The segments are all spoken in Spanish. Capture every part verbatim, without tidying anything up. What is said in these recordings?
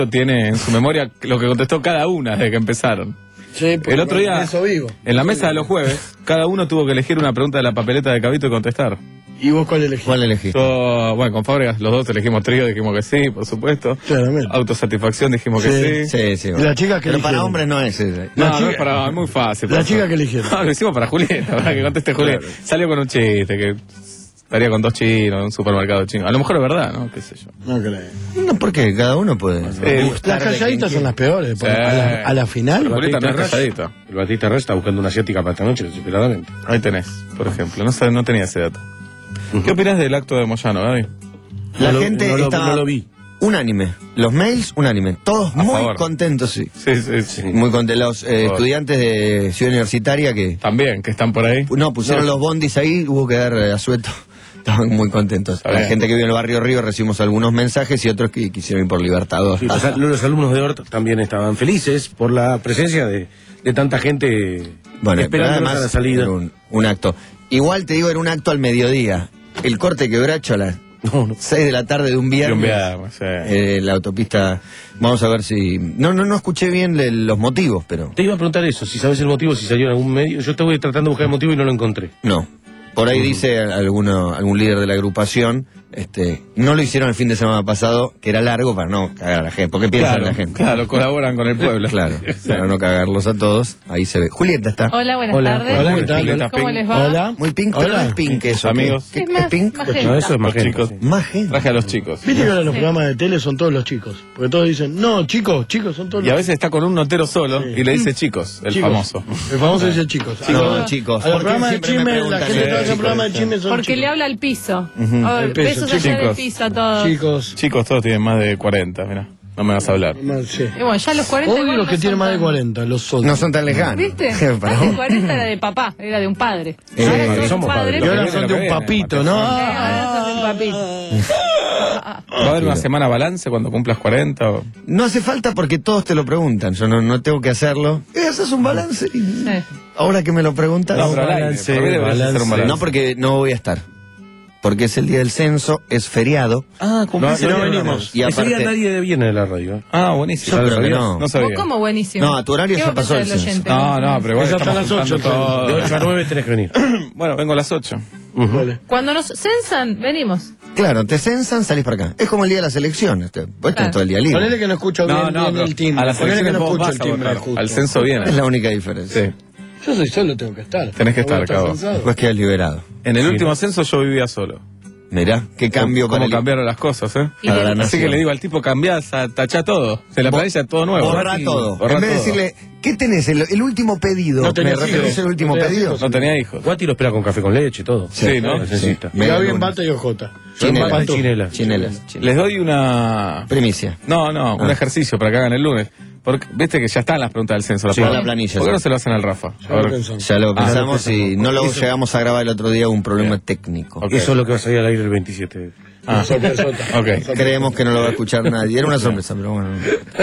tiene en su memoria lo que contestó cada una desde que empezaron. Sí, el otro día, eso vivo. en la mesa de los jueves, cada uno tuvo que elegir una pregunta de la papeleta de Cabito y contestar. ¿Y vos cuál elegiste? ¿Cuál elegiste? Yo, bueno, con Fábregas los dos elegimos trío, dijimos que sí, por supuesto. Claramente. Autosatisfacción dijimos que sí. Sí, sí. ¿Y la chica que Pero para eligieron? hombres no es ese. No, La no chica- es para, es muy fácil. La por chica favor. que eligieron. No, lo hicimos para Julieta, para que conteste Julieta. Claro. Salió con un chiste que estaría con dos chinos en un supermercado chino. A lo mejor es verdad, ¿no? ¿Qué sé yo? No creo. No, ¿por qué? Cada uno puede. Eh, Las calladitas son las peores. porque Sí. A, la, a la final. Julieta no es Batista calladito. El Batista Ras está buscando una asiática para esta noche, desesperadamente. Ahí tenés, por ejemplo. No, sé, no tenía ese dato. ¿Qué opinás del acto de Moyano, Gaby? La No lo- gente no lo- estaba no lo vi. unánime. Los mails, unánime. Todos A muy favor. contentos, sí. Sí, sí, sí. Muy contentos. Los eh, Favor. estudiantes de Ciudad Universitaria que... También, que están por ahí. No, pusieron los bondis ahí, hubo que dar eh, asueto. Estaban muy contentos. Está La bien. gente que vive en el barrio Río recibimos algunos mensajes y otros que quisieron ir por Libertador. Sí, los, al- los alumnos de Hort también estaban felices por la presencia de, de tanta gente Bueno, pero esperando además a la salida. era un, un acto. Igual te digo, era un acto al mediodía. El corte quebracho a las No, no. seis de la tarde de un Y viernes. un viernes, sí. Eh, la autopista. Vamos a ver si. No, no, no escuché bien le- los motivos, pero. Te iba a preguntar eso, si sabes el motivo, si salió en algún medio. Yo estuve tratando de buscar el motivo y no lo encontré. No. Por ahí dice alguno, algún líder de la agrupación, este, no lo hicieron el fin de semana pasado, que era largo para no cagar a la gente. ¿Por qué piensa Claro, la gente? claro, colaboran con el pueblo. Claro, para no cagarlos a todos. Ahí se ve. Julieta está. Hola, buenas Hola. tardes. Hola, ¿qué tal? Julieta ¿Cómo Pink. les va? Hola. Muy pink, pero no Hola. es pink eso. Amigos. ¿Qué, Es qué- más- es pink? magenta. No, eso es más Los gente. chicos. Sí. Más gente. Traje a los chicos. Viste que ahora los programas de tele son todos los chicos. Porque todos dicen, no, chicos, chicos, son todos Y a los veces está con un notero solo Sí. y le dice chicos, el chicos. famoso. El famoso dice chicos. No, A los- chicos. A los ¿por qué programas de siempre me chisme, la preguntan gente eso? que trabaja en Chicos, programas de chisme son Porque chicos. le habla al piso. Ujú. Oh, El piso, besos allá chicos. del piso a todos. Chicos. Chicos, todos tienen más de cuarenta, mira. No me vas a hablar. No, sí. Y bueno, ya los cuarenta. Hoy igual los no que son tienen más de tan- cuarenta, los son. No son tan lejanos. ¿Viste? Para Más de vos. cuarenta era de papá, era de un padre. Eh, Ahora son somos padres, Y padres. ahora Lo que son de viene, un lo que viene, papito, ¿no? Eh, ahora son de un papito. ¿Va a haber una semana balance cuando cumplas cuarenta? O... No hace falta porque todos te lo preguntan. Yo no, no tengo que hacerlo. Eh, haces un balance. y- Sí. Ahora que me lo preguntas. No, pero al aire, balance, por mí deberías hacer un balance. balance. No, porque no voy a estar. Porque es el día del censo, es feriado. Ah, cumplís No, el no día de venimos. Y Ese día aparte- nadie viene de la radio. ¿eh? Ah, buenísimo. Yo ¿No creo que sabías? no. No sabía. ¿Vos cómo buenísimo? No, a tu horario ¿Qué ya va a pasó pensar el el censo. oyente? No, no, pero igual Es hasta estamos las ocho, juntando todo. De ocho a nueve tenés que venir. Bueno, vengo a las ocho. Ujú. Vale. Cuando nos censan, venimos. Claro, te censan, salís para acá. Es como el día de las elecciones. Te- Vos tenés Claro. todo el día libre. Ponele que no escucho bien, No, no, bien pero el timbre. a las Ponele que elecciones no vos escucho vas el a timbre votar. justo. Al censo viene. Es la única diferencia. Sí. Yo soy solo, tengo que estar. Tenés que No voy a estar, Cabo. censado. Después quedas liberado. En el Sí. último censo yo vivía solo. Mirá, qué cambio ¿Cómo para el- cambiaron las cosas, eh? Y para de- la Así nación. que le digo al tipo, cambiá, sa- tachá todo. Se la Bo- planilla todo nuevo. Borra Sí. todo. Borra en vez de todo. decirle, ¿qué tenés? El, el último pedido. No tenía ¿Me referís hijos. el último No tenía pedido? hijos. No tenía hijos. Guati lo espera con café con leche y todo. Sí, ¿no? La censita. Sí. Me da bien lunes. bata y ojota. Chinela. Yo empato. Chinela. Chinelas. chinelas. Les doy una... Primicia. No, no, un Ah. ejercicio para que hagan el lunes. Porque viste que ya están las preguntas del censo. Sí, puedo- la planilla, ¿Por qué sí. no se lo hacen al Rafa? Ya A lo ver. pensamos. Ya lo Ah, pensamos lo y no lo Eso- llegamos a grabar el otro día, un problema Bien. técnico. Ok. Eso es lo que va a salir al aire el veintisiete. Ah, Sorpresota. ok. Creemos que no lo va a escuchar nadie. Era una sorpresa, pero bueno.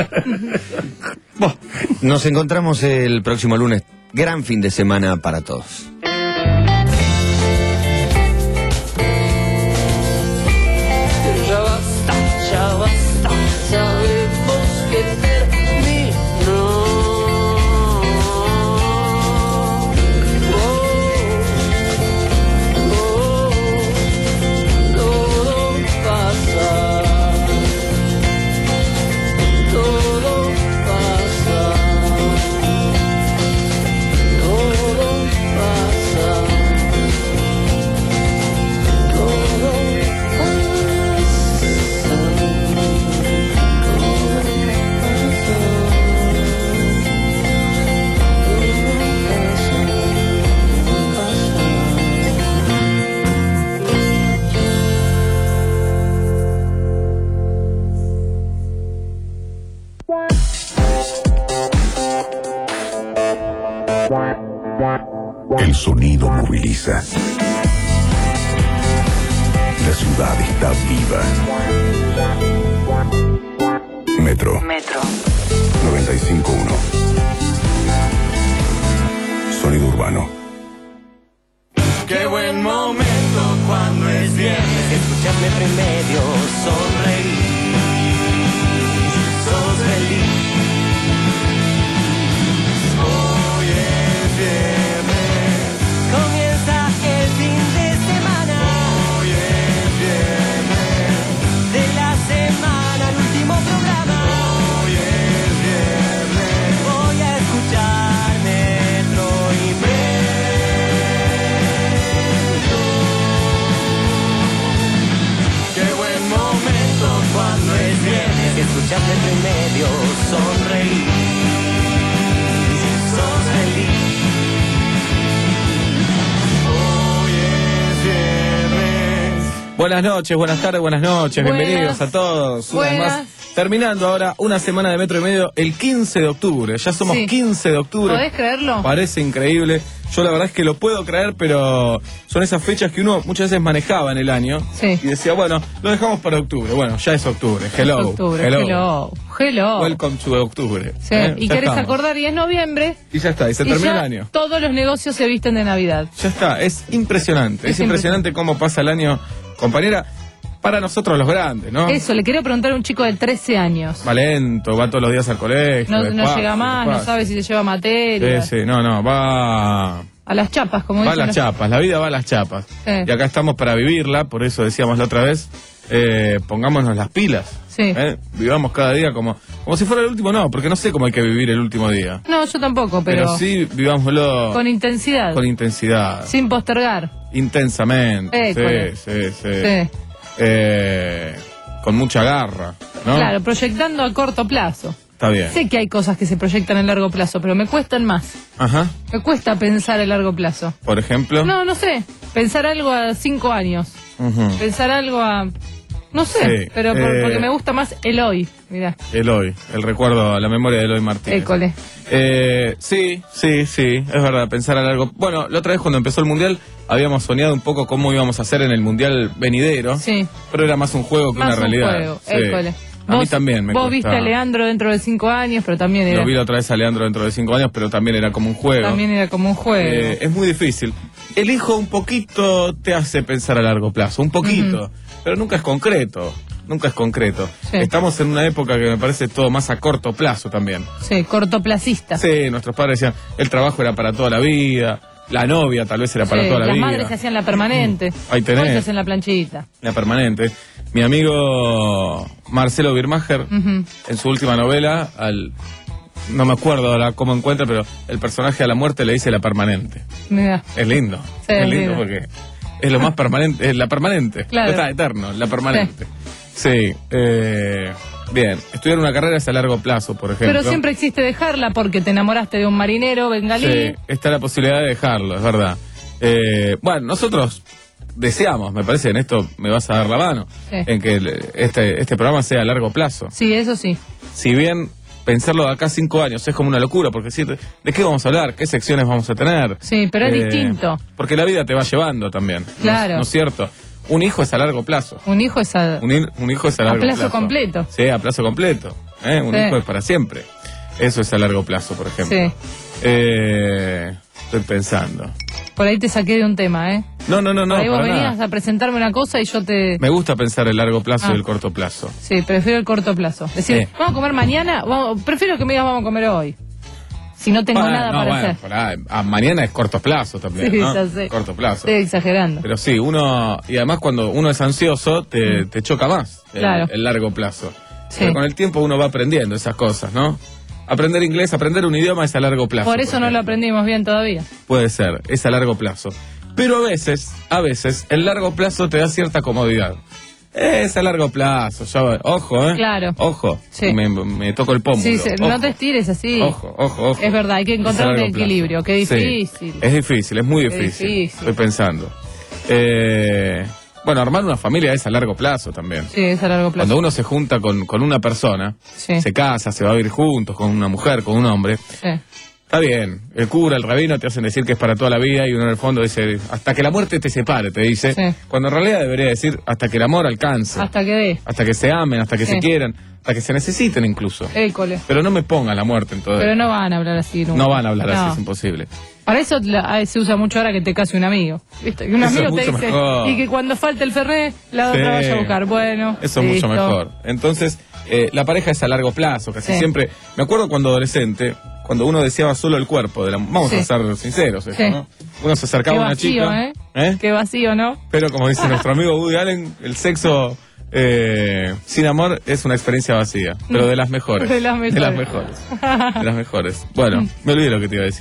Bueno, nos encontramos el próximo lunes. Gran fin de semana para todos. Ya basta, ya basta, sabemos que terminó. Oh, oh, todo pasa, todo pasa, todo pasa, todo El sonido moviliza. La ciudad está viva. Metro Metro. noventa y cinco punto uno. Sonido urbano. Qué buen momento cuando es viernes. Escucharme remedio, sonreír. Sos metro y medio sonreír. Si sos feliz, hoy es viernes. Buenas noches, buenas tardes, buenas noches, Buenas. bienvenidos a todos. Una vez Buenas. más, terminando ahora una semana de metro y medio el quince de octubre. Ya somos Sí. quince de octubre. ¿Podés creerlo? Parece increíble. Yo la verdad es que lo puedo creer, pero son esas fechas que uno muchas veces manejaba en el año. Sí. Y decía, bueno, lo dejamos para octubre. Bueno, ya es octubre. Hello. Es octubre, hello. hello. Hello. Welcome to octubre. Sí, ¿Eh? y Ya querés estamos. acordar y es noviembre. Y ya está, y se y termina ya el año. todos los negocios se visten de Navidad. Ya está, es impresionante. Es, Es impresionante cómo pasa el año, compañera, para nosotros los grandes, ¿no? Eso, le quería preguntar a un chico de trece años. Va lento, va todos los días al colegio. No, no despacio, llega más, no despacio. sabe si se lleva materia. Sí, sí, no, no, va... A las chapas, como Va a dicen las los- chapas, la vida va a las chapas. Sí. Y acá estamos para vivirla, por eso decíamos la otra vez, eh, pongámonos las pilas. Sí. ¿eh? Vivamos cada día como, como si fuera el último, no, porque no sé cómo hay que vivir el último día. No, yo tampoco, pero, Pero, sí vivámoslo con intensidad, con intensidad, sin postergar. intensamente. Eh, sí, con- sí, sí, Sí. Eh, con mucha garra, ¿no? Claro, proyectando a corto plazo. Está bien. Sé que hay cosas que se proyectan a largo plazo, pero me cuestan más. Ajá. Me cuesta pensar a largo plazo. Por ejemplo. No, no sé. Pensar algo a cinco años. Ujú. Pensar algo a... No sé, Sí, pero por- eh, porque me gusta más el hoy. Mirá, El hoy, el recuerdo a la memoria de Eloy Martínez. école. Eh, sí, sí, sí, es verdad, pensar a largo. Bueno, la otra vez cuando empezó el Mundial habíamos soñado un poco cómo íbamos a hacer en el Mundial venidero, Sí. pero era más un juego que Más una un realidad. juego, Sí. école. A mí Vos- también me Vos cuesta. viste a Leandro dentro de cinco años, pero también era, Lo vi la otra vez a Leandro dentro de cinco años, pero también era como un juego. también era como un juego. Eh, es muy difícil. El hijo un poquito te hace pensar a largo plazo, un poquito, pero nunca es concreto, nunca es concreto. Sí. Estamos en una época que me parece todo más a corto plazo también. Sí, cortoplacista. Sí, nuestros padres decían, el trabajo era para toda la vida, la novia tal vez era para Sí, toda la las vida. madres se hacían la permanente. Ahí tenés. Hoy se hacen la planchita. La permanente. Mi amigo Marcelo Birmacher, Ujú. en su última novela, al no me acuerdo ahora cómo encuentra, pero el personaje a la muerte le dice la permanente. Mirá. Es lindo. Sí, es es lindo lindo. porque es lo más permanente, es la permanente. Claro. Está eterno, la permanente. Sí. eh, bien, estudiar una carrera es a largo plazo, por ejemplo. Pero siempre existe dejarla porque te enamoraste de un marinero bengalí. Sí, está la posibilidad de dejarlo, es verdad. Eh, bueno, nosotros deseamos, me parece, en esto me vas a dar la mano, Sí. en que el- este, este programa sea a largo plazo. Sí, eso sí. Si bien pensarlo de acá a cinco años es como una locura, porque si, ¿de qué vamos a hablar? ¿Qué secciones vamos a tener? Sí, pero es Eh, distinto. Porque la vida te va llevando también. ¿no es- Claro. ¿No es cierto? Un hijo es a largo plazo. Un hijo es a... Un, hi- un hijo es a A largo plazo plazo. completo. Sí, a plazo completo. ¿eh? Un Sí. hijo es para siempre. Eso es a largo plazo, por ejemplo. Sí. Eh, estoy pensando. Por ahí te saqué de un tema, ¿eh? No, no, no, no. Por ahí vos para venías nada. a presentarme una cosa y yo te... Me gusta pensar el largo plazo Ah. y el corto plazo. Sí, prefiero el corto plazo. Decir, Sí. vamos a comer mañana, vamos- prefiero que me digas vamos a comer hoy. Si no tengo Bueno, nada no, para bueno, hacer. pará, a mañana es corto plazo también, Sí, ¿no? ya sé. Corto plazo. Estoy exagerando. Pero sí, uno, y además cuando uno es ansioso, te, te choca más el, Mm. Claro. el largo plazo. Sí. Pero con el tiempo uno va aprendiendo esas cosas, ¿no? Aprender inglés, aprender un idioma es a largo plazo. Por eso no lo ejemplo. aprendimos bien todavía. Puede ser, es a largo plazo. Pero a veces, a veces, el largo plazo te da cierta comodidad. Es a largo plazo, ya va- ojo, ¿eh? Claro. Ojo, Sí. me, me toco el pómulo. Sí, se- ojo. no te estires así. Ojo, ojo, ojo. Es verdad, hay que Es a encontrar un largo plazo. equilibrio. Qué Sí, difícil. es difícil, es muy Qué difícil. difícil. Estoy pensando. Eh, bueno, armar una familia es a largo plazo también. Sí, es a largo plazo. Cuando uno se junta con, con una persona, Sí. se casa, se va a vivir juntos, con una mujer, con un hombre, Sí. está bien. El cura, el rabino te hacen decir que es para toda la vida y uno en el fondo dice, hasta que la muerte te separe, te dice. Sí. Cuando en realidad debería decir, hasta que el amor alcance. Hasta que dé. Hasta que se amen, hasta que Sí. se quieran, hasta que se necesiten incluso. École. Pero no me pongan la muerte en todo Pero esto. no van a hablar así nunca. No van a hablar No. así, es imposible. Para eso la- ah, se usa mucho ahora que te case un amigo. ¿Viste? Que un Eso amigo es te mucho dice, mejor. y que cuando falte el ferré, la otra Sí. vaya a buscar. Bueno, Eso es listo. mucho mejor. Entonces, eh, la pareja es a largo plazo, casi Sí. siempre. Me acuerdo cuando adolescente, cuando uno deseaba solo el cuerpo de la vamos Sí. a ser sinceros, esto, Sí. ¿no? Uno se acercaba Qué a una vacío, chica. ¿eh? ¿eh? Qué vacío, ¿no? Pero como dice nuestro amigo Woody Allen, el sexo eh, sin amor es una experiencia vacía, pero de las mejores. De las mejores. De las mejores. De las mejores. Bueno, me olvidé lo que te iba a decir.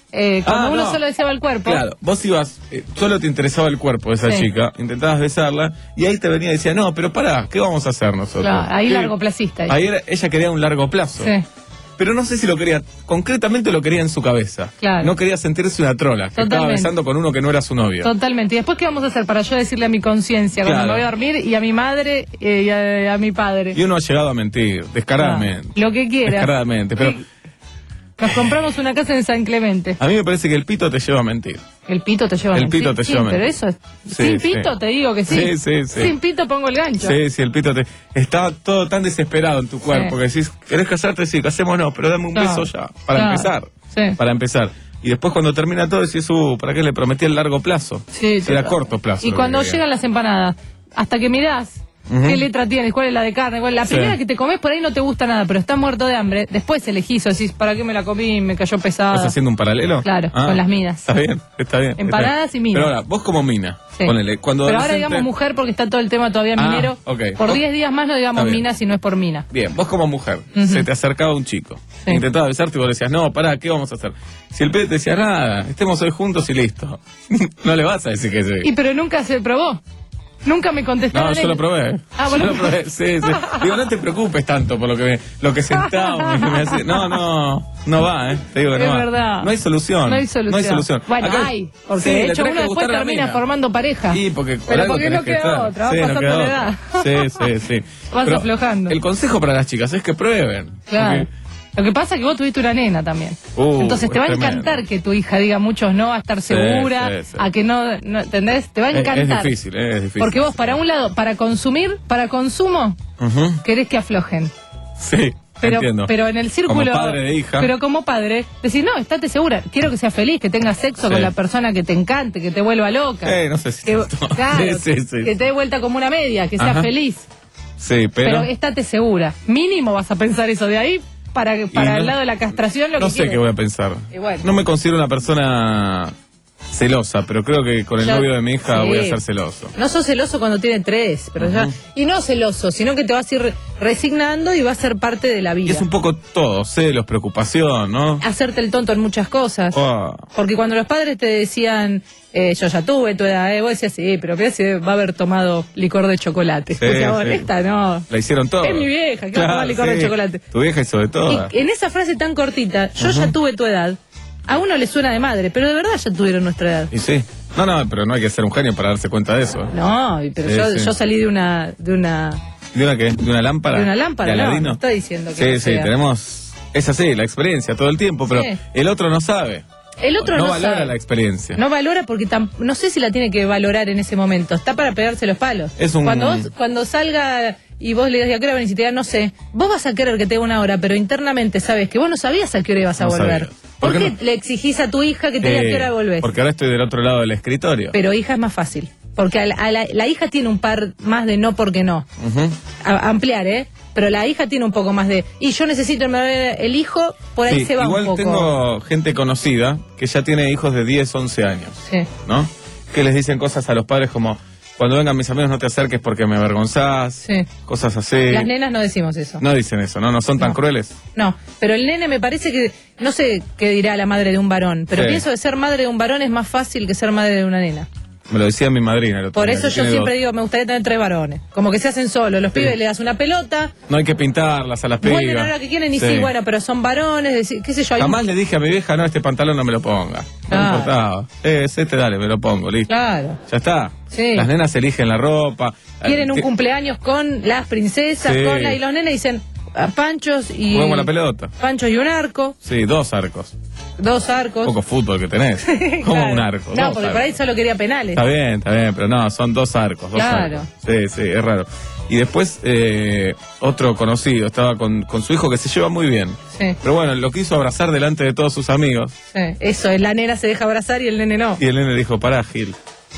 Eh, cuando Ah, uno no. solo deseaba el cuerpo. Claro, vos ibas, eh, solo te interesaba el cuerpo de esa Sí. chica, intentabas besarla, y ahí te venía y decía, no, pero pará, ¿qué vamos a hacer nosotros? Claro, ahí ¿Qué? largoplacista. ahí. Ahí era- ella quería un largo plazo. Sí. Pero no sé si lo quería, concretamente lo quería en su cabeza. Claro. No quería sentirse una trola, que estaba Totalmente. besando con uno que no era su novio. Totalmente. ¿Y después qué vamos a hacer para yo decirle a mi conciencia cuando Claro. me voy a dormir y a mi madre eh, y a, a mi padre? Y uno ha llegado a mentir, descaradamente. Ah, lo que quiera. Descaradamente, pero Sí. Nos compramos una casa en San Clemente. a mí me parece que el pito te lleva a mentir. El pito te lleva a El mentir. pito te Sí, lleva a pero mentir. eso es... Sí, Sin sí. pito te digo que sí. Sí, sí, sí. Sin pito pongo el gancho. Sí, sí, el pito te... Estaba todo tan desesperado en tu cuerpo Sí. que decís, ¿querés casarte? Sí, casémonos, pero dame un No. beso ya, para Claro. empezar. Sí. Para empezar. Y después cuando termina todo decís, uh, ¿para qué le prometí el largo plazo? Sí, Si era total. corto plazo. Y lo cuando que quería. llegan las empanadas, hasta que mirás Ujú. qué letra tienes, cuál es la de carne, cuál es la Sí. primera que te comes por ahí no te gusta nada, pero estás muerto de hambre, después elegís o decís, ¿para qué me la comí? Me cayó pesada. ¿Estás haciendo un paralelo? Claro, Ah, con las minas. Está bien, está bien. está Empanadas bien. y minas. Pero ahora, vos como mina, Sí. ponele, cuando Pero ahora adolescente- digamos mujer porque está todo el tema todavía Ah, minero. ok. Por Vos- diez días más no digamos Está bien. mina si no es por mina. Bien, vos como mujer, Ujú. se te acercaba un chico, Sí. intentaba besarte y vos le decías, no, pará, ¿qué vamos a hacer? Si el pibe te decía, nada, estemos hoy juntos y listo. No le vas a decir que sí. Y pero nunca se probó. Nunca me contestaron. No, yo él. lo probé. Ah, yo bueno. lo probé, sí, sí. Digo, no te preocupes tanto por lo que me, lo que sentaba. me- me hacía- No, no, no va, ¿eh? Te digo que no Es va. verdad. No hay solución. No hay solución. No hay solución. Bueno, Acá- hay. Porque Sí, de le hecho tenés uno que después gustar a la termina mina. formando pareja. Sí, porque por Pero algo porque tenés no que queda estar. otra, va Sí, no pasando queda la otra. edad. Sí, sí, sí. Vas Pero aflojando. El consejo para las chicas es que prueben. Claro. Porque- Lo que pasa es que vos tuviste una nena también. Uh, Entonces te va a es tremendo. encantar que tu hija diga muchos no, a estar segura, sí, sí. a que no, no, ¿entendés? Te va a Es- encantar. Es difícil, eh, es difícil. Porque vos, para un lado, para consumir, para consumo, Ujú. querés que aflojen. Sí, Pero, entiendo. pero en el círculo. Como padre de hija. Pero como padre, decís, no, estate segura. Quiero que seas feliz, que tengas sexo Sí. con la persona que te encante, que te vuelva loca. Eh, no sé si que, tanto. claro, Sí, sí, sí. que te dé vuelta como una media, que seas Ajá. feliz. Sí, Pero, pero... estate segura. Mínimo vas a pensar eso de ahí para, para no- el lado de la castración. Lo No que sé quieres. qué voy a pensar. Y bueno. No me considero una persona celosa, pero creo que con el Ya- novio de mi hija sí. voy a ser celoso. No sos celoso cuando tiene tres, pero ya. Y no celoso, sino que te vas a ir re- resignando y va a ser parte de la Y vida. es un poco todo, celos, preocupación, ¿no? Hacerte el tonto en muchas cosas. Oh, Porque cuando los padres te decían, eh, yo ya tuve tu edad, eh, vos decías, sí, pero mirá si va a haber tomado licor de chocolate. Sí, Decía, vos, sí. esta no. la hicieron todo. Es mi vieja, que va a tomar licor de chocolate. Tu vieja hizo de todo. Y en esa frase tan cortita, yo ya tuve tu edad, a uno le suena de madre, pero de verdad ya tuvieron nuestra edad. Y sí. No, no, pero no hay que ser un genio para darse cuenta de eso. No, y- pero Sí, yo, sí. yo salí de una, de una, ¿De una qué? ¿De una lámpara? de una lámpara, ¿De no, Aladino? no estoy diciendo que Sí, no sí, sea. tenemos... Es así, la experiencia todo el tiempo, pero Sí. el otro no sabe. El otro no, valora sabe. la experiencia. No valora porque tam- no sé si la tiene que valorar en ese momento. Está para pegarse los palos. Es un- Cuando vos, cuando salga y vos le digas, ¿a qué hora venís? Y te diga, no sé. Vos vas a querer que te dé una hora, pero internamente sabes que vos no sabías a qué hora ibas a No volver. sabías. ¿Por, ¿Por qué qué no? le exigís a tu hija que te diga a Eh, qué hora volvés? Porque ahora estoy del otro lado del escritorio. Pero hija es más fácil. Porque a la, a la- la hija tiene un par más de no porque no. Ujú. A- ampliar, ¿eh? Pero la hija tiene un poco más de... Y yo necesito el hijo, por ahí Sí, se va igual un poco. tengo gente conocida que ya tiene hijos de diez, once años, Sí. ¿no? Que les dicen cosas a los padres como, cuando vengan mis amigos no te acerques porque me avergonzás, Sí. cosas así. Las nenas no decimos eso. No dicen eso, ¿no? No son tan No. crueles. No, pero el nene me parece que, no sé qué dirá la madre de un varón, pero Sí. pienso que ser madre de un varón es más fácil que ser madre de una nena. Me lo decía mi madrina el otro Por día, eso que yo tiene siempre dos. digo, me gustaría tener tres varones. Como que se hacen solos, los pibes le das una pelota, No hay que pintarlas a las pibas. vuelven a la hora que quieren y sí. bueno, pero son varones, decir, qué sé yo. Hay Jamás un- le dije a mi vieja, no, este pantalón no me lo ponga. No Claro. me importaba. Eh, este dale, me lo pongo, listo. Claro. Ya está. Sí. Las nenas eligen la ropa. Quieren Eh, un que- cumpleaños con las princesas, Sí. con la, y los nenes dicen, a panchos y... Juguemos la pelota. Panchos y un arco, Sí, dos arcos. dos arcos. Poco fútbol que tenés. Como Claro. un arco. No, dos porque por ahí arcos. solo quería penales. Está bien, está bien, pero no, son dos arcos. Dos Claro. arcos. Sí, sí, es raro. Y después, eh, otro conocido estaba con, con su hijo que se lleva muy bien. Sí, Pero bueno, lo quiso abrazar delante de todos sus amigos. sí. Eso, la nena se deja abrazar y el nene no. Y el nene le dijo, pará, Gil.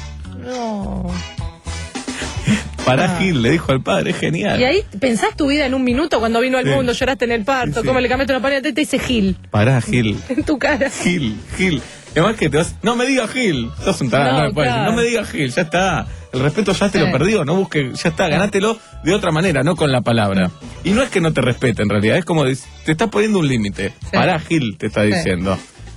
No. Pará, Ah. Gil, le dijo al padre, es genial. Y ahí pensás tu vida en un minuto cuando vino al Sí. mundo, lloraste en el parto, Sí. cómo le cambiaste una pared de teta y dice Gil Pará, Gil. en tu cara. Gil, Gil. Además que te vas... No me digas Gil. Sos un tarado, No, no, me puedes decir, claro. no me digas Gil, ya está. El respeto ya te Sí. lo perdió, no busques, ya está, ganátelo de otra manera, no con la palabra. Y no es que no te respete en realidad, es como, dic- te estás poniendo un límite. Sí. Pará, Gil, te está Sí. diciendo.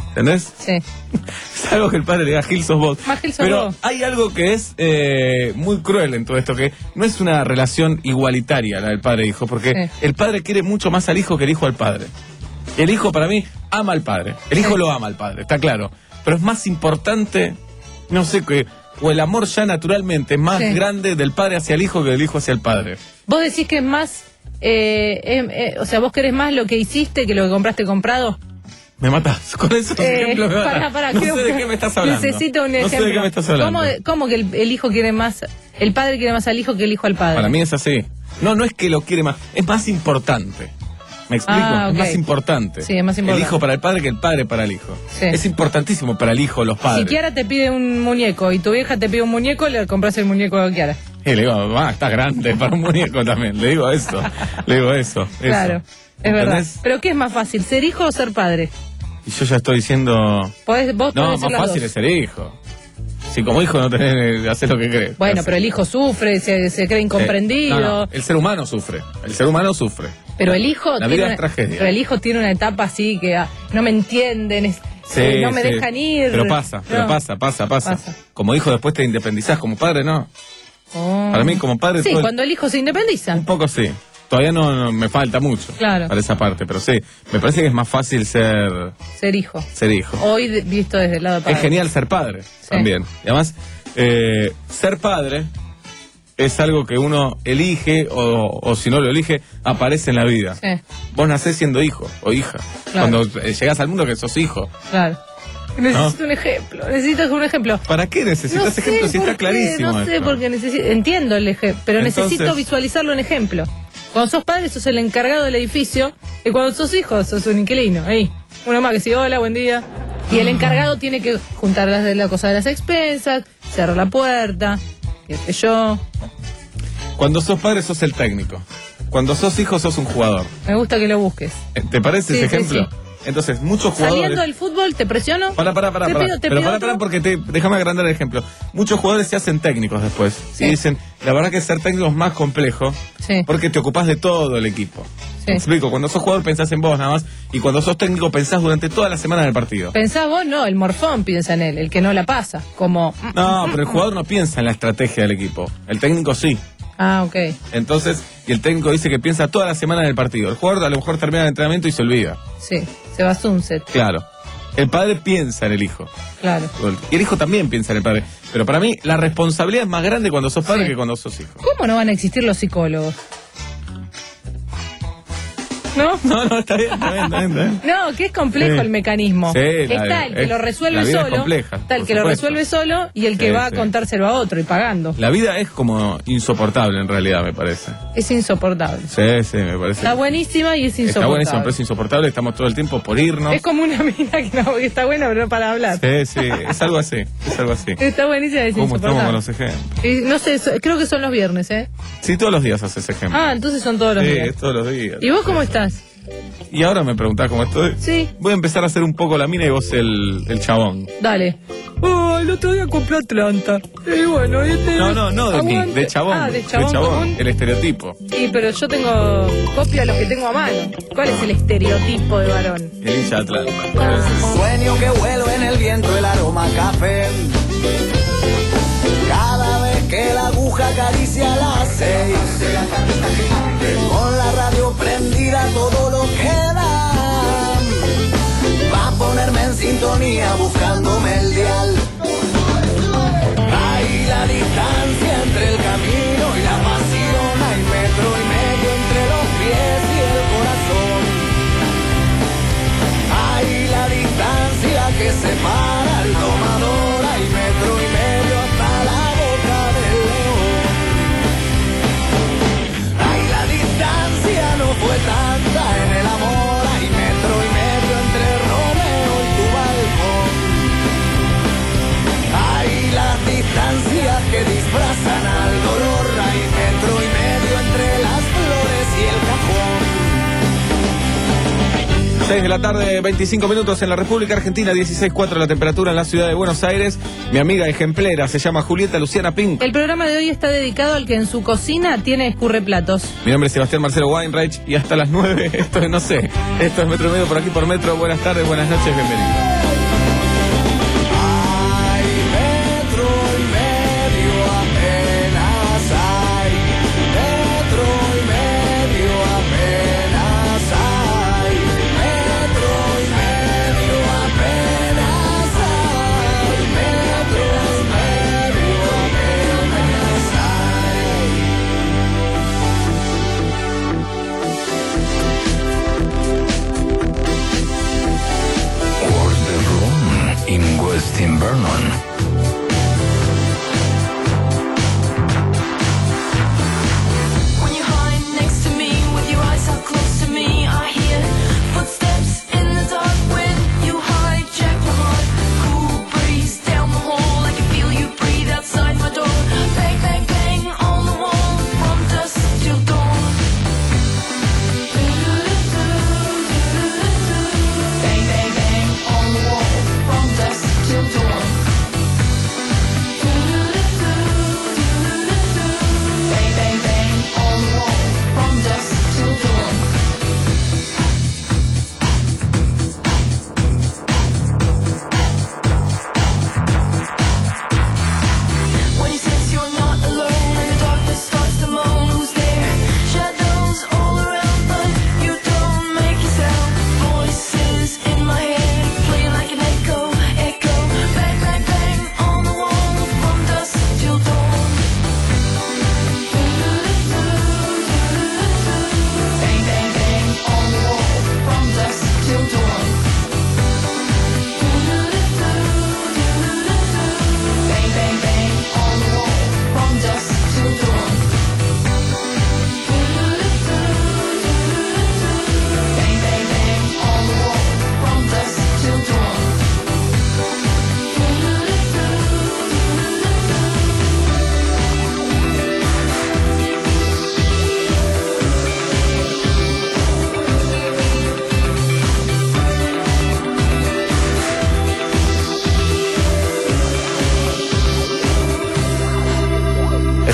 ¿Entendés? Sí. Es algo que el padre le diga, Gil, sos vos. Más Gil sos Pero vos. hay algo que es eh, muy cruel en todo esto, que no es una relación igualitaria la del padre e hijo, porque Sí. el padre quiere mucho más al hijo que el hijo al padre. El hijo, para mí, ama al padre. El hijo Sí. lo ama al padre, está claro. Pero es más importante, no sé, que o el amor ya naturalmente es más Sí. grande del padre hacia el hijo que del hijo hacia el padre. Vos decís que es más, eh, eh, eh, o sea, vos querés más lo que hiciste que lo que compraste comprado. Me matás. Con esos Eh, ejemplos me matás. pará, pará, no creo sé de que qué me estás hablando. Necesito un no ejemplo. sé de qué me estás hablando. ¿Cómo, cómo que el, el hijo quiere más, el padre quiere más al hijo que el hijo al padre? Para mí es así. No, no es que lo quiere más, es más importante. ¿Me explico? Ah, ok. Es más importante. Sí, es más importante. El hijo para el padre que el padre para el hijo. Sí. Es importantísimo para el hijo, los padres. Si Kiara te pide un muñeco y tu vieja te pide un muñeco, le compras el muñeco a Kiara. Y le digo, mamá, estás grande para un muñeco también. Le digo eso. Le digo eso. eso. Claro, es verdad. ¿Entendés? Pero ¿qué es más fácil, ser hijo o ser padre? Y yo ya estoy diciendo. Podés, vos No, podés más ser las fácil dos. es ser hijo. Si como hijo no tenés que hacer lo que crees. Bueno, pero el hijo sufre, se, se cree incomprendido. Eh, no, no, el ser humano sufre. El ser humano sufre. Pero el hijo La tiene vida una, es tragedia. pero el hijo tiene una etapa así que ah, no me entienden, es- Sí, eh, no me sí. dejan ir. Pero pasa, pero No. pasa, pasa, pasa, Pasa. Como hijo después te independizás, como padre no. Oh. Para mí como padre Sí, todo el- cuando el hijo se independiza. un poco sí. Todavía no, no- me falta mucho Claro. para esa parte, pero sí, me parece que es más fácil ser Ser hijo. ser hijo. Hoy de- visto desde el lado de padre. Es genial ser padre también. Y además, eh, ser padre es algo que uno elige o, o si no lo elige, aparece en la vida. Sí, Vos nacés siendo hijo o hija. Claro. Cuando eh, llegás al mundo que sos hijo. claro. Necesito un ejemplo, necesito un ejemplo. ¿Para qué necesitas No sé ejemplos si por está qué, clarísimo? No sé, esto? porque necesito, entiendo el ejemplo, pero Entonces- necesito visualizarlo en ejemplo. Cuando sos padre, sos el encargado del edificio, y cuando sos hijo, sos un inquilino. Ahí, uno más que dice, hola, buen día. Y el encargado tiene que juntar las de la cosa de las expensas, cerrar la puerta, qué sé yo. Cuando sos padre sos el técnico. Cuando sos hijo sos un jugador. Me gusta que lo busques. Eh, ¿Te parece Sí, ese sí, ejemplo? sí. Entonces, muchos jugadores... Saliendo del fútbol, ¿te presiono? Pará, pará, pará, Te pará. pido- te Pero pido pará, otro. pará, porque te, déjame agrandar el ejemplo. Muchos jugadores se hacen técnicos después. Sí. Y dicen, la verdad que ser técnico es más complejo Sí. porque te ocupás de todo el equipo. Sí. ¿Me explico? Cuando sos jugador pensás en vos nada más y cuando sos técnico pensás durante toda la semana del partido. Pensás vos, no, el morfón piensa en él, el que no la pasa. Como. No, pero el jugador no piensa en la estrategia del equipo. El técnico sí. Ah, ok. Entonces, y el técnico dice que piensa toda la semana del partido. El jugador a lo mejor termina el entrenamiento y se olvida. Sí, se va a Sunset, Claro. El padre piensa en el hijo. claro. Y el hijo también piensa en el padre. Pero para mí, la responsabilidad es más grande cuando sos padre Sí. que cuando sos hijo. ¿Cómo no van a existir los psicólogos? ¿No? No, no, está bien, está bien, está bien. Está bien. No, que es complejo Sí. el mecanismo. Sí, la- está el que es- lo resuelve la vida es solo, compleja, está el por que lo supuesto. resuelve solo y el que Sí, va sí. a contárselo a otro y pagando. La vida es como insoportable en realidad, me parece. Es insoportable. Sí, sí, me parece. Está buenísima y es Está insoportable. buenísimo, pero es insoportable. Estamos todo el tiempo por irnos. Es como una mina que, no, que está buena pero no para hablar. Sí, sí, es algo así. Es algo así. Está buenísima y es ¿Cómo estamos con insoportable. los ejemplos? Y no sé, so- creo que son los viernes, ¿eh? Sí, todos los días haces ejemplo. Ah, entonces son todos los sí, días. es todos los días. ¿Y vos cómo estás? Y ahora me preguntás cómo estoy. Sí. Voy a empezar a hacer un poco la mina y vos el, el chabón. Dale. Oh, el otro día compré Atlanta. Y bueno, este No, no, no de mí, aguante. de chabón. Ah, de chabón, común. el estereotipo. Sí, pero yo tengo copia de los que tengo a mano. ¿Cuál es el estereotipo de varón? El hincha de Atlanta. Sueño que vuelo en el viento el aroma a café. Cada vez que la aguja acaricia las seis. Con la radio prendida todo lo que da. Va a ponerme en sintonía buscándome el dial. Ahí la distancia entre el camino y la pasión. Hay metro y medio entre los pies y el corazón. Hay la distancia que separa al domador. Hay metro y medio hasta la boca del león. Hay la distancia no fue tanta en el amor. Hay metro y medio entre Romeo y tu balcón. Hay las distancias que disfrazan al dolor. Hay metro y medio entre las flores y el cajón. seis de la tarde, veinticinco minutos en la República Argentina, dieciséis cuatro la temperatura en la ciudad de Buenos Aires. Mi amiga ejemplera se llama Julieta Luciana Pink. El programa de hoy está dedicado al que en su cocina tiene escurreplatos. Mi nombre es Sebastián Marcelo Weinreich y hasta las nueve, esto es, no sé, esto es Metro y Medio por aquí por Metro. Buenas tardes, buenas noches, bienvenidos.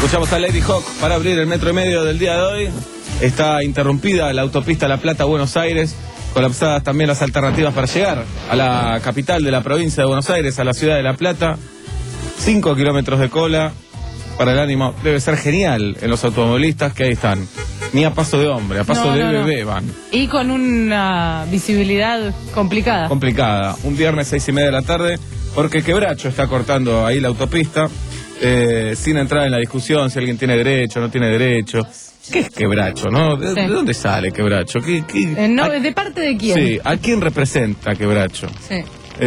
Escuchamos a Lady Hawk para abrir el metro y medio del día de hoy. Está interrumpida la autopista La Plata-Buenos Aires, colapsadas también las alternativas para llegar a la capital de la provincia de Buenos Aires, a la ciudad de La Plata. Cinco kilómetros de cola para el ánimo. Debe ser genial en los automovilistas que ahí están. Ni a paso de hombre, a paso No, de no, no. bebé van. Y con una visibilidad complicada. Complicada. Un viernes seis y media de la tarde, porque Quebracho está cortando ahí la autopista, eh, sin entrar en la discusión si alguien tiene derecho o no tiene derecho. ¿Qué es Quebracho, no? ¿De, Sí. de dónde sale Quebracho? ¿Qué, qué, Eh, no, a- ¿de parte de quién? Sí, ¿a quién representa Quebracho? Sí.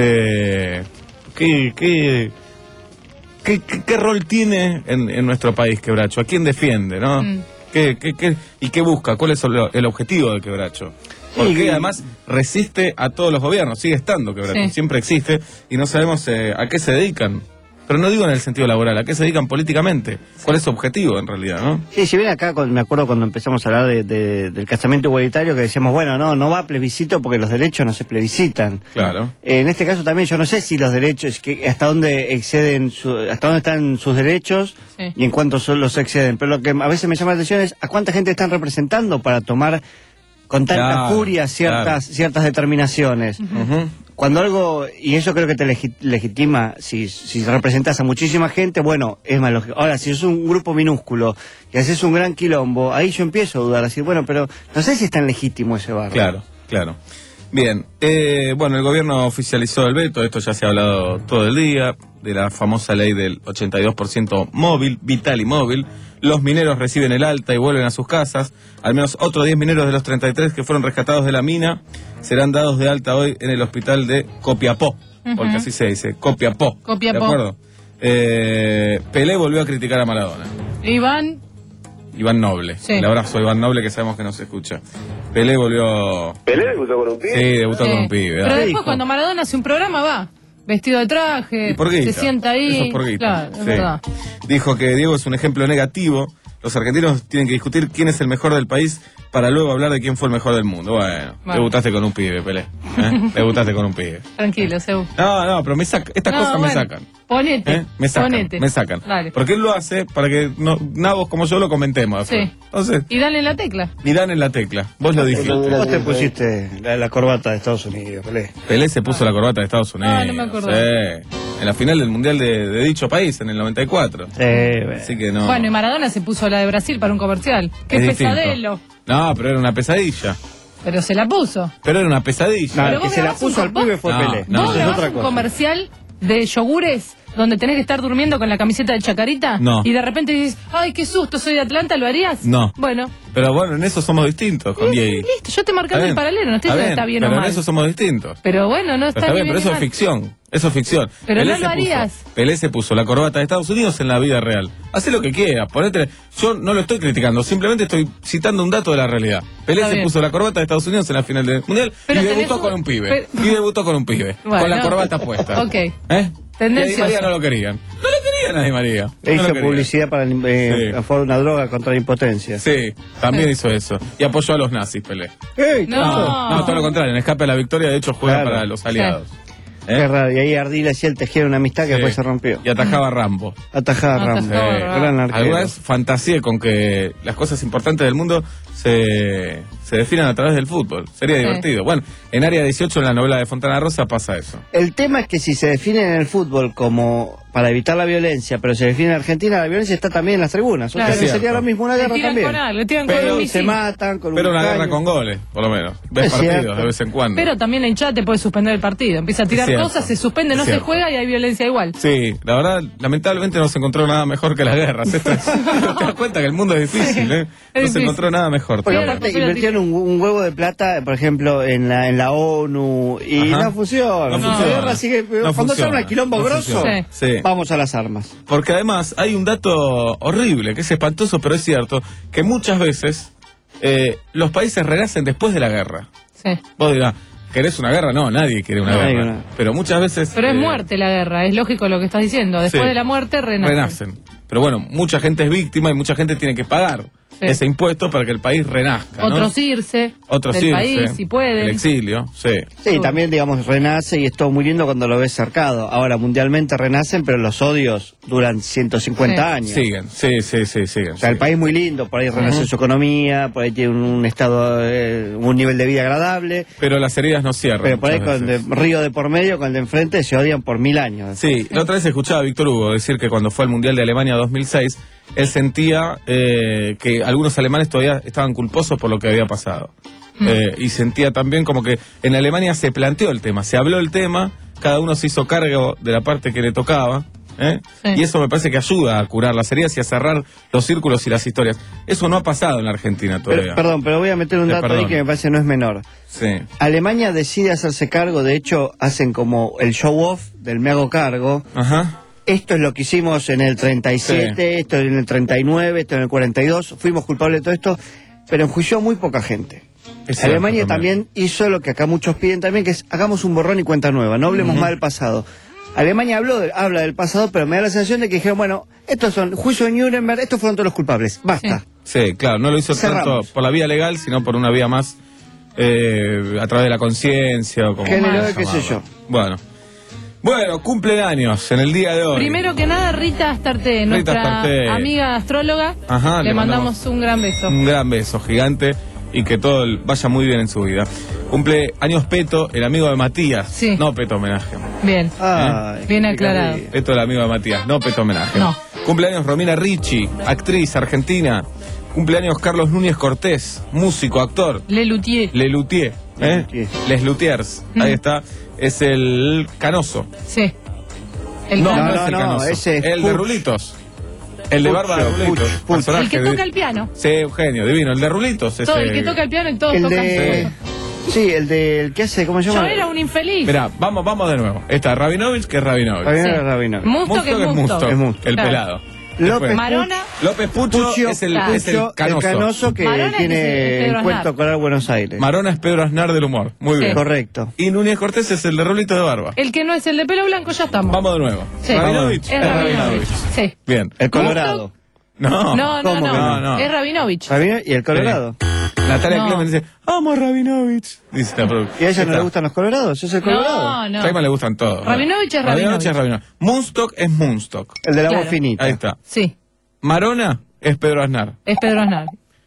Eh, ¿qué, qué, qué, qué, qué rol tiene en, en nuestro país Quebracho? ¿A quién defiende, no? Mm. ¿Qué, qué, qué, ¿Y qué busca? ¿Cuál es el, el objetivo de Quebracho? Porque además resiste a todos los gobiernos, sigue estando Quebracho, Sí. siempre existe y no sabemos eh, a qué se dedican. Pero no digo en el sentido laboral, ¿a qué se dedican políticamente? ¿Cuál es su objetivo en realidad, no? Sí, si bien acá, con- me acuerdo cuando empezamos a hablar de, de- del casamiento igualitario, que decíamos, bueno, no, no va a plebiscito porque los derechos no se plebiscitan. Claro. Eh, en este caso también yo no sé si los derechos, que hasta dónde exceden, su- hasta dónde están sus derechos Sí. y en cuánto son los exceden. Pero lo que a veces me llama la atención es a cuánta gente están representando para tomar con tanta Claro, furia ciertas, claro. ciertas determinaciones. Ujú. Cuando algo, y eso creo que te legi- legitima, si, si representas a muchísima gente, bueno, es más lógico. Ahora, si es un grupo minúsculo y haces un gran quilombo, ahí yo empiezo a dudar, decir, bueno, pero no sé si es tan legítimo ese barrio. Claro, claro. Bien, eh, bueno, el gobierno oficializó el veto, esto ya se ha hablado todo el día, de la famosa ley del ochenta y dos por ciento móvil, vital y móvil. Los mineros reciben el alta y vuelven a sus casas. Al menos otros diez mineros de los treinta y tres que fueron rescatados de la mina serán dados de alta hoy en el hospital de Copiapó, porque así se dice, Copiapó. Copiapó. ¿De acuerdo? Eh, Pelé volvió a criticar a Maradona. Iván, Iván Noble. Sí. El abrazo a Iván Noble, que sabemos que nos escucha. Pelé volvió... ¿Pelé debutó con un pibe? Sí, debutó sí. con un pibe. Pero dale. después cuando Maradona hace un programa va, vestido de traje, Y por se guita. sienta ahí. Eso es por guita. Claro, es Sí. verdad. Dijo que Diego es un ejemplo negativo. Los argentinos tienen que discutir quién es el mejor del país para luego hablar de quién fue el mejor del mundo. Bueno, Bueno. debutaste con un pibe, Pelé. ¿eh? Debutaste con un pibe. Tranquilo, Seu. No, no, pero me saca, estas No, cosas bueno, me sacan. Ponete. ¿eh? Me sacan, Ponete. me sacan. Dale. Porque él lo hace para que no, nabos como yo lo comentemos. Sí. Entonces, Y dale en la tecla. y dan en la tecla. Vos lo dijiste. Vos te pusiste la, la corbata de Estados Unidos, Pelé. Pelé se puso la corbata de Estados Unidos. Ah, no me acuerdo. Sí. En la final del Mundial de, de dicho país, en el noventa y cuatro. Sí, bueno. Así que no. Bueno, y Maradona se puso la de Brasil para un comercial. Qué Es distinto. pesadelo. No, pero era una pesadilla. Pero se la puso. Pero era una pesadilla. No, Pero el que vos se la grabás un puso al com- pibe fue No, Pelé. no, ¿Vos Eso es grabás otra un cosa. comercial de yogures donde tenés que estar durmiendo con la camiseta de Chacarita? No. Y de repente dices, ay, qué susto, soy de Atlanta, ¿lo harías? No. Bueno, Pero bueno, en eso somos distintos con y- Diego. listo, yo te marcando el paralelo, no estoy diciendo que está bien pero o en mal. eso somos distintos. Pero bueno, no Pero está, está bien, ni pero bien eso ni es mal. ficción. Eso es ficción. Pero no se lo puso- harías. Pelé se puso la corbata de Estados Unidos en la vida real. Hace lo que quiera, ponete. Yo no lo estoy criticando, simplemente estoy citando un dato de la realidad. Pelé Está se bien. puso la corbata de Estados Unidos en la final del Mundial Pero y tenés debutó un- con un pibe. pero- Y debutó con un pibe. Bueno. Con la corbata puesta. Ok. ¿Eh? Y a Di Tendencioso. María no lo querían. No lo querían a Di María. No E lo hizo querían. publicidad para el- eh, Sí. a favor de una droga contra la impotencia. Sí, también hizo eso. Y apoyó a los nazis, Pelé. ¡Ey, No. No, no, todo lo contrario. En escape a la victoria, de hecho, juega Claro. para los aliados. Qué ¿Eh? raro. Y ahí Ardila hacía el tejer una amistad que Sí. después se rompió. Y atajaba a Rambo. Atajada Atajaba Rambo. a Eh, Rambo. Gran arquero. Alguna vez fantaseé con que las cosas importantes del mundo se, se definan a través del fútbol. Sería Sí. divertido. Bueno, en Área dieciocho, en la novela de Fontana Rosa, pasa eso. El tema es que si se define en el fútbol como para evitar la violencia, pero se define en Argentina, la violencia está también en las tribunas. O Claro. sea, que Es sería cierto. lo mismo, una Le guerra tiran también. con algo, le tiran con Pero un Se misil. matan con Pero un una guerra caño. con goles, por lo menos. Ves Es partidos cierto. de vez en cuando. Pero también la hinchada te puede suspender el partido. Empieza a tirar Es cierto. cosas, se suspende, no Es se cierto. juega y hay violencia igual. Sí, la verdad, lamentablemente no se encontró nada mejor que las guerras. Esto es- te das cuenta que el mundo es difícil, ¿eh? No se difícil. encontró nada mejor. Porque Pero aparte pero invirtieron un, un huevo de plata, por ejemplo, en la, en la ONU y Ajá. no funciona. No La funciona. guerra sigue. No cuando se funciona. arma el quilombo No grosso, funciona. Sí. vamos a las armas. Porque además hay un dato horrible, que es espantoso, pero es cierto, que muchas veces eh, los países renacen después de la guerra. Sí. Vos dirás, ¿querés una guerra? No, nadie quiere una No, guerra. no. Pero muchas veces... Pero es eh, muerte la guerra, es lógico lo que estás diciendo. Después sí. de la muerte renace. renacen. Pero bueno, mucha gente es víctima y mucha gente tiene que pagar Sí. ese impuesto para que el país renazca, ¿no? Otros irse Otros del irse, país, si pueden. el exilio, sí. Sí, también, digamos, renace y es todo muy lindo cuando lo ves cercado. Ahora, mundialmente renacen, pero los odios duran ciento cincuenta Sí. años. Siguen, sí, sí, sí, siguen. O sea, el siguen. país muy lindo, por ahí renace su economía, por ahí tiene un, un estado, eh, un nivel de vida agradable, Pero las heridas no cierran. pero por ahí muchas con el veces. Río de por medio, con el de enfrente, se odian por mil años. Sí, la otra vez escuchaba a Víctor Hugo decir que cuando fue al Mundial de Alemania dos mil seis, él sentía eh, que algunos alemanes todavía estaban culposos por lo que había pasado. Eh, y sentía también como que en Alemania se planteó el tema, se habló el tema, cada uno se hizo cargo de la parte que le tocaba. ¿eh? Sí. Y eso me parece que ayuda a curar las heridas y a cerrar los círculos y las historias. Eso no ha pasado en la Argentina Pero, todavía. perdón, pero voy a meter un Eh, dato perdón. ahí que me parece no es menor. Sí. Alemania decide hacerse cargo, de hecho, hacen como el show off del me hago cargo. Ajá. Esto es lo que hicimos en el treinta y siete, Sí. esto en el treinta y nueve, esto en el cuarenta y dos, fuimos culpables de todo esto, pero enjuició muy poca gente. Es cierto, Alemania también hizo lo que acá muchos piden también, que es hagamos un borrón y cuenta nueva, no hablemos más del pasado. Alemania habló de- habla del pasado, pero me da la sensación de que dijeron, bueno, estos son juicio de Nuremberg, estos fueron todos los culpables, basta. Sí, claro, no lo hizo Cerramos. tanto por la vía legal, sino por una vía más eh, a través de la conciencia o como General, quieras qué sé llamarlo. Bueno. Bueno, cumpleaños en el día de hoy. Primero que nada, Rita Astarte, nuestra Astarte. amiga astróloga. Ajá, le le mandamos, mandamos un gran beso. Un gran beso gigante y que todo el- vaya muy bien en su vida. Cumple años Peto, el amigo de Matías. Sí. No Peto homenaje. Bien. Ay, Bien qué aclarado. cariño. Peto, el amigo de Matías, no Peto homenaje. No. Cumpleaños Romina Ricci, actriz argentina. Cumpleaños Carlos Núñez Cortés, músico, actor. Le Luthier. Le Luthier, ¿eh? Luthier. Les Luthiers, Mm. ahí está. Es el canoso. Sí. El, No, can- no, no, es el no, canoso. ese es el de Puch. Rulitos. El de barba de Puch, Rulitos. Puch, Puch. personaje el que de- toca el piano. Sí, Eugenio, divino. El de Rulitos. Todo, ese- el que toca el piano y todos El tocan de... su Sí, el del que hace, ¿cómo se Yo llama? era un infeliz. Mirá, vamos, vamos de nuevo. Está Rabinovich, que es Rabinovich. Rabino Sí. era Rabino. Musto que es Musto. Musto, Es Musto. el Claro. pelado. López Después, Marona. López Pucho, Puccio, es el, Claro. es el Puccio, canoso. el canoso que Marona es tiene Pedro el Aznar. cuento Coral Buenos Aires. Marona es Pedro Aznar del humor. Muy Sí. bien. Correcto. Y Núñez Cortés es el de Rolito de barba. El que no es el de pelo blanco, ya estamos. Vamos de nuevo. Sí. Rabinovich. Es Rabinovich. Sí. Bien. El Colorado. No. No, no, ¿Cómo no, que no? No. Es Rabinovich. Rabino y el Colorado. Natalia No. Clemens dice, vamos Rabinovich. Dice la productora. ¿Y a ella no Está. le gustan los colorados? ¿Es el Colorado? No, no. A Jaime le gustan todos. Rabinovich es Rabinovich es Rabinovich. Rabinovich. Moonstock es Moonstock. El de la Claro. voz finita. Ahí está. Sí, Marona es Pedro Aznar. es Pedro Aznar.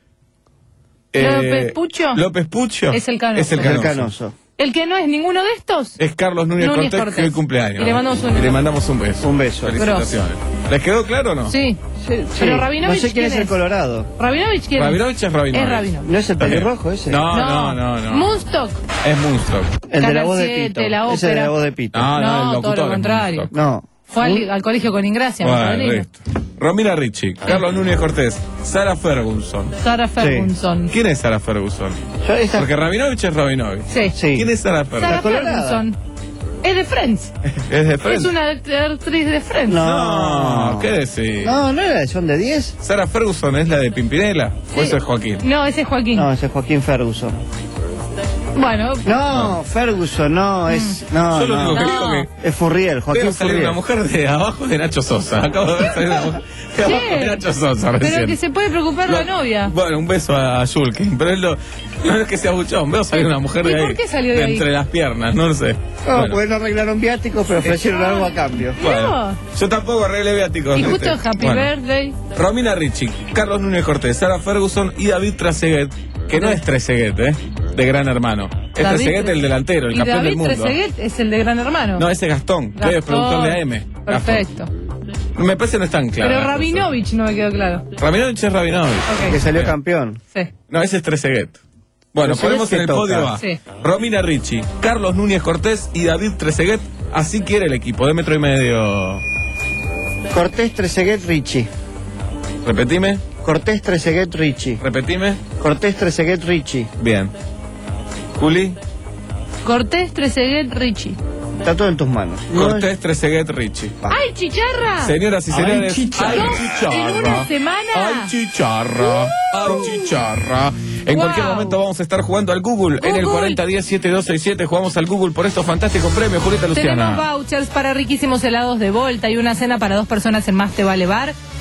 López Puccio López Puccio es el canoso. Es el Es el canoso. canoso. El que no es ninguno de estos. Es Carlos Núñez, Núñez Cortés, Cortés. que hoy cumpleaños. Y le mandamos un- Y le mandamos un beso. Un beso. Felicitaciones. ¿Les quedó claro o no? Sí. Sí, Pero sí. Rabinovich, No sé quién es el Colorado. ¿Rabinovich quién Rabinovich es Rabinovich. Es Rabinovich. ¿No es el Está bien. pelirrojo ese? No, no, no, no. Moonstock. Es Moonstock. El de la Canal voz de siete, Pito. la Ese de la ópera. voz de Pito. No, no, No, el todo locutor lo es contrario. Moonstock. No. Fue al, al colegio con Ingracia, mi Bueno, padrino. listo. Romina Ricci, Carlos Núñez Cortés, Sara Ferguson. Sara Ferguson. ¿Quién es Sara Ferguson? Yo esta- Porque Rabinovich es Rabinovich. Sí. Sí. ¿Quién es Sara Ferguson? Sara La colorada. Ferguson. Es de Friends. Es de Friends. Es una act- actriz de Friends. No. No, ¿qué decís? No, ¿no era de Son de diez? Sara Ferguson es la de Pimpinela. ¿O eso es Joaquín? No, ese es Joaquín. No, ese es Joaquín Ferguson. Bueno, No, Ferguson, no, es... No, Yo lo único no. que No. digo que Es Furriel, veo Joaquín salir Furriel. una mujer de abajo de Nacho Sosa. Acabo de ver salir una mujer de abajo de Nacho Sosa recién. pero que se puede preocupar la Lo- novia. Bueno, un beso a Shulkin, pero es lo, no es que sea buchón, veo salir una mujer ¿Y de ahí. por qué salió de ahí? entre las piernas, no lo sé. No, Bueno, pues no arreglaron viáticos, pero ofrecieron algo a cambio. bueno, yo tampoco arreglé viáticos. Y ¿viste? justo Happy Bueno, Birthday. Romina Ricci, Carlos Núñez Cortés, Sara Ferguson y David Trezeguet, que no es Trezeguet, ¿eh? De Gran Hermano. Es David Trezeguet el delantero, el y campeón David del mundo. Trezeguet es el de Gran Hermano. No, ese es Gastón, que es Gastón. productor de A M. Perfecto. Gastón. Me parece que no es tan claro. Pero Rabinovich no me quedó claro. Rabinovich es Rabinovich. Ok. Que salió Bien. campeón. Sí. No, ese es Trezeguet. Bueno, Trezeguet ponemos que en el toca. podio a Sí. Romina Ricci, Carlos Núñez Cortés y David Trezeguet. Así quiere el equipo, de metro y medio. Cortés, Trezeguet, Ricci. Repetime, Cortés, Trezeguet, Ricci. repetime. Cortés, Trezeguet, Ricci. Bien. Juli, Cortés, Trezeguet, Richie. Está todo en tus manos. No es- Cortés, Trezeguet, Ricci. ¡Ay, chicharra! Señoras y señores, chicharra. ¡ay, ¿Dos chicharra! en una semana? ¡Ay, chicharra! ¡Ay, chicharra! En Wow. cualquier momento vamos a estar jugando al Google. En el Google. cuarenta diez siete dos seis siete jugamos al Google por estos fantásticos premios. Julieta Tenemos Luciana. vouchers para riquísimos helados de Volta y una cena para dos personas en Más Te Vale Bar.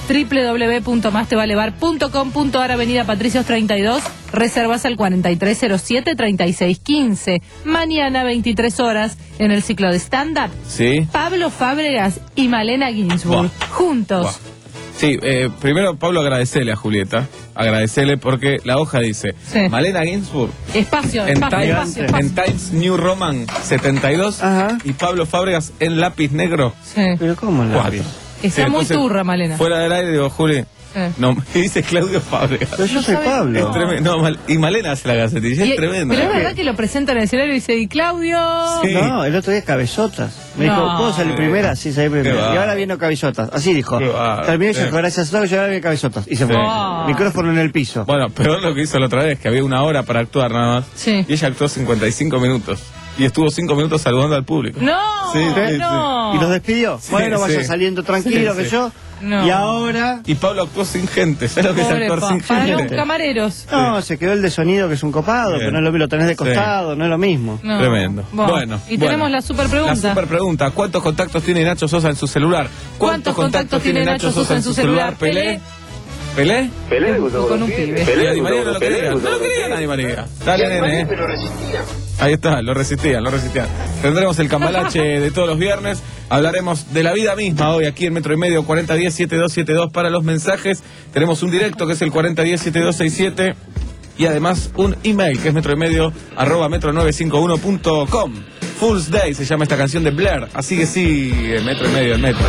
doble u doble u doble u punto más te vale bar punto com punto ar, Avenida Patricios treinta y dos, reservas al cuarenta y tres cero siete, treinta y seis quince. Mañana, veintitrés horas, en el ciclo de stand-up, Sí. Pablo Fábregas y Malena Ginsburg, Buah. juntos. Buah. Sí, eh, primero, Pablo, agradecele a Julieta. Agradecele porque la hoja dice: Sí. Malena Ginsburg Espacio, en, espacio, Times, espacio, espacio. en Times New Roman setenta y dos Ajá. y Pablo Fábregas en lápiz negro Sí. Pero ¿cómo la cuatro. Está Sí, muy entonces, turra, Malena. Fuera del aire digo, Juli, Sí. no, y dice Claudio Fábregas. Pero yo soy sabe- Pablo. Es tremendo. No, Mal- y Malena hace la gacetilla, Y- es tremendo. Pero es verdad que lo presenta en el escenario y dice, y Claudio... Sí. No, el otro día cabezotas. Me No. dijo, ¿puedo salir primera? Sí, salí Qué primera. va. Y ahora viene cabezotas. Así dijo. Qué va. Terminé y Sí. dijo, gracias a todos, yo ahora viene cabezotas. Y se fue. Sí. Micrófono en el piso. Bueno, peor lo que hizo la otra vez, que había una hora para actuar nada más. Sí. Y ella actuó cincuenta y cinco minutos. Y estuvo cinco minutos saludando al público. No, Sí, sí, no. Y los despidió. Sí, bueno, vaya sí. saliendo tranquilo Sí, que sí. yo. No. Y ahora. Y Pablo actuó sin gente. ¿Sabes lo que es Pobre actuar pa- sin para los gente? camareros. No, se quedó el de sonido que es un copado, Bien. pero no es lo mismo, lo tenés de Sí. costado, no es lo mismo. No. Tremendo. Bueno, Y bueno. tenemos la super pregunta. La super pregunta. ¿Cuántos contactos tiene Nacho Sosa en su celular? ¿Cuántos contactos tiene Nacho Sosa en su celular? ¿Pelé? ¿Pelé? O con un pibe. Pelé, Di María no lo quería. No lo querían a Di María. Dale, nene. eh. Ahí está, lo resistían, lo resistían. Tendremos el cambalache de todos los viernes. Hablaremos de la vida misma hoy aquí en Metro y Medio, cuarenta diez, setenta y dos setenta y dos para los mensajes. Tenemos un directo que es el cuarenta diez, setenta y dos sesenta y siete. Y además un email que es metro y medio arroba metro nueve cinco uno punto com. Fool's Day se llama esta canción de Blair. Así que sí, Metro y Medio, el Metro.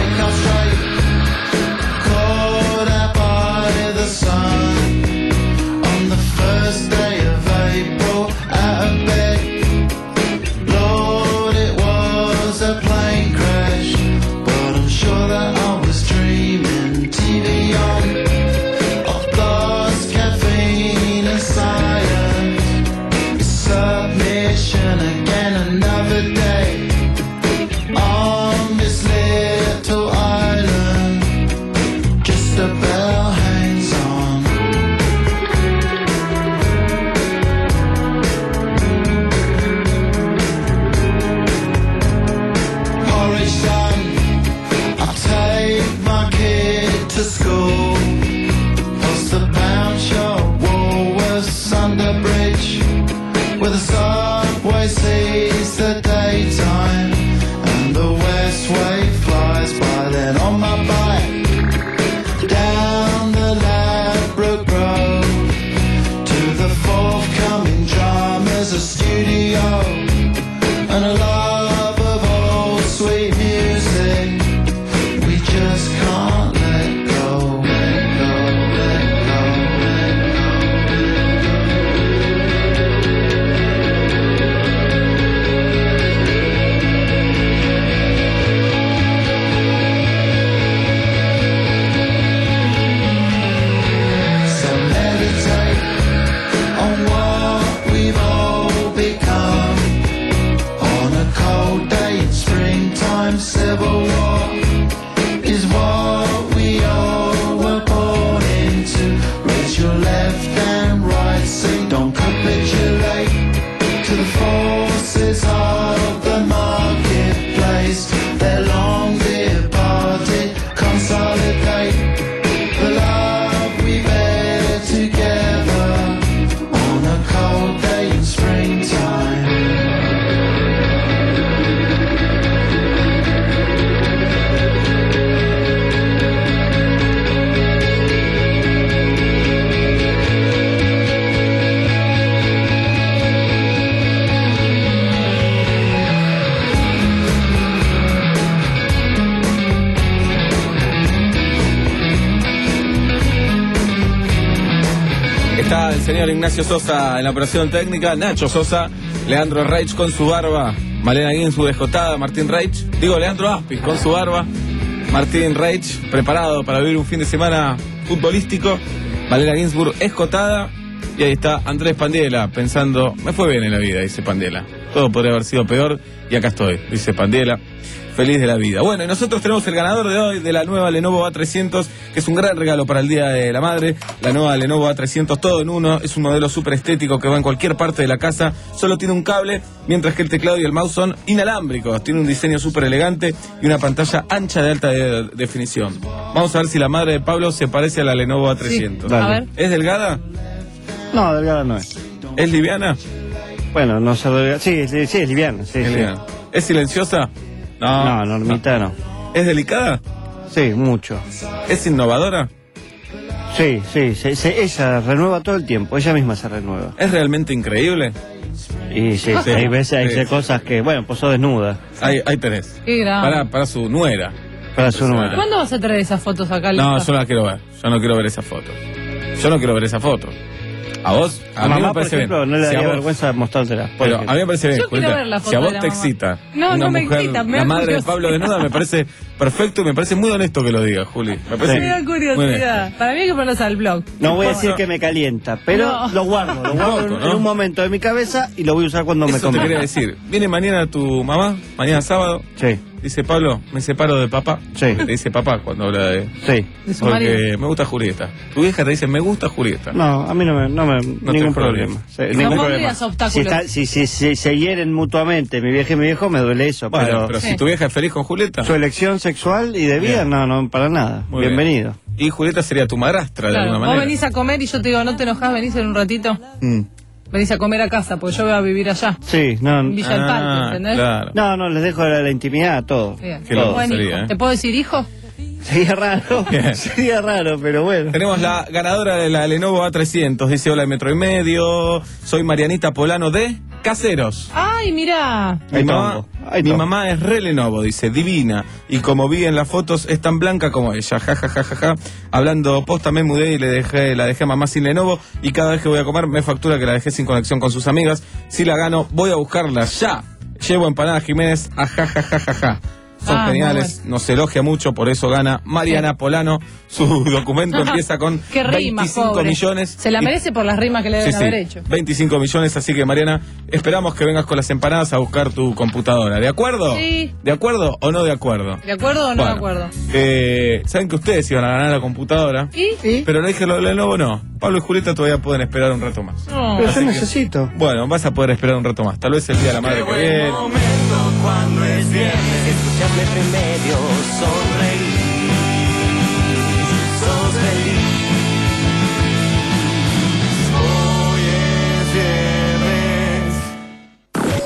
Está el señor Ignacio Sosa en la operación técnica, Nacho Sosa, Leandro Reich con su barba, Malena Ginsburg escotada, Martín Reich, digo Leandro Aspis con su barba, Martín Reich preparado para vivir un fin de semana futbolístico, Malena Ginsburg escotada, y ahí está Andrés Pandiela pensando, me fue bien en la vida, dice Pandiela. Todo podría haber sido peor y acá estoy, dice Pandiela. Feliz de la vida. Bueno, y nosotros tenemos el ganador de hoy de la nueva Lenovo A trescientos, que es un gran regalo para el Día de la Madre. La nueva Lenovo A trescientos, todo en uno. Es un modelo súper estético que va en cualquier parte de la casa. Solo tiene un cable, mientras que el teclado y el mouse son inalámbricos. Tiene un diseño súper elegante y una pantalla ancha de alta de- definición. Vamos a ver si la madre de Pablo se parece a la Lenovo A trescientos. Sí. A ver. ¿Es delgada? No, delgada no es. ¿Es liviana? Bueno, no sé delgada. Sí, es- sí, es liviana. Sí, Es sí. liviana. ¿Es silenciosa? No, Normita no. ¿Es delicada? Sí, mucho. ¿Es innovadora? Sí, sí, se- se- ella renueva todo el tiempo, ella misma se renueva. ¿Es realmente increíble? Y sí, Sí, hay veces, hay sí. cosas que, bueno, posó desnuda. Ahí, ahí tenés. Qué grave. Para, para su nuera. Para su nuera. ¿Cuándo vas a traer esas fotos acá? No, Lisa? yo no la quiero ver. Yo no quiero ver esa foto. Yo no quiero ver esa foto. ¿A vos? A, A mí mamá, me por parece ejemplo, bien. no le Si a daría vos- vergüenza mostrártela. por Pero ejemplo. a mí me parece bien, Yo quiero Julieta. ver la Si foto a vos de la te mamá. excita No, una no me mujer, excita, me la da madre de curiosidad. Pablo desnuda, me parece perfecto y me parece muy honesto que lo diga, Juli. Me parece Me da muy curiosidad. Para mí hay que ponerlos al blog. No voy a pasa? decir que me calienta, pero No. lo guardo, lo guardo Un poco, en, ¿no? en un momento de mi cabeza y lo voy a usar cuando me Eso te convenga. quería decir. Viene mañana tu mamá, mañana sábado. Sí, Dice, Pablo, me separo de papá. Sí. Te dice papá cuando habla de... sí. De su marido. Porque me gusta Julieta. Tu vieja te dice, me gusta Julieta. No, a mí no me, no me te ningún jode. problema. Sí, No ningún problema. pondrías obstáculos. Si, está- si, si- si se hieren mutuamente mi vieja y mi viejo, me duele eso, Bueno, pero, pero Sí. si tu vieja es feliz con Julieta. su elección sexual y de vida, Bien. no, no, para nada. Muy bien. Bienvenido. Y Julieta sería tu madrastra de Claro, alguna vos manera. venís a comer y yo te digo, ¿no te enojás? ¿Venís en un ratito? Mm. Venís a comer a casa, porque yo voy a vivir allá. Sí, no, En Villa del Parque, Ah, ¿entendés? claro. no, no, les dejo la, la intimidad, todo. Bien. Qué loco Buen sería, hijo. ¿eh? ¿Te puedo decir hijo? Sería raro, Bien. sería raro, pero bueno. Tenemos la ganadora de la Lenovo A trescientos. Dice, hola, Metro y Medio. Soy Marianita Polano de Caseros. Ay, mirá. Mi, Ahí mamá, tombo, ahí mi tombo. mamá es re Lenovo, dice, divina. Y como vi en las fotos, es tan blanca como ella. Ja, ja, ja, ja, ja. Hablando posta, me mudé y le dejé, la dejé a mamá sin Lenovo. Y cada vez que voy a comer, me factura que la dejé sin conexión con sus amigas. Si la gano, voy a buscarla ya. Llevo empanadas Jiménez. A ja, ja, ja, ja, ja. Son Ah, muy geniales, bueno. nos elogia mucho, por eso gana Mariana Polano. Su documento empieza con Qué rima, veinticinco pobre. millones. Se la y- merece por las rimas que le deben Sí, sí, haber hecho. veinticinco millones, así que Mariana, esperamos que vengas con las empanadas a buscar tu computadora. ¿De acuerdo? Sí. ¿De acuerdo o no de acuerdo? ¿De acuerdo o no Bueno, de acuerdo? eh, Saben que ustedes iban a ganar la computadora, ¿Y? pero le dije lo de Lenovo no. Pablo y Julieta todavía pueden esperar un rato más. No. Pero Así yo que- necesito. Bueno, vas a poder esperar un rato más. Tal vez el día de la madre que viene. Cuando es viernes, escuchas Metro y Medio, sonreír, sos feliz. Hoy es viernes.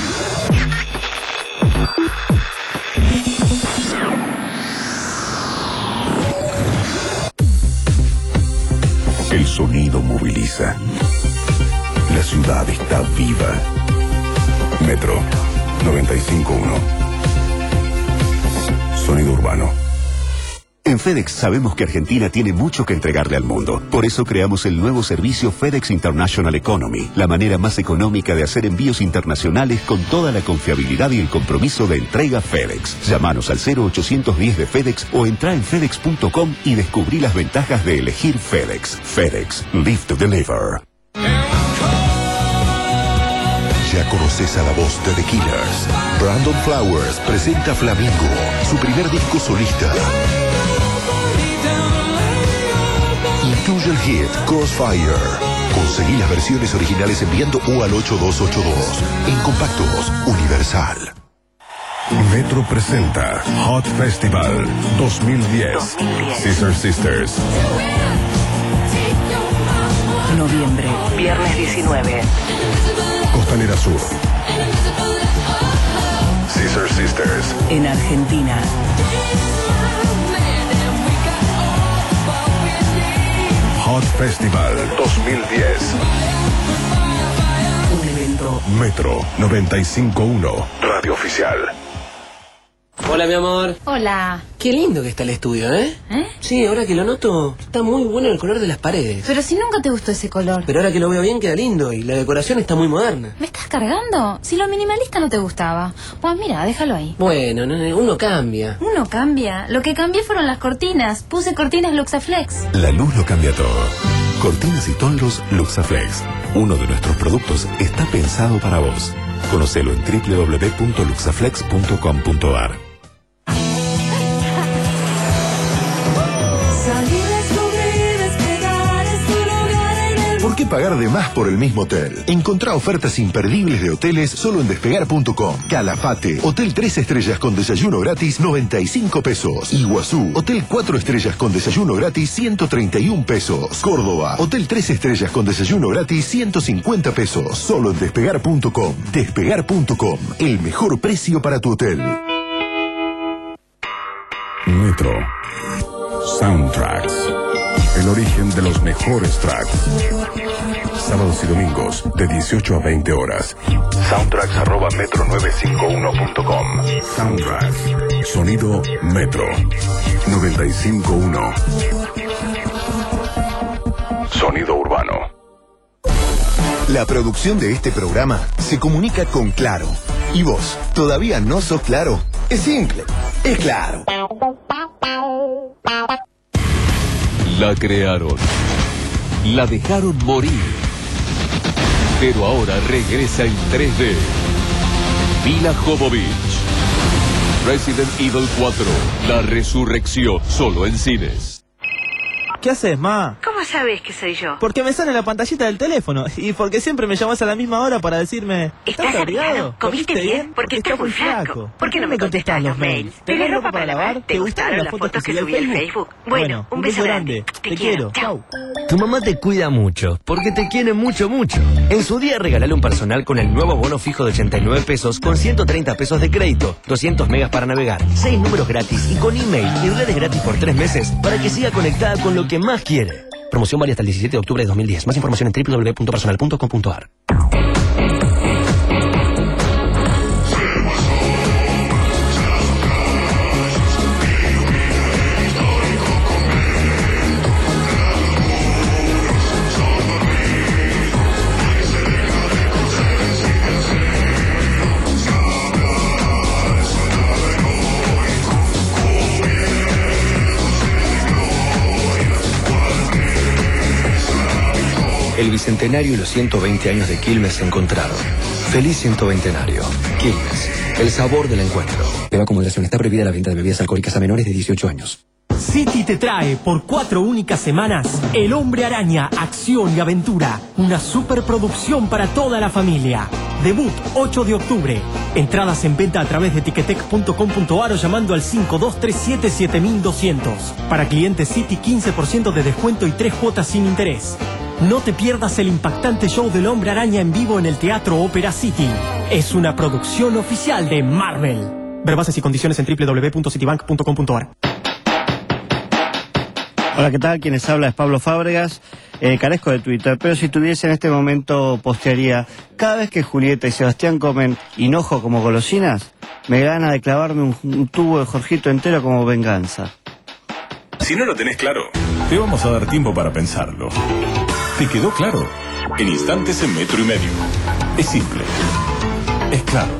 El sonido moviliza. La ciudad está viva. Metro noventa y cinco punto uno. Sonido urbano. En FedEx sabemos que Argentina tiene mucho que entregarle al mundo. Por eso creamos el nuevo servicio FedEx International Economy, la manera más económica de hacer envíos internacionales con toda la confiabilidad y el compromiso de entrega FedEx. Llámanos al cero ochocientos diez de FedEx o entra en fedex punto com y descubrí las ventajas de elegir FedEx. FedEx, live to deliver. Ya conoces a la voz de The Killers. Brandon Flowers presenta Flamingo, su primer disco solista. Incluye el hit Crossfire. Conseguí las versiones originales enviando U al ocho dos ocho dos. En compactos, Universal. Metro presenta Hot Festival dos mil diez. Scissor Sisters. Noviembre, viernes diecinueve. Costanera Sur. Scissor Sisters. En Argentina. Hot Festival dos mil diez. Un evento. Metro noventa y cinco punto uno. Radio Oficial. Hola, mi amor. Hola. Qué lindo que está el estudio, ¿eh? ¿Eh? Sí, ahora que lo noto, está muy bueno el color de las paredes. Pero si nunca te gustó ese color. Pero ahora que lo veo bien queda lindo y la decoración está muy moderna. ¿Me estás cargando? Si lo minimalista no te gustaba. Pues mira, déjalo ahí. Bueno, no, no, uno cambia. Uno cambia. Lo que cambié fueron las cortinas. Puse cortinas Luxaflex. La luz lo cambia todo. Cortinas y toldos Luxaflex. Uno de nuestros productos está pensado para vos. Conocelo en doble u doble u doble u punto luxaflex punto com punto a r. ¿Por qué pagar de más por el mismo hotel? Encontrá ofertas imperdibles de hoteles solo en despegar punto com. Calafate, hotel tres estrellas con desayuno gratis, noventa y cinco pesos. Iguazú, hotel cuatro estrellas con desayuno gratis, ciento treinta y un pesos. Córdoba, hotel tres estrellas con desayuno gratis, ciento cincuenta pesos. Solo en despegar punto com. despegar punto com, el mejor precio para tu hotel. Metro. Soundtracks. El origen de los mejores tracks. Sábados y domingos de dieciocho a veinte horas. Soundtracks arroba metro nueve cinco uno punto com. Soundtracks. Sonido Metro. noventa y cinco punto uno. Sonido urbano. La producción de este programa se comunica con Claro. ¿Y vos todavía no sos Claro? Es simple. Es Claro. La crearon, la dejaron morir, pero ahora regresa en tres D. Mila Jovovich. Resident Evil cuatro, la resurrección, solo en cines. ¿Qué haces, ma? ¿Cómo sabes que soy yo? Porque me sale la pantallita del teléfono y porque siempre me llamas a la misma hora para decirme... ¿Estás abrigado? ¿Comiste bien? Porque estás muy flaco. ¿Por qué no me contestas los mails? ¿Tenés ropa para lavar? ¿Te gustaron las fotos que subí al Facebook? Bueno, un beso grande. Te quiero. Chau. Tu mamá te cuida mucho, porque te quiere mucho, mucho. En su día regalale un personal con el nuevo bono fijo de ochenta y nueve pesos con ciento treinta pesos de crédito, doscientos megas para navegar, seis números gratis y con email y redes gratis por tres meses para que siga conectada con lo que más quiere. Promoción válida hasta el diecisiete de octubre de dos mil diez. Más información en doble u doble u doble u punto personal punto com punto a r. El Bicentenario y los ciento veinte años de Quilmes se encontraron. Feliz ciento veintenario. Quilmes, el sabor del encuentro. Beba con moderación. Está prohibida la venta de bebidas alcohólicas a menores de dieciocho años. City te trae por cuatro únicas semanas El Hombre Araña, acción y aventura. Una superproducción para toda la familia. Debut ocho de octubre. Entradas en venta a través de ticketek punto com punto a r o llamando al cinco dos tres siete siete doscientos. Para clientes City quince por ciento de descuento y tres cuotas sin interés. No te pierdas el impactante show del Hombre Araña en vivo en el Teatro Ópera City. Es una producción oficial de Marvel. Ver bases y condiciones en doble u doble u doble u punto citibank punto com punto a r. Hola, ¿qué tal? Quienes habla es Pablo Fábregas. Eh, carezco de Twitter, pero si tuviese en este momento postearía: cada vez que Julieta y Sebastián comen hinojo como golosinas, me gana de clavarme un, un tubo de Jorgito entero como venganza. Si no lo tenés claro, te vamos a dar tiempo para pensarlo. ¿Te quedó claro? En instantes en metro y medio. Es simple. Es claro.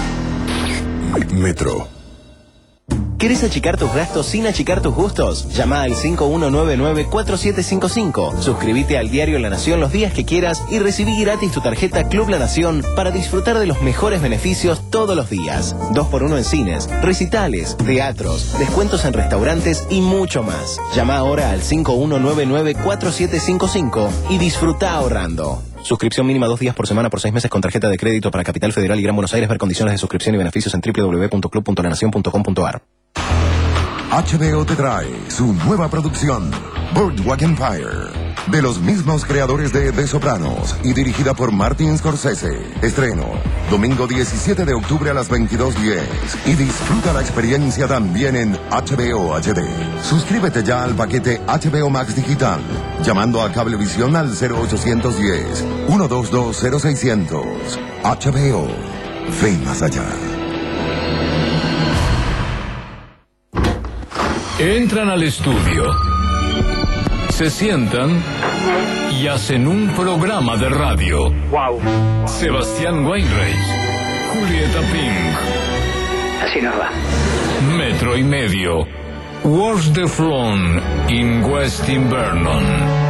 Metro. ¿Querés achicar tus gastos sin achicar tus gustos? Llama al cinco uno nueve nueve cuatro siete cinco cinco. Suscríbete al diario La Nación los días que quieras y recibí gratis tu tarjeta Club La Nación para disfrutar de los mejores beneficios todos los días. dos por uno en cines, recitales, teatros, descuentos en restaurantes y mucho más. Llama ahora al cinco uno nueve nueve cuatro siete cinco cinco y disfruta ahorrando. Suscripción mínima dos días por semana por seis meses con tarjeta de crédito para Capital Federal y Gran Buenos Aires. Ver condiciones de suscripción y beneficios en doble u doble u doble u punto club punto la nación punto com punto a r. H B O te trae su nueva producción, Boardwalk Empire, de los mismos creadores de The Sopranos y dirigida por Martin Scorsese. Estreno, domingo diecisiete de octubre a las veintidós diez. Y disfruta la experiencia también en H B O H D. Suscríbete ya al paquete H B O Max Digital, llamando a Cablevisión al cero ochocientos diez, ciento veintidós, cero seiscientos. H B O, ve más allá. Entran al estudio, se sientan y hacen un programa de radio. Wow. Sebastián Weinreich, Julieta Pink. Así nos va. Metro y medio. Watch the Throne in West Invernon.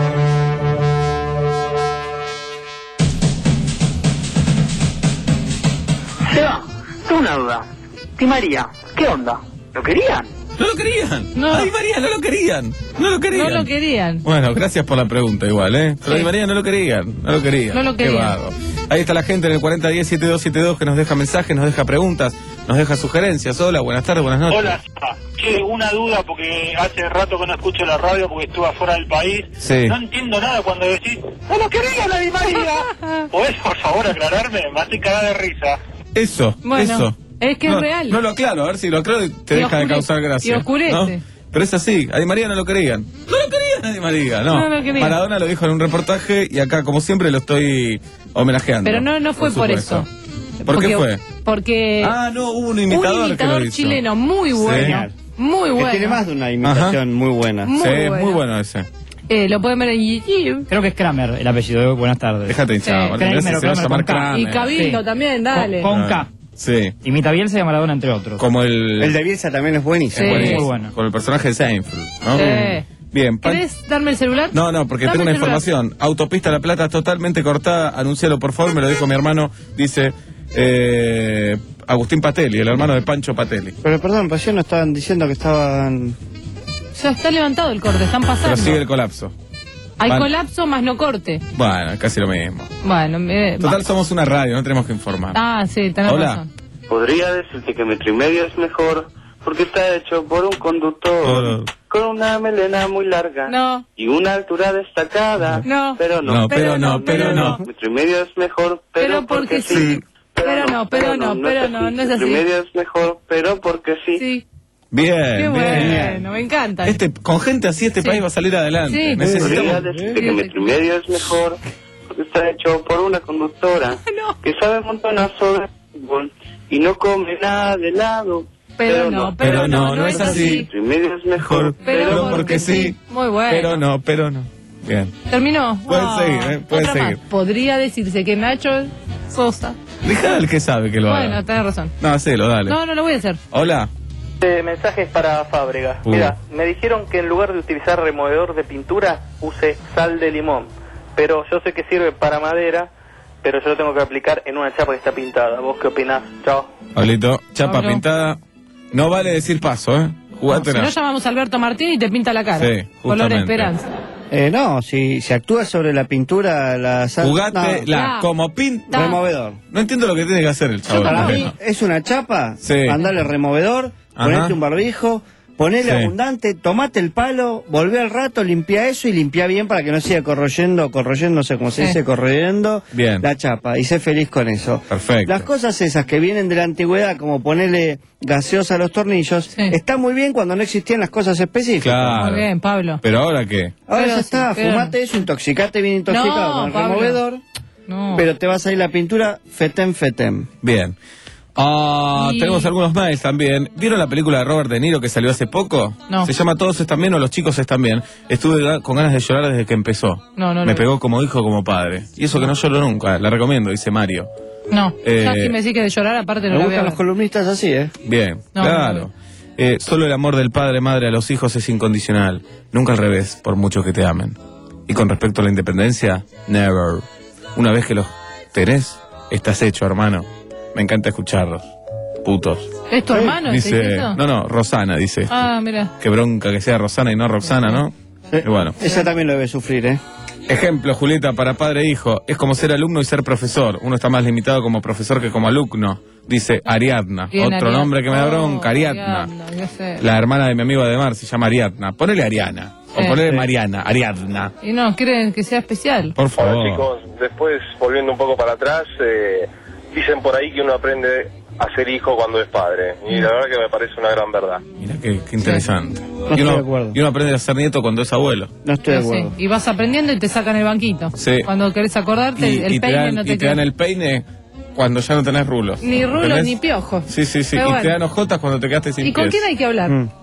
Seba, tengo una duda. Di María, ¿qué onda? ¿Lo querían? No lo querían. No. Ay, María, no lo querían. No lo querían. No lo querían. Bueno, gracias por la pregunta igual, ¿eh? Pero Sí. Di María no lo querían. No lo querían. No lo Qué querían. bárbaro. Ahí está la gente en el cuarenta diez setenta y dos setenta y dos que nos deja mensajes, nos deja preguntas, nos deja sugerencias. Hola, buenas tardes, buenas noches. Hola, che, una duda porque hace rato que no escucho la radio porque estuve afuera del país. Sí. No entiendo nada cuando decís, ¡no lo quería la Di María! ¿Podés por favor aclararme? Me hace cagada de risa. Eso, Bueno, eso. es que es no, real. No lo aclaro, a ver si lo aclaro y te Y deja de oscurece, causar gracia. y oscurece. ¿no? Pero es así, a Di María no lo querían. No lo querían a Di María, no. No lo querían. Maradona lo dijo en un reportaje y acá, como siempre, lo estoy homenajeando. Pero no, no fue por, supuesto. eso. ¿Por qué Porque- fue? Porque Ah, no, hubo un imitador, un que imitador lo hizo. chileno muy bueno. Sí. Muy Que bueno. tiene más de una imitación muy buena. Muy sí, bueno. muy bueno ese. Eh, lo pueden ver en YouTube. Creo que es Kramer el apellido. Buenas tardes. Déjate hinchado, Sí. Martín, Kramer ese o se va a Kramer llamar con K. Kramer. Y Cabildo Sí. también, dale. Con, con K. Sí, Imita Bielsa y a Maradona, entre otros. como el... El de Bielsa también es buenísimo. Sí. buenísimo, Muy bueno. con el personaje de Seinfeld, ¿no? Sí. Bien, pan- ¿Querés darme el celular? No, no, porque Dame tengo una el celular. información. Autopista La Plata totalmente cortada, anuncialo por favor, me lo dijo mi hermano, dice eh, Agustín Patelli, el hermano de Pancho Patelli. Pero perdón, recién nos estaban diciendo que estaban... Ya está levantado el corte, están Pero pasando. sigue el colapso. Hay Van- colapso más no corte. Bueno, casi lo mismo. Bueno, eh, Total, va. somos una radio, no tenemos que informar. Ah, sí, tenés Hola. razón. Podría decirte que metro y medio es mejor porque está hecho por un conductor Todo. con una melena muy larga No. y una altura destacada. No. Pero no, No, pero no, pero no. Metro y medio es mejor, pero, Pero porque sí. Pero no, pero no, pero no, no es Metro y así. medio es mejor, pero porque sí. Sí. Bien, Qué bien. bueno, me encanta. Este, con gente así este Sí. país va a salir adelante. Sí. Podría Necesitamos... decirte que metro y medio es mejor porque está hecho por una conductora que sabe montonazo de fútbol y no come nada de helado. Pero no, pero no, no es así. Metro y medio es mejor, Pero Pero porque porque sí. sí. Muy bueno. Pero no, pero no. Bien. ¿Terminó? Pueden Ah, seguir, ¿eh? Pueden otra seguir. más. Podría decirse que Nacho Sosa. Deja al que sabe que lo Bueno, haga. tenés razón. No, hacelo, dale. No, no lo voy a hacer. Hola. Eh, mensajes para Fábrega. Uh. Mira, me dijeron que en lugar de utilizar removedor de pintura, use sal de limón. Pero yo sé que sirve para madera, pero yo lo tengo que aplicar en una chapa que está pintada. ¿Vos qué opinás? Chao. Pablito, chapa Pablo. pintada. No vale decir paso, ¿eh? Si Jugátela. no, llamamos a Alberto Martín y te pinta la cara. Sí, Color justamente. Esperanza. Eh, no, si, si actúa sobre la pintura, la sal... Jugate no, la Ya. como pinta. removedor. No entiendo lo que tiene que hacer el chavo. Para ¿no? mí es una chapa, Sí. andale removedor, Ajá. ponete un barbijo, ponele Sí. abundante, tomate el palo, volvé al rato, limpia eso y limpia bien para que no siga corroyendo, corroyendo, no sé cómo se Sí. dice, corroyendo Bien. la chapa y sé feliz con eso. Perfecto. Las cosas esas que vienen de la antigüedad, como ponerle gaseosa a los tornillos, Sí. está muy bien cuando no existían las cosas específicas. Claro. Muy bien, Pablo. Pero ahora qué? Ahora Pero ya sí, está, pero- fumate eso, intoxicate bien intoxicado No, con el Pablo. removedor, No. pero te va a salir la pintura fetem fetem. Bien. Ah, Y- tenemos algunos mails también. ¿Vieron la película de Robert De Niro que salió hace poco? No. Se llama Todos están bien o Los chicos están bien. Estuve ga- con ganas de llorar desde que empezó. No, no Me lo pegó como hijo, como padre. Y eso que no lloro nunca. La recomiendo, dice Mario. No, Eh, ya si me decís que de llorar, aparte no Me lo voy a gustan ver. los columnistas así, ¿eh? Bien, No, claro. no, Eh, solo el amor del padre, madre a los hijos es incondicional. Nunca al revés, por mucho que te amen. Y con respecto a la independencia, never. Una vez que los tenés, estás hecho, hermano. Me encanta escucharlos. Putos. ¿Es tu hermano? ¿te dice Dice, eso? no, no, Rosana dice. Ah, mira. Qué bronca que sea Rosana y no Roxana, ¿no? Y bueno. Esa también lo debe sufrir, ¿eh? Ejemplo, Julieta, para padre e hijo, es como ser alumno y ser profesor. Uno está más limitado como profesor que como alumno. Dice Ariadna. Bien, Otro Ariadna. nombre que me da Oh, bronca, Ariadna. Ariadna, ya sé. La hermana de mi amigo Ademar se llama Ariadna. Ponele Ariana. O Sí. ponele Sí. Mariana, Ariadna. Y no, quieren que sea especial. Por favor. Hola chicos, después volviendo un poco para atrás, eh, dicen por ahí que uno aprende a ser hijo cuando es padre. Y la verdad que me parece una gran verdad. Mira qué, qué interesante. No y, estoy uno, de acuerdo. y uno aprende a ser nieto cuando es abuelo. No estoy de Ah, sí. acuerdo. Y vas aprendiendo y te sacan el banquito. Sí. Cuando querés acordarte, Y, el y te peine dan, no y te te dan queda. el peine cuando ya no tenés rulos. Ni rulo ¿Entendés? ni piojo. Sí, sí, sí. Pero y bueno. te dan ojotas cuando te quedaste sin ¿Y con pies. quién hay que hablar? Mm.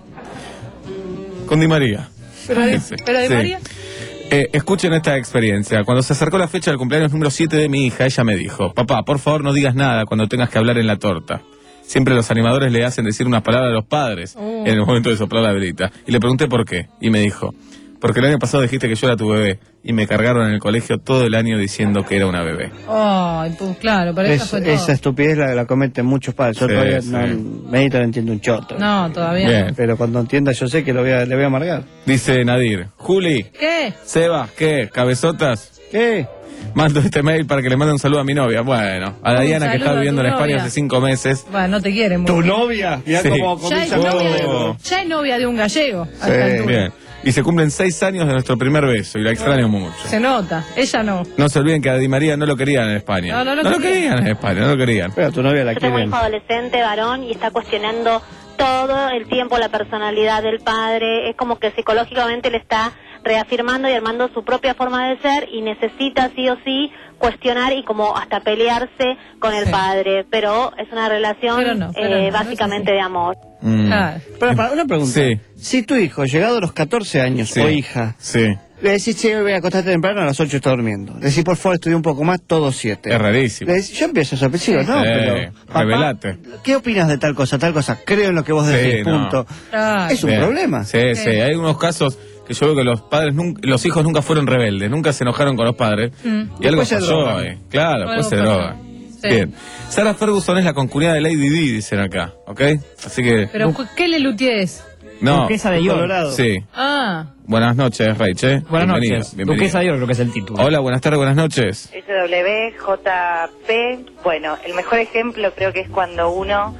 Con Di María. ¿Pero de, Sí. pero de Sí. María? Eh, escuchen esta experiencia. Cuando se acercó la fecha del cumpleaños número siete de mi hija, ella me dijo, papá, por favor no digas nada cuando tengas que hablar en la torta. Siempre los animadores le hacen decir unas palabras a los padres Oh. en el momento de soplar la velita. Y le pregunté por qué. Y me dijo, Porque el año pasado dijiste que yo era tu bebé y me cargaron en el colegio todo el año diciendo que era una bebé. Ay, pues claro, pero esa Es- fue todo. esa estupidez la, la cometen muchos padres. Yo Sí, todavía sí. no, Medita no entiendo un choto. No, todavía Bien. no. Pero cuando entienda yo sé que lo voy a, le voy a amargar. Dice Nadir, Juli, ¿Qué? Seba, ¿qué? ¿Cabezotas? ¿Qué? Mando este mail para que le mande un saludo a mi novia. Bueno, a Un Diana que saludo está a tu viviendo en España novia. hace cinco meses. Bueno, no te quiere mucho. ¿Tu novia? Mirá Sí. cómo Ya es, comienza novia Oh. de, ya es novia de un gallego. a Sí. esta altura. Bien. Y se cumplen seis años de nuestro primer beso y la extraño mucho. Se nota, ella no. No se olviden que a Di María no lo querían en España. No, no lo querían. querían en España, no lo querían. Pero a tu novia la Yo tengo un quieren. hijo adolescente, varón, y está cuestionando todo el tiempo la personalidad del padre. Es como que psicológicamente le está reafirmando y armando su propia forma de ser y necesita sí o sí cuestionar y como hasta pelearse con el Sí. padre. Pero es una relación Pero no, pero eh, no, no es básicamente así. de amor. Mm. Claro. Pero, para, una pregunta. Sí. Si tu hijo, llegado a los catorce años, Sí. o hija, Sí. le decís, che, voy a acostarte temprano, a las ocho está durmiendo. Le decís, por favor, estudia un poco más, todo siete. Es rarísimo. Le decís, yo empiezo a sospechoso, ¿no? Sí, Pero, papá, revelate. ¿qué opinas de tal cosa, tal cosa? Creo en lo que vos Sí, decís, no. punto. Claro. Es un Bien. problema. Sí, sí, Sí. hay unos casos que yo veo que los padres, nunca, los hijos nunca fueron rebeldes, nunca se enojaron con los padres. Mm. Y algo Después se falló drogan. ahí. Claro, Algo después se falló. drogan. Sí. Bien. Sarah Ferguson es la concuñada de Lady Di, dicen acá, ¿ok? Así que... Pero, ¿qué le lutiés? No. Duquesa de York. Colorado. Sí. Ah, Buenas noches, Rach, ¿eh? Buenas Bienvenida, noches. bienvenida. Duquesa de York creo que es el título. Hola, buenas tardes, buenas noches. S W J P, bueno, el mejor ejemplo creo que es cuando uno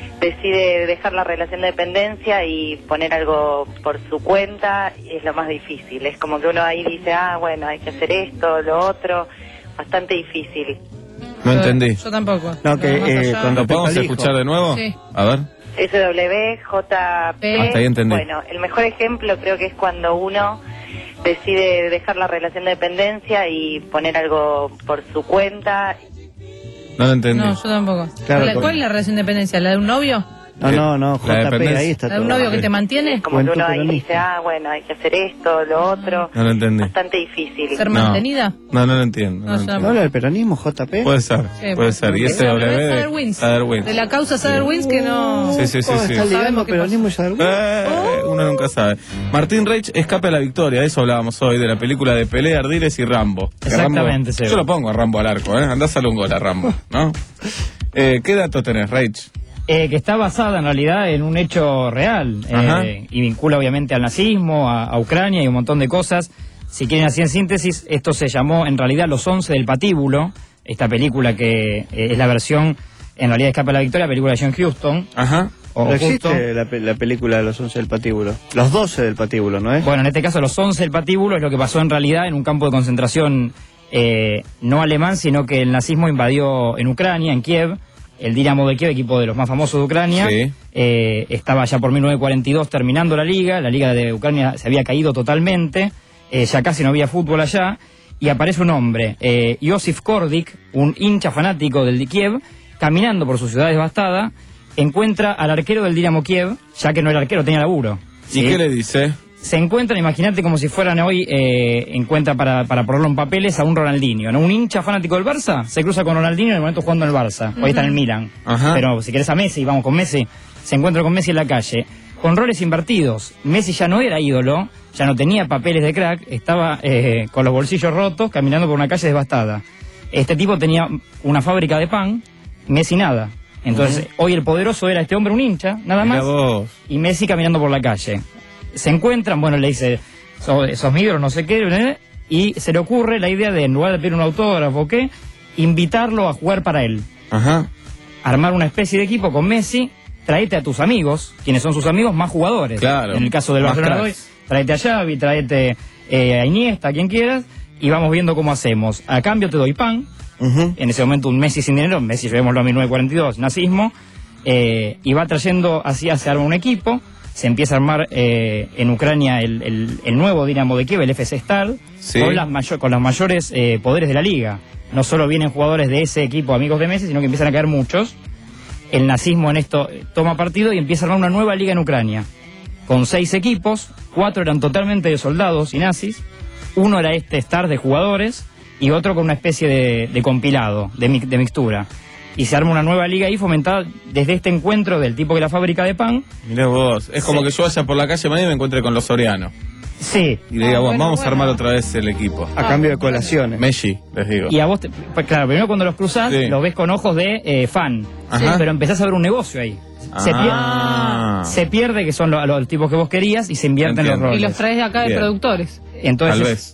decide dejar la relación de dependencia y poner algo por su cuenta, es lo más difícil. Es como que uno ahí dice, ah, bueno, hay que hacer esto, lo otro, bastante difícil. No yo- entendí. Yo tampoco. No, que, Más eh, allá- cuando- ¿Lo podemos Respecto al hijo. escuchar de nuevo? Sí. A ver. S W J P, Hasta ahí entendí. bueno, el mejor ejemplo creo que es cuando uno decide dejar la relación de dependencia y poner algo por su cuenta. No lo entendí. No, yo tampoco. Claro, ¿Cuál, con- cuál es la relación de dependencia? ¿La de un novio? No, no, no, La J P, dependencia. ahí está ¿La de todo. un novio que te mantiene? Como que Juventud uno ahí peronista. dice, ah, bueno, hay que hacer esto, lo otro. No lo entendí. Bastante difícil. ¿Ser No. mantenida? No, no lo entiendo. No, No, lo yo entiendo. ¿No habla del peronismo, J P? Puede ser, Sí, puede ser. Y ese W de de Sader Wins. Sader Wins. De la causa Sader Wins que no... Sí, sí, sí, Oh, sí. está ligando Sabemos qué peronismo y Sader Wins. Eh, uno nunca sabe. Martín Reich escape a la victoria, de eso hablábamos hoy, de la película de Pelé, Ardiles y Rambo. Que Exactamente, Rambo- Seba. Yo lo pongo a Rambo al arco, ¿eh? Andá a hacerle un gol a Rambo, ¿no? Eh, ¿Qué dato tenés, Reich? Eh, que está basada en realidad en un hecho real Ajá. eh, y vincula obviamente al nazismo, a, a Ucrania y un montón de cosas. Si quieren así en síntesis, esto se llamó en realidad Los Once del Patíbulo, esta película que eh, es la versión en realidad Escape a la Victoria, película de John Huston. Ajá. O No justo- existe la, pe- la película de los once del patíbulo. Los doce del patíbulo, ¿no es? Bueno, en este caso Los Once del Patíbulo es lo que pasó en realidad en un campo de concentración eh, no alemán, sino que el nazismo invadió en Ucrania, en Kiev. El Dinamo de Kiev, equipo de los más famosos de Ucrania, Sí. eh, estaba ya por mil novecientos cuarenta y dos terminando la liga. La liga de Ucrania se había caído totalmente, eh, ya casi no había fútbol allá. Y aparece un hombre, eh, Josif Kordik, un hincha fanático del de Kiev, caminando por su ciudad devastada, encuentra al arquero del Dinamo Kiev, ya que no era arquero, tenía laburo. ¿Y ¿sí? qué le dice? Se encuentran, imagínate como si fueran hoy, eh, encuentra para, para ponerlo en papeles a un Ronaldinho, ¿no? Un hincha fanático del Barça se cruza con Ronaldinho en el momento jugando en el Barça. Hoy está en el Milan. Ajá. Pero si querés a Messi, vamos con Messi, se encuentra con Messi en la calle. Con roles invertidos. Messi ya no era ídolo, ya no tenía papeles de crack, estaba eh, con los bolsillos rotos, caminando por una calle devastada. Este tipo tenía una fábrica de pan, Messi nada. Entonces, hoy el poderoso era este hombre, un hincha, nada Mirá más, vos. y Messi caminando por la calle. Se encuentran, bueno, le dice, sos, sos mi ídolo, no sé qué, ¿eh? Y se le ocurre la idea de, en lugar de pedir un autógrafo, ¿qué? Invitarlo a jugar para él. Ajá. Armar una especie de equipo con Messi, tráete a tus amigos, quienes son sus amigos más jugadores. Claro, En el caso del más Barcelona hoy, cracks. tráete a Xavi, tráete eh, a Iniesta, a quien quieras, y vamos viendo cómo hacemos. A cambio te doy pan, Ujú. en ese momento un Messi sin dinero, Messi llevémoslo a mil novecientos cuarenta y dos, nazismo, eh, y va trayendo, así se arma un equipo, se empieza a armar eh, en Ucrania el, el- el nuevo Dinamo de Kiev, el F C Stal, Sí. con, las mayo- con los mayores eh, poderes de la liga. No solo vienen jugadores de ese equipo, amigos de Messi, sino que empiezan a caer muchos. El nazismo en esto eh, toma partido y empieza a armar una nueva liga en Ucrania, con seis equipos, cuatro eran totalmente de soldados y nazis, uno era este Star de jugadores y otro con una especie de, de compilado, de, mi- de mixtura. Y se arma una nueva liga ahí fomentada desde este encuentro del tipo que la fábrica de pan. Mirá vos. Es como Sí. que yo vaya por la calle mañana y me encuentre con los Soriano. Sí. Y le diga, Ah, bueno, bueno, vamos bueno. a armar otra vez el equipo. A cambio de colaciones. Messi, les digo. Y a vos, te- pues claro, primero cuando los cruzás, Sí. los ves con ojos de eh, fan. Ajá. Pero empezás a ver un negocio ahí. Se, Ah. pierde, se pierde, que son lo- los, tipos que vos querías, y se invierten los Entiendo. roles. Y los traes de acá de Bien. productores. Entonces, Tal vez.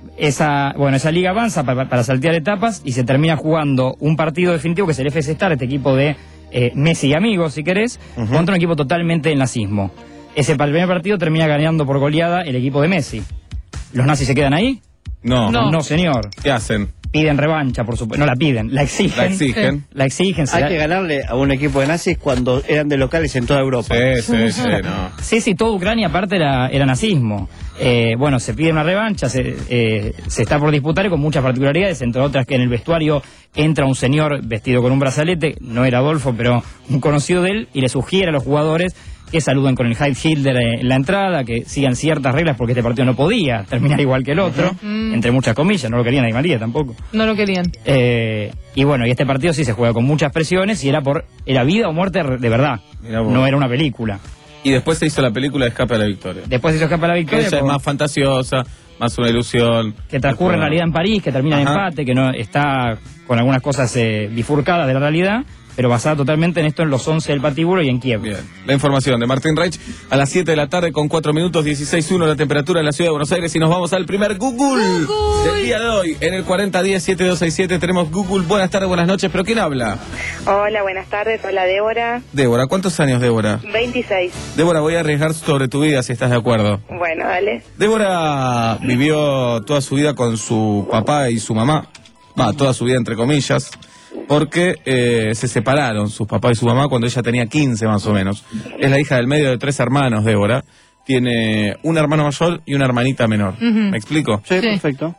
Esa, bueno, esa liga avanza para, para saltear etapas y se termina jugando un partido definitivo que es el F C Star, este equipo de eh, Messi y amigos, si querés, Ujú. contra un equipo totalmente del nazismo. Ese pa- el primer partido termina ganando por goleada el equipo de Messi. ¿Los nazis se quedan ahí? No. No, no señor. ¿Qué hacen? Piden revancha, por supuesto. No la piden, la exigen. La exigen. La exigen. se Hay la- que ganarle a un equipo de nazis cuando eran de locales en toda Europa. Sí, sí, sí, no. Sí, sí, toda Ucrania aparte era, era nazismo. Eh, bueno, se pide una revancha, se, eh, se está por disputar y con muchas particularidades, entre otras que en el vestuario entra un señor vestido con un brazalete, no era Adolfo, pero un conocido de él, y le sugiere a los jugadores que saluden con el Heil Hitler en la entrada, que sigan ciertas reglas porque este partido no podía terminar igual que el otro, Mm. entre muchas comillas, no lo querían a Di María tampoco. No lo querían. Eh, y bueno, y este partido sí se juega con muchas presiones y era por era vida o muerte de verdad, Mirá vos. no era una película. Y después se hizo la película Escape a la Victoria. Después se hizo escapa la Que victoria. ella es con- más fantasiosa, más una ilusión. que transcurre en realidad en París, que termina en Ajá. empate, que no está con algunas cosas eh, bifurcadas de la realidad, pero basada totalmente en esto, en los once del patíbulo y en Kiev. Bien. La información de Martín Reich a las siete de la tarde con cuatro minutos, dieciséis uno la temperatura en la ciudad de Buenos Aires y nos vamos al primer Google, del día de hoy. En el cuarenta diez siete dos seis siete tenemos Google. Buenas tardes, buenas noches, pero ¿quién habla? Hola, buenas tardes. Hola, Débora. Débora, ¿cuántos años, Débora? veintiséis. Débora, voy a arriesgar sobre tu vida si estás de acuerdo. Bueno, dale. Débora vivió toda su vida con su papá y su mamá, va, toda su vida entre comillas, porque eh, se separaron sus papás y su mamá cuando ella tenía quince más o menos. Es la hija del medio de tres hermanos, Débora. Tiene un hermano mayor y una hermanita menor. Ujú. ¿Me explico? Sí, perfecto.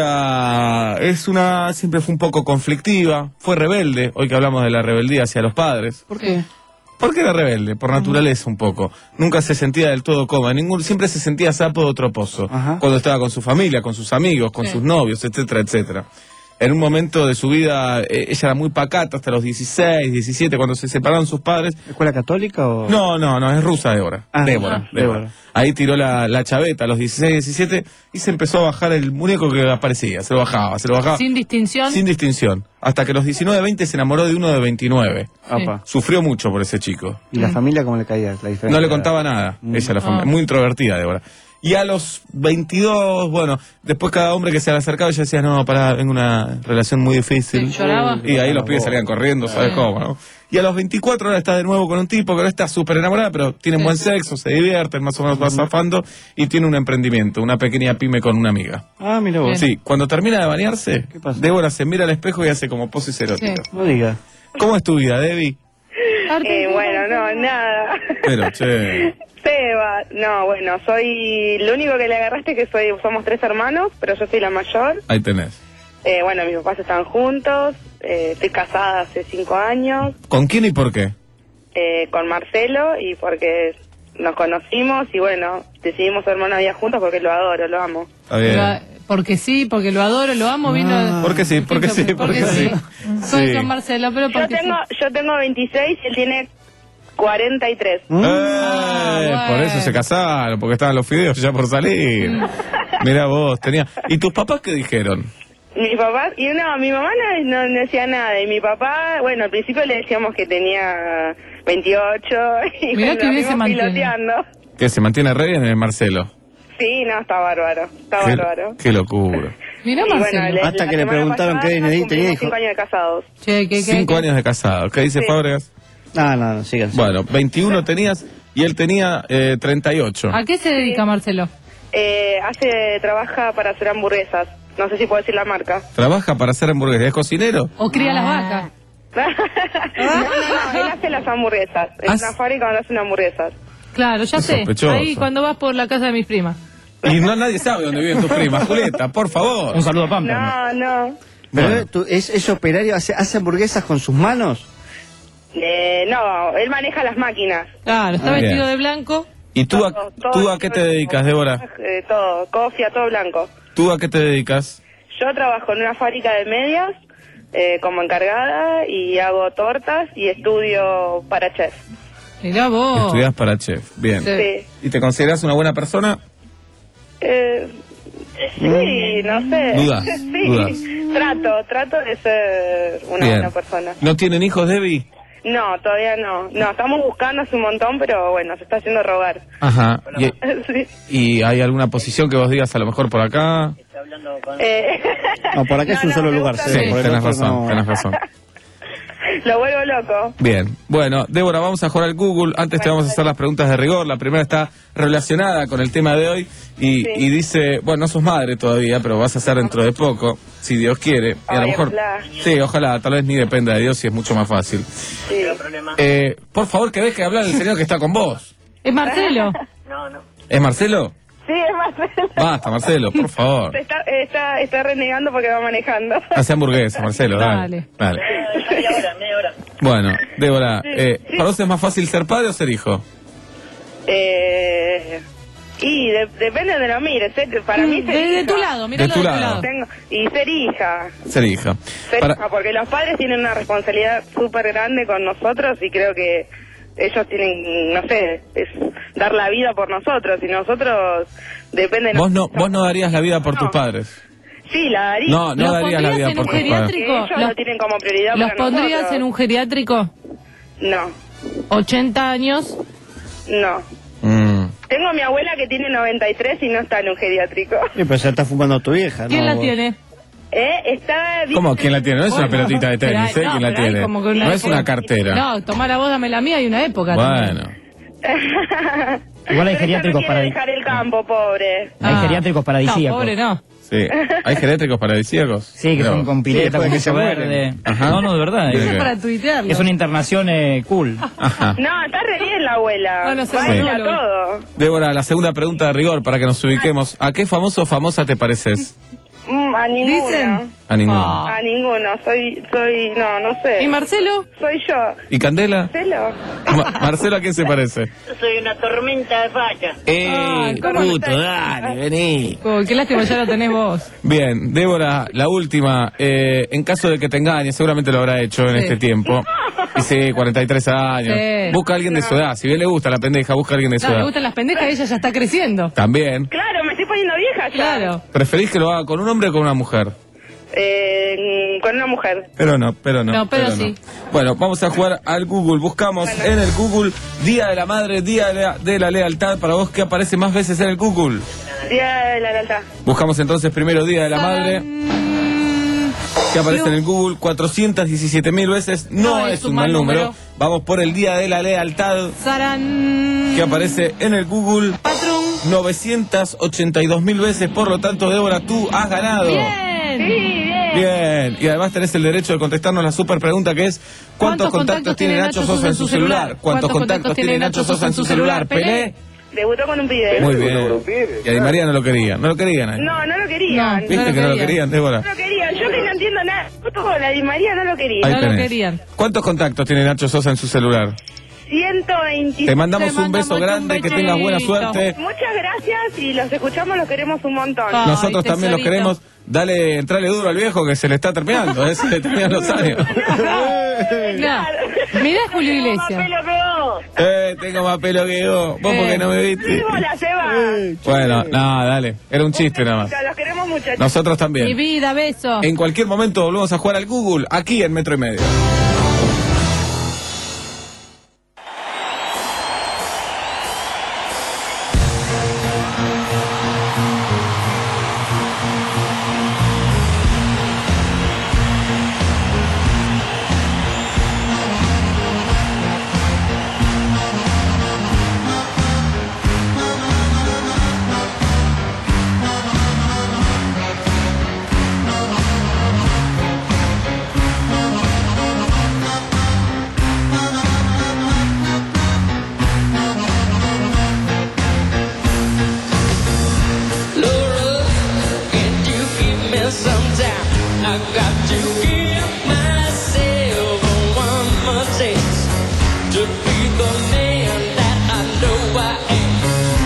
Débora es una, siempre fue un poco conflictiva, fue rebelde, hoy que hablamos de la rebeldía hacia los padres. ¿Por qué? ¿Por qué era rebelde? Por naturaleza un poco. Nunca se sentía del todo cómoda. Ningún, siempre se sentía sapo de otro pozo. Ajá. Cuando estaba con su familia, con sus amigos, con Sí. sus novios, etcétera, etcétera. En un momento de su vida, eh, ella era muy pacata hasta los dieciséis, diecisiete, cuando se separaron sus padres. ¿Escuela católica o...? No, no, no, es rusa Débora. Ah, Débora, ah, Débora. Débora. Ahí tiró la, la chaveta a los dieciséis, diecisiete y se empezó a bajar el muñeco que aparecía. Se lo bajaba, se lo bajaba. Sin distinción. Sin distinción. Hasta que a los diecinueve, veinte se enamoró de uno de veintinueve. Apa. Sufrió mucho por ese chico. ¿Y la familia cómo le caía? La diferencia. No le contaba nada, Mm. ella la familia, Ah. muy introvertida, Débora. Y a los veintidós, bueno, después cada hombre que se le acercaba, ella decía, no, pará, tengo una relación muy difícil. Sí, lloraba. Y ahí los pibes salían corriendo, ¿sabes Sí. cómo, no? Y a los veinticuatro ahora está de nuevo con un tipo que no está súper enamorada, pero tienen Sí. buen sexo, se divierten, más o menos va zafando, y tiene un emprendimiento, una pequeña pyme con una amiga. Ah, mira vos. Sí, cuando termina de bañarse, ¿Qué pasa? Débora se mira al espejo y hace como poses eróticas. Sí. No diga. ¿Cómo es tu vida, Debbie? Eh, bueno, no, nada. Pero, che... Seba, no, bueno, soy... Lo único que le agarraste es que soy, somos tres hermanos, pero yo soy la mayor. Ahí tenés. Eh, bueno, mis papás están juntos. Eh, estoy casada hace cinco años ¿Con quién y por qué? eh, con Marcelo y porque nos conocimos y bueno, decidimos ser una vida juntos porque lo adoro, lo amo. Está bien. Lo- Porque sí, porque lo adoro, lo amo, vino... Porque sí, porque sí, porque sí. Soy Sí. con Marcelo, pero Yo porque tengo, yo tengo veintiséis y él tiene cuarenta y tres. Eh, Ah, Por bueno. eso se casaron, porque estaban los fideos ya por salir. Mira vos, tenía. ¿Y tus papás qué dijeron? Mi papá, y no, mi mamá no, no, no decía nada, y mi papá, bueno, al principio le decíamos que tenía veintiocho, y Mirá bueno, que lo bien se fuimos mantiene. piloteando. Que se mantiene rey en el Marcelo. Sí, no, está bárbaro, está Qué, bárbaro. qué locura. Mirá Y bueno, Marcelo. le- Hasta la que le semana preguntaron pasada qué D N I tenía, cumplimos dijo- cinco años de casados. Che, ¿qué, qué, Cinco qué? años de casado. ¿Qué dice Sí. Fábregas? No, no, no, sigan. Bueno, veintiuno tenías y él tenía eh, treinta y ocho. ¿A qué se dedica Marcelo? Eh, hace, trabaja para hacer hamburguesas, no sé si puedo decir la marca. ¿Trabaja para hacer hamburguesas? ¿Es cocinero? ¿O cría las vacas? no, no, no, él hace las hamburguesas, es Ah, una fábrica donde hacen hamburguesas. Claro, ya Es sé. sospechoso. Ahí cuando vas por la casa de mis primas. Y no nadie sabe dónde viven tus primas, Julieta, por favor. Un saludo a Pampa. No, no. Pero Bueno. ¿tú- es, es operario, hace, hace hamburguesas con sus manos. Eh, no, él maneja las máquinas. Claro, está Ah, vestido bien. de blanco. ¿Y tú a, Todo, todo tú a el qué te tiempo. dedicas, Débora? Eh, todo, cofia, todo blanco. ¿Tú a qué te dedicas? Yo trabajo en una fábrica de medias eh, como encargada y hago tortas y estudio para chef. Mirá vos. Estudias para chef. Bien. Sí. Sí. ¿Y te consideras una buena persona? Eh, sí, no sé. Dudas, Sí, dudas. trato, trato de ser una Bien. buena persona. ¿No tienen hijos, Debbie? No, todavía no. No, estamos buscando hace un montón, pero bueno, se está haciendo rogar. Ajá. ¿Y, Sí. y hay alguna posición que vos digas a lo mejor por acá? Eh, No, por acá es un solo lugar. Sí, Cede, por el tenés otro razón, no. tenés razón. lo vuelvo loco. Bien, bueno, Débora, vamos a jugar al Google. Antes te vamos a hacer las preguntas de rigor. La primera está relacionada con el tema de hoy y, Sí. y dice, bueno, no sos madre todavía, pero vas a ser dentro de poco, si Dios quiere. Y a lo Ay, mejor, ojalá. sí, ojalá, tal vez ni dependa de Dios y es mucho más fácil. Sí. Eh, por favor, que deje de hablar el señor que está con vos. ¿Es Marcelo? No, no. ¿Es Marcelo? Sí, es Marcelo. Basta, Marcelo, por favor. Se está, está, está renegando porque va manejando. Hace hamburguesa, Marcelo, dale. Dale. Media hora, media hora. Bueno, Débora, Sí, eh, sí. ¿para vos es más fácil ser padre o ser hijo? Eh, y de- depende de lo mires, ¿eh? Para mí Mm, ser de- de hija. tu lado, míralo De tu de tu lado. lado. Tengo- y ser hija. Ser hija. Ser Para- hija, porque los padres tienen una responsabilidad súper grande con nosotros y creo que ellos tienen, no sé, es dar la vida por nosotros y nosotros depende de Vos no, nosotros. vos no darías la vida por tus padres. Sí, la daría. No, no ¿Los darías la pondrías vida en por un tus padres. geriátrico? Ellos ¿Los- lo tienen como prioridad ¿Los para pondrías nosotros. en un geriátrico? No, ochenta años. no. Mm. Tengo a mi abuela que tiene noventa y tres y no está en un geriátrico. Sí, pero ya está fumando tu vieja, ¿Quién ¿no? la Vos. tiene? ¿Eh? Está... ¿Quién la tiene? No es una pelotita de tenis, Pero ¿eh? hay- ¿Quién la pero hay tiene? como que una No es época- una cartera. No, tomá la voz, dame la mía y una época. también. Bueno. Igual hay Pero ella geriátricos no para... quiere dejar el campo, pobre. Hay Ah. geriátricos No, paradisíacos. pobre no. Sí. ¿Hay geriátricos paradisíacos? Sí, que Mirá son vos. con pileta, después con de que se mucho mueren. verde. Ajá. No, no, de verdad. Bien, Es, bien. Para tuitearlo. es una internación eh, cool. Ajá. No, está re bien la abuela. Bueno, se Baila fue. todo. Débora, la segunda pregunta de rigor para que nos ubiquemos. ¿A qué famoso o famosa te pareces? Mm, a ninguno. Dicen. A ninguno. Ah. A ninguno. Soy, soy, no, no sé. ¿Y Marcelo? Soy yo. ¿Y Candela? ¿Celo? Ma- Marcelo, ¿a quién se parece? Yo soy una tormenta de facha. ¡Eh, ¿cómo puto, estás? dale, vení! Uy, qué lástima, ya lo tenés vos. Bien, Débora, la última. Eh, en caso de que te engañe, seguramente lo habrá hecho en Sí. este tiempo. Y sí, cuarenta y tres años. Sí. Busca a alguien de su edad. Si bien le gusta la pendeja, busca a alguien de su No, le edad. gustan las pendejas y ella ya está creciendo. También. Claro, me estoy poniendo vieja ya. Claro. ¿Preferís que lo haga con un hombre o con una mujer? Eh, con una mujer. Pero no, pero no. No, pero sí. Bueno, vamos a jugar al Google. Buscamos en el Google Día de la Madre, Día de la, de la Lealtad. Para vos, ¿qué aparece más veces en el Google? Día de la lealtad. Buscamos entonces primero Día de la Madre. ¿Qué aparece en el Google? cuatrocientas diecisiete mil veces. No, es, un mal número. Vamos por el Día de la Lealtad. Sarán. Que aparece en el Google Patrón. novecientas ochenta y dos mil veces. Por lo tanto, Débora, tú has ganado. Bien. Sí, bien. Bien, y además tenés el derecho de contestarnos la super pregunta que es ¿cuántos, contactos tiene Nacho Sosa en su celular? ¿Cuántos contactos tiene Nacho Sosa en su celular? Pelé. Debutó con un pibe. Muy bien. Y a Di María no lo quería, no lo querían ahí. No, no lo querían. No. ¿Viste que no lo querían, Débora? No lo querían. Yo que no entiendo nada. Justo la Di María no lo quería. Ahí No lo tenés. querían. ¿Cuántos contactos tiene Nacho Sosa en su celular? ciento veinticinco. Te mandamos Te un beso mandamos grande, un que tengas buena besito. suerte. Muchas gracias y los escuchamos, los queremos un montón. Ay, Nosotros también los tesorito. queremos. Dale, entrale duro al viejo que se le está terminando, ¿eh? Se le terminan los años. No. Mirá a Julio Tengo más Iglesias. pelo que vos. Eh, tengo más pelo que vos. Vos Eh. porque no me viste. Sí, bola, se va. Bueno, no, dale. Era un chiste nada más. Los queremos muchachos. Nosotros Mi también. vida, beso. En cualquier momento volvemos a jugar al Google, aquí en Metro y Medio. Laura, can you give me some time? I've got to give myself one more chance to be the man that I know I am.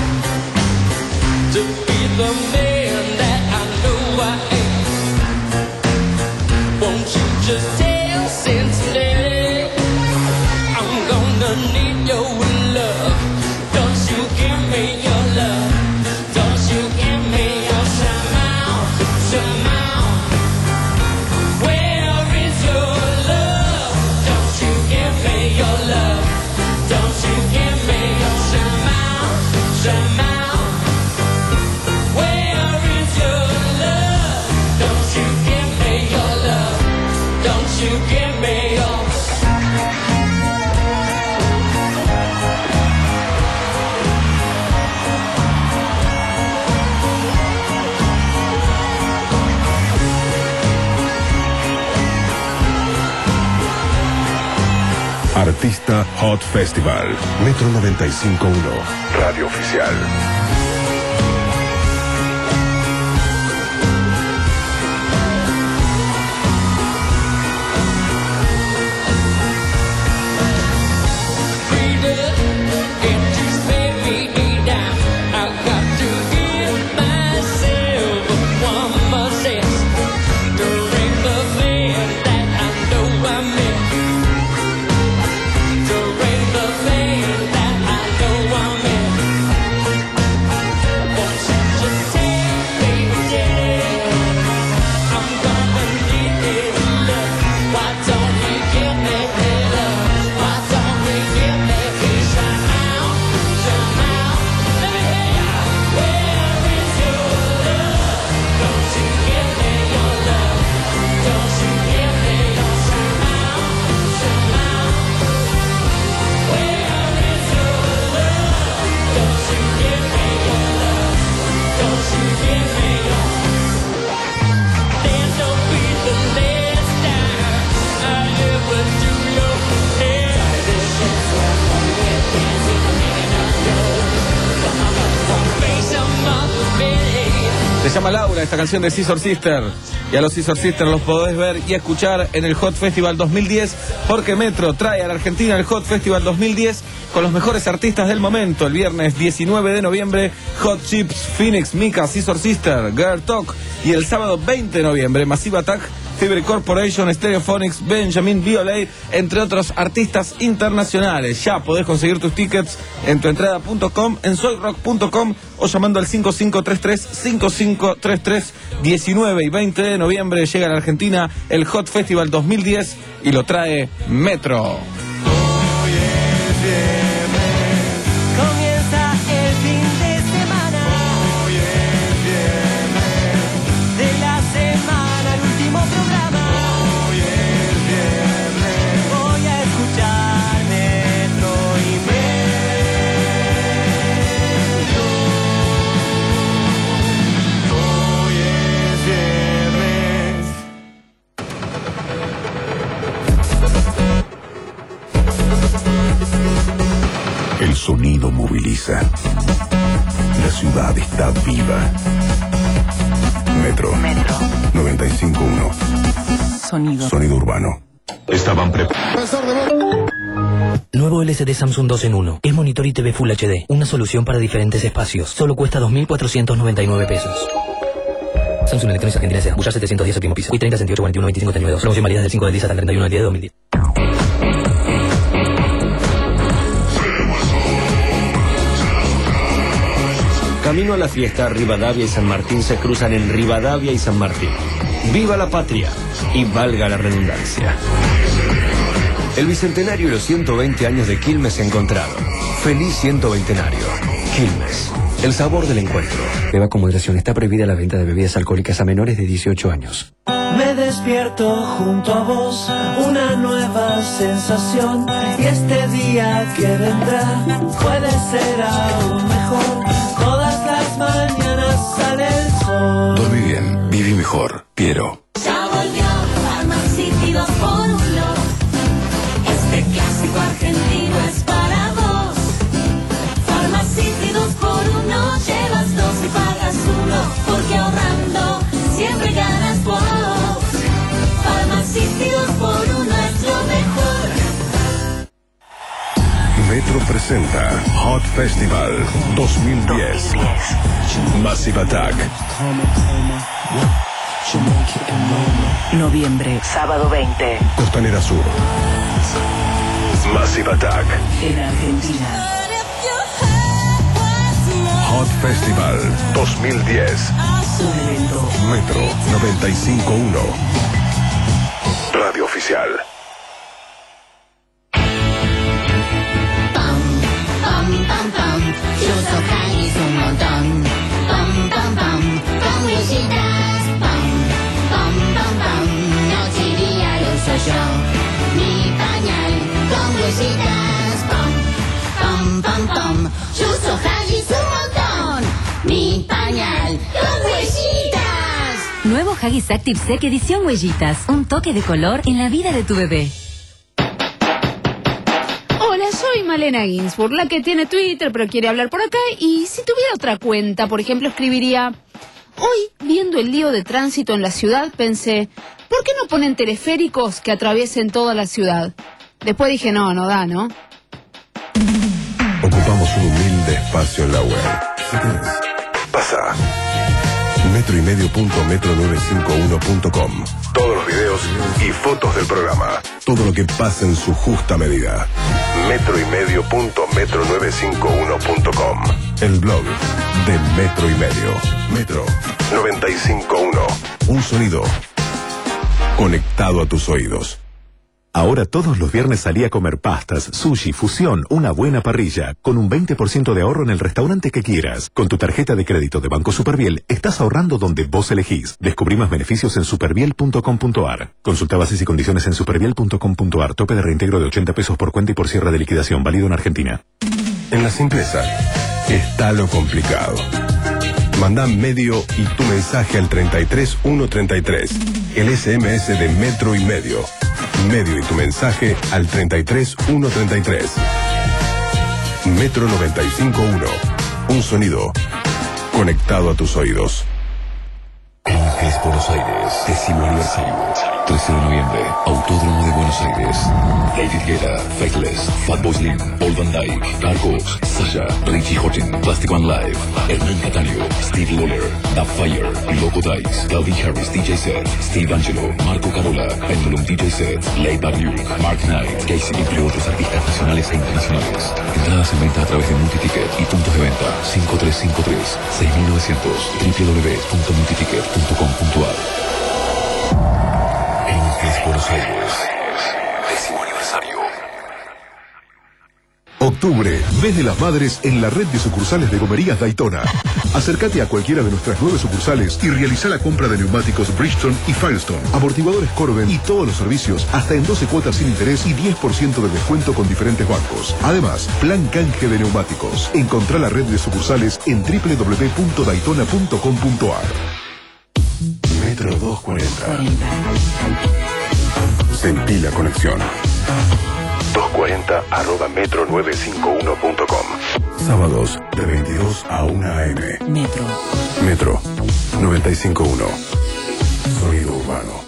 To be the man that I know I am. Won't you just tell Cincinnati I'm gonna need your love? Don't you give me your love? Don't you give presenta Hot Festival. Metro noventa y cinco punto uno, Radio Oficial. Se llama Laura, esta canción de Scissor Sister. Y a los Scissor Sister los podés ver y escuchar en el Hot Festival dos mil diez, porque Metro trae a la Argentina el Hot Festival dos mil diez con los mejores artistas del momento. El viernes diecinueve de noviembre, Hot Chips, Phoenix, Mika, Scissor Sister, Girl Talk. Y el sábado veinte de noviembre, Massive Attack, Fibre Corporation, Stereophonics, Benjamin Biolay, entre otros artistas internacionales. Ya podés conseguir tus tickets en tuentrada punto com, en soyrock punto com o llamando al cinco cinco tres tres, cinco cinco tres tres. diecinueve y veinte de noviembre llega a la Argentina el Hot Festival dos mil diez y lo trae Metro. Comienza el fin de semana. Hoy es viernes. De la semana, el último programa. Hoy es viernes. Voy a escuchar Metro y Metro. Hoy es viernes. El sonido moviliza. La ciudad está viva. Metro. Metro. noventa y cinco punto uno. Sonido. Sonido urbano. Estaban preparados. Nuevo L C D Samsung dos en uno. Es monitor y T V Full H D. Una solución para diferentes espacios. Solo cuesta dos mil cuatrocientos noventa y nueve pesos. Samsung Electronics Argentina S A. Bullar setecientos diez, primo piso. Wii treinta, sesenta y ocho, cuarenta y uno, veinticinco, treinta y dos. Promoción válida del cinco del diez hasta el treinta y uno del diez de dos mil diez. Camino a la fiesta, Rivadavia y San Martín se cruzan en Rivadavia y San Martín. ¡Viva la patria! Y valga la redundancia. El bicentenario y los ciento veinte años de Quilmes se encontraron. ¡Feliz ciento veintenario! Quilmes, el sabor del encuentro. Beba con moderación. Está prohibida la venta de bebidas alcohólicas a menores de dieciocho años. Me despierto junto a vos, una nueva sensación. Y este día que vendrá puede ser aún mejor. Todas las mañanas sale el sol. Dormí bien, viví mejor. Piero. Ya volvió Pharmacity dos por uno. Este clásico argentino es para vos. Pharmacity dos por uno. Llevas dos y pagas uno. Porque ahorrando siempre ganas vos. Pharmacity dos por uno es lo mejor. Metro presenta Hot Festival dos mil diez. Massive Attack. Noviembre, sábado veinte. Costanera Sur. Massive Attack. En Argentina. Hot Festival dos mil diez. Un evento. Metro noventa y cinco punto uno. Radio Oficial. Pam, pam, pam. Yo soy Janis un montón. Pam, pam, pam. Con huellitas. Pam, pam, pam, pam. Noche y día lo uso yo. Mi pañal con huellitas. Pam, pam, pam, pam. Yo soy Janis un montón. Mi pañal con huellitas. Nuevo Haggis Active Sec edición huellitas. Un toque de color en la vida de tu bebé. soy Malena Ginsburg, la que tiene Twitter pero quiere hablar por acá, y si tuviera otra cuenta, por ejemplo, escribiría: hoy, viendo el lío de tránsito en la ciudad, pensé, ¿por qué no ponen teleféricos que atraviesen toda la ciudad? Después dije, no, no da, ¿no? Ocupamos un humilde espacio en la web. Si querés, pasa. metro y medio punto metro novecientos cincuenta y uno punto com. Todos los videos y fotos del programa. Todo lo que pasa en su justa medida. metro y medio punto metro novecientos cincuenta y uno punto com. El blog de Metro y Medio. Metro noventa y cinco punto uno. Un sonido conectado a tus oídos. Ahora todos los viernes salí a comer pastas, sushi, fusión, una buena parrilla, con un veinte por ciento de ahorro en el restaurante que quieras. Con tu tarjeta de crédito de Banco Superviel, estás ahorrando donde vos elegís. Descubrí más beneficios en superviel punto com punto ar. Consulta bases y condiciones en superviel punto com punto ar. Tope de reintegro de ochenta pesos por cuenta y por cierre de liquidación, válido en Argentina. En la simpleza está lo complicado. Mandá medio y tu mensaje al treinta y tres ciento treinta y tres. El S M S de Metro y Medio. Medio y tu mensaje al treinta y tres ciento treinta y tres. Metro noventa y cinco punto uno. Un sonido conectado a tus oídos. Es Buenos Aires, décimo aniversario. trece de noviembre, Autódromo de Buenos Aires. David Guetta, Faithless, Fatboy Slim, Paul Van Dyke, Carcos, Sasha, Richie Horton, Plastic One Live, Hernán Cataño, Steve Lawler, Da Fire, Loco Dice, Calvin Harris D J Set, Steve Angelo, Marco Carola, Pendulum D J Set, Laidback Luke, Mark Knight, Casey, entre otros artistas nacionales e internacionales. Entradas en venta a través de Multiticket y puntos de venta cinco tres cinco tres, seis mil novecientos, w w w punto multiticket punto com punto ar. Es Buenos Aires, décimo aniversario. Octubre, mes de las madres en la red de sucursales de Gomerías Daytona. Acércate a cualquiera de nuestras nueve sucursales y realiza la compra de neumáticos Bridgestone y Firestone, amortiguadores Corben y todos los servicios hasta en doce cuotas sin interés y diez por ciento de descuento con diferentes bancos. Además, plan canje de neumáticos. Encontrá la red de sucursales en w w w punto daytona punto com punto ar. Metro doscientos cuarenta. Sentí la conexión. doscientos cuarenta arroba metro novecientos cincuenta y uno punto com. Sábados de veintidós a una a eme. Metro. Metro noventa y cinco punto uno. Sonido urbano.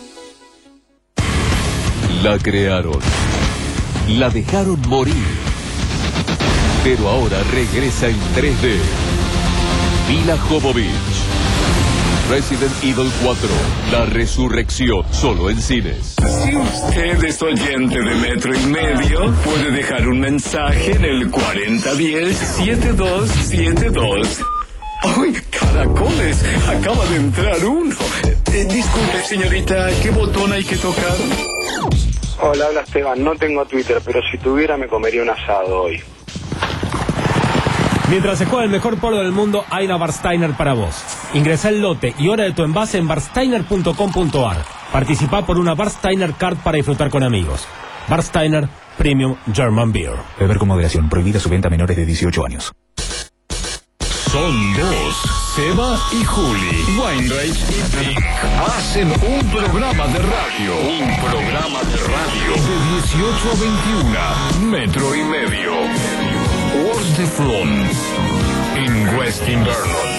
La crearon. La dejaron morir. Pero ahora regresa en tres D. Mila Jovovich. Resident Evil cuatro, la resurrección, solo en cines. Si usted es oyente de Metro y Medio, puede dejar un mensaje en el cuarenta diez, setenta y dos setenta y dos. ¡Ay, caracoles! Acaba de entrar uno. Eh, disculpe, señorita, ¿qué botón hay que tocar? Hola, habla Esteban. No tengo Twitter, pero si tuviera me comería un asado hoy. Mientras se juega el mejor porro del mundo, hay una Barsteiner para vos. Ingresá el lote y hora de tu envase en barsteiner punto com punto ar. Participá por una Barsteiner Card para disfrutar con amigos. Barsteiner Premium German Beer. Beber con moderación. Prohibida su venta a menores de dieciocho años. Son dos, Seba y Juli. Weinreich y Pink hacen un programa de radio. Un programa de radio de dieciocho a veintiuno. Metro y Medio. What's the Front en West Invernon.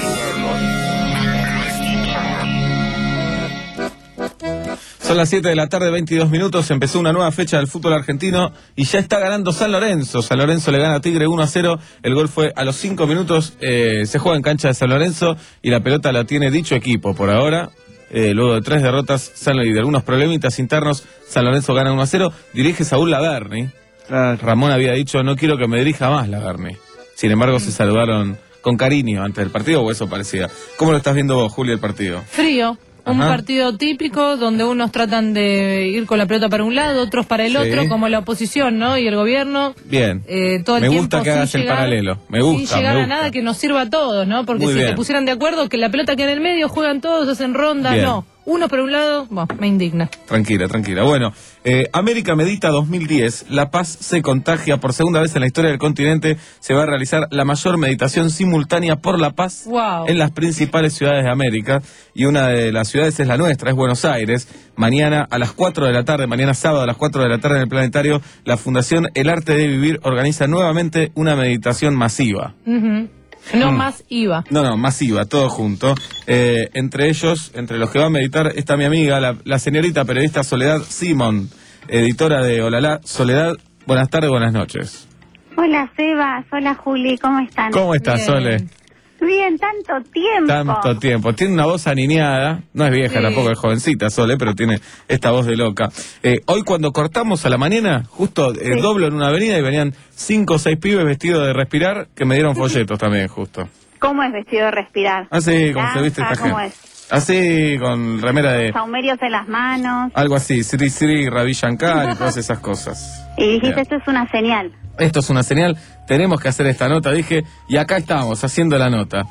Son las siete de la tarde, veintidós minutos. Empezó una nueva fecha del fútbol argentino y ya está ganando San Lorenzo. San Lorenzo le gana a Tigre uno a cero. El gol fue a los cinco minutos. Eh, se juega en cancha de San Lorenzo y la pelota la tiene dicho equipo por ahora. Eh, luego de tres derrotas San y de algunos problemitas internos, San Lorenzo gana uno a cero. Dirige Saúl Laverni. Claro. Ramón había dicho, no quiero que me dirija más Laverni. Sin embargo, se saludaron con cariño antes del partido, o eso parecía. ¿Cómo lo estás viendo vos, Juli, el partido? Frío. Un Ajá. partido típico donde unos tratan de ir con la pelota para un lado, otros para el sí. otro, como la oposición, ¿no? Y el gobierno. Bien. Eh, todo el me tiempo gusta que hagas el paralelo. Me gusta. Sin llegar me a gusta. nada que nos sirva a todos, ¿no? Porque Muy si bien. se pusieran de acuerdo que la pelota queda en el medio, juegan todos, hacen rondas, bien. no. uno por un lado, bueno, me indigna. Tranquila, tranquila. Bueno, eh, América Medita dos mil diez, la paz se contagia. Por segunda vez en la historia del continente se va a realizar la mayor meditación simultánea por la paz Wow. en las principales ciudades de América. Y una de las ciudades es la nuestra, es Buenos Aires. Mañana a las cuatro de la tarde, mañana sábado a las cuatro de la tarde en el Planetario, la Fundación El Arte de Vivir organiza nuevamente una meditación masiva. Ujú. No Mm. más I V A. No, no, masiva, todo junto. Eh, entre ellos, entre los que va a meditar, está mi amiga, la, la señorita periodista Soledad Simón, editora de Olalá. Soledad, buenas tardes, buenas noches. Hola Sebas, hola Juli, ¿cómo están? ¿Cómo estás, Sole? Bien, tanto tiempo. Tanto tiempo. Tiene una voz aniñada, no es vieja Sí. tampoco, es jovencita, Sole, pero tiene esta voz de loca. Eh, hoy cuando cortamos a la mañana, justo eh, Sí. doblo en una avenida y venían cinco o seis pibes vestidos de respirar que me dieron folletos también, justo. ¿Cómo es vestido de respirar? Así, como se viste Lanza, esta ¿cómo gente. es? Así, con remera de... Saumerios en las manos. Algo así, Sri Sri, Ravi Shankar y todas esas cosas. Y dijiste, Bien. esto es una señal. Esto es una señal, tenemos que hacer esta nota, dije, y acá estamos, haciendo la nota.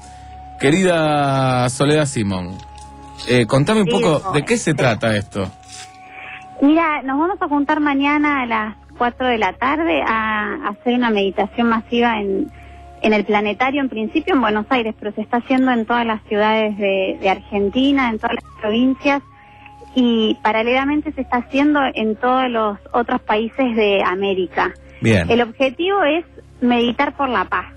Querida Soledad Simón, eh, contame un Sí, poco no, de qué se trata esto. Mira, nos vamos a juntar mañana a las cuatro de la tarde a hacer una meditación masiva en, en el Planetario, en principio en Buenos Aires, pero se está haciendo en todas las ciudades de, de Argentina, en todas las provincias, y paralelamente se está haciendo en todos los otros países de América. Bien. El objetivo es meditar por la paz.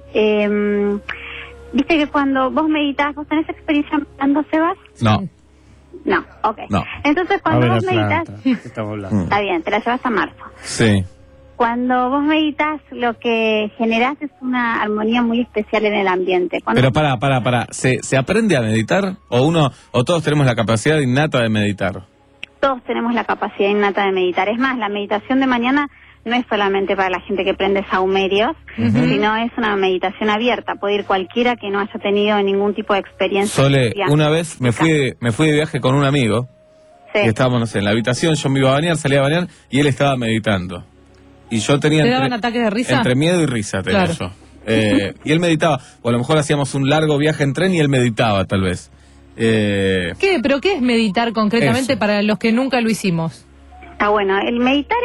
Eh, Viste que cuando vos meditas, ¿vos tenés experiencia meditando, Sebas? No. No, ok. No. Entonces cuando vos meditas, Estamos hablando. está bien, te la llevas a marzo. Sí. Cuando vos meditas, lo que generás es una armonía muy especial en el ambiente. Cuando Pero para, para, para, ¿se, ¿se aprende a meditar? ¿O uno, o todos tenemos la capacidad innata de meditar? todos tenemos la capacidad innata de meditar. Es más, la meditación de mañana no es solamente para la gente que prende saumerios, Ujú. sino es una meditación abierta. Puede ir cualquiera que no haya tenido ningún tipo de experiencia. Sole, especial. una vez me fui, de, me fui de viaje con un amigo, Sí. y estábamos, no sé, en la habitación, yo me iba a bañar, salía a bañar, y él estaba meditando. Y yo tenía... ¿Te entre- daban ataques de risa? Entre miedo y risa tenía Claro. yo. Eh, y él meditaba, o a lo mejor hacíamos un largo viaje en tren y él meditaba, tal vez. Eh, ¿Qué? ¿Pero qué es meditar concretamente Eso. para los que nunca lo hicimos? Está bueno. El meditar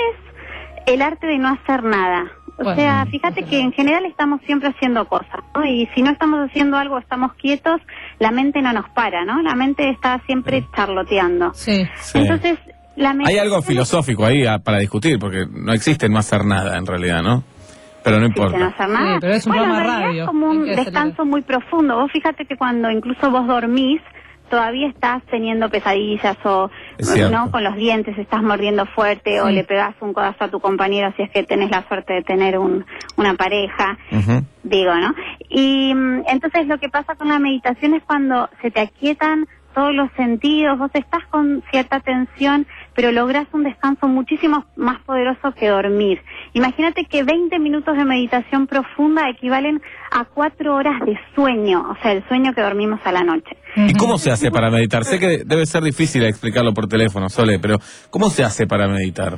es el arte de no hacer nada. O Bueno. sea, fíjate que en general estamos siempre haciendo cosas, ¿no? Y si no estamos haciendo algo, estamos quietos, la mente no nos para, ¿no? La mente está siempre charloteando. Sí. Entonces, la Hay meditación algo filosófico ahí ah, para discutir, porque no existe no hacer nada en realidad, ¿no? Pero no de no importa. hacer nada. Sí, pero es un bueno, programa en realidad radio. es como un Hay que hacerlo. descanso muy profundo. Vos fíjate que cuando incluso vos dormís, todavía estás teniendo pesadillas o Es cierto. no con los dientes estás mordiendo fuerte o Sí. le pegás un codazo a tu compañero si es que tenés la suerte de tener un, una pareja, Ujú. digo, ¿no? Y mm, entonces lo que pasa con la meditación es cuando se te aquietan todos los sentidos, vos estás con cierta tensión, pero lográs un descanso muchísimo más poderoso que dormir. Imagínate que veinte minutos de meditación profunda equivalen a cuatro horas de sueño, o sea, el sueño que dormimos a la noche. ¿Y cómo se hace para meditar? Sé que debe ser difícil explicarlo por teléfono, Sole, pero ¿cómo se hace para meditar?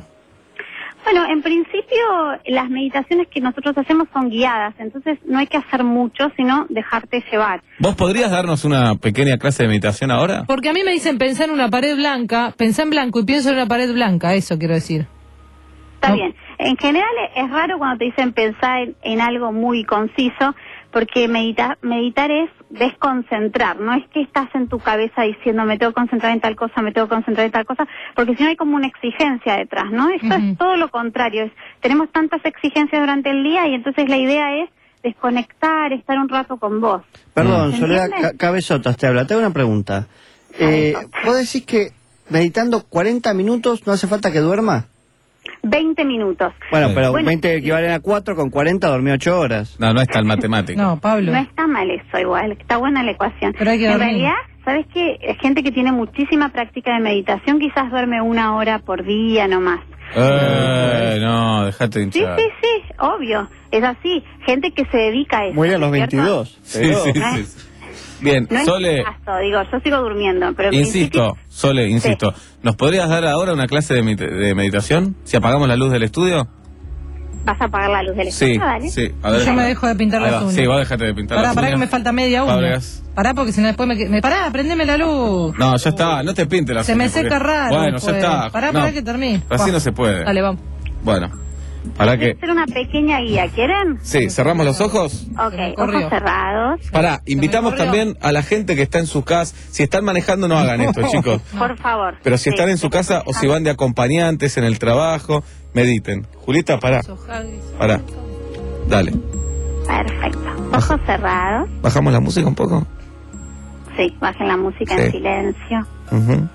Bueno, en principio las meditaciones que nosotros hacemos son guiadas, entonces no hay que hacer mucho, sino dejarte llevar. ¿Vos podrías darnos una pequeña clase de meditación ahora? Porque a mí me dicen pensar en una pared blanca, pensá en blanco y pienso en una pared blanca, eso quiero decir. Está No. bien. En general es raro cuando te dicen pensar en, en algo muy conciso, porque meditar, meditar es desconcentrar, no es que estás en tu cabeza diciendo me tengo que concentrar en tal cosa, me tengo que concentrar en tal cosa, porque si no hay como una exigencia detrás, ¿no? Esto Ujú. es todo lo contrario, es, tenemos tantas exigencias durante el día y entonces la idea es desconectar, estar un rato con vos. Perdón, ¿Se Soledad entiende? Ca- Cabezotas te habla. Te hago una pregunta. Eh, ¿Vos decís que meditando cuarenta minutos no hace falta que duerma? veinte minutos. Bueno, pero Bueno, veinte equivalen a cuatro, con cuarenta dormí ocho horas. No, no es tan matemático. No, Pablo. No está mal eso igual, está buena la ecuación. Pero hay que en dormir. realidad, ¿sabes qué? Gente que tiene muchísima práctica de meditación quizás duerme una hora por día nomás. Eh, no, dejate de Sí, hinchar. sí, sí, obvio, es así. Gente que se dedica a eso. Muere a los ¿cierto? veintidós. Sí, pero- sí, No sí. es- Bien, No es Sole, mi caso, digo, yo sigo durmiendo, pero en insisto, principio- Sole, insisto, ¿nos podrías dar ahora una clase de, med- de meditación? Si apagamos la luz del estudio. ¿Vas a apagar la luz del Sí, estudio? Dale. sí. A ver, Yo me dejo de pintar Ahí las va. uñas. Sí, vos dejate de pintar Pará, las pará uñas. que me falta media uña. Fábregas. Pará, porque si no después me... que- me pará, prendeme la luz. No, ya está, no te pintes las Se me uñas, porque- seca raro. Bueno, después. ya está. Pará, No, pará que termine. Así Va. no se puede. Dale, vamos. Bueno, para Voy a que... hacer una pequeña guía, ¿quieren? Sí, cerramos los ojos. Ok, corrió. ojos cerrados. Pará, invitamos corrió. también a la gente que está en sus casas. Si están manejando, no hagan esto, chicos. Por favor. Pero si Sí, están en su casa o si van de acompañantes en el trabajo, mediten. Julieta, pará. Pará. Dale. Perfecto. Ojos cerrados. ¿Bajamos la música un poco? Sí, bajen la música Sí. en silencio. Ujú.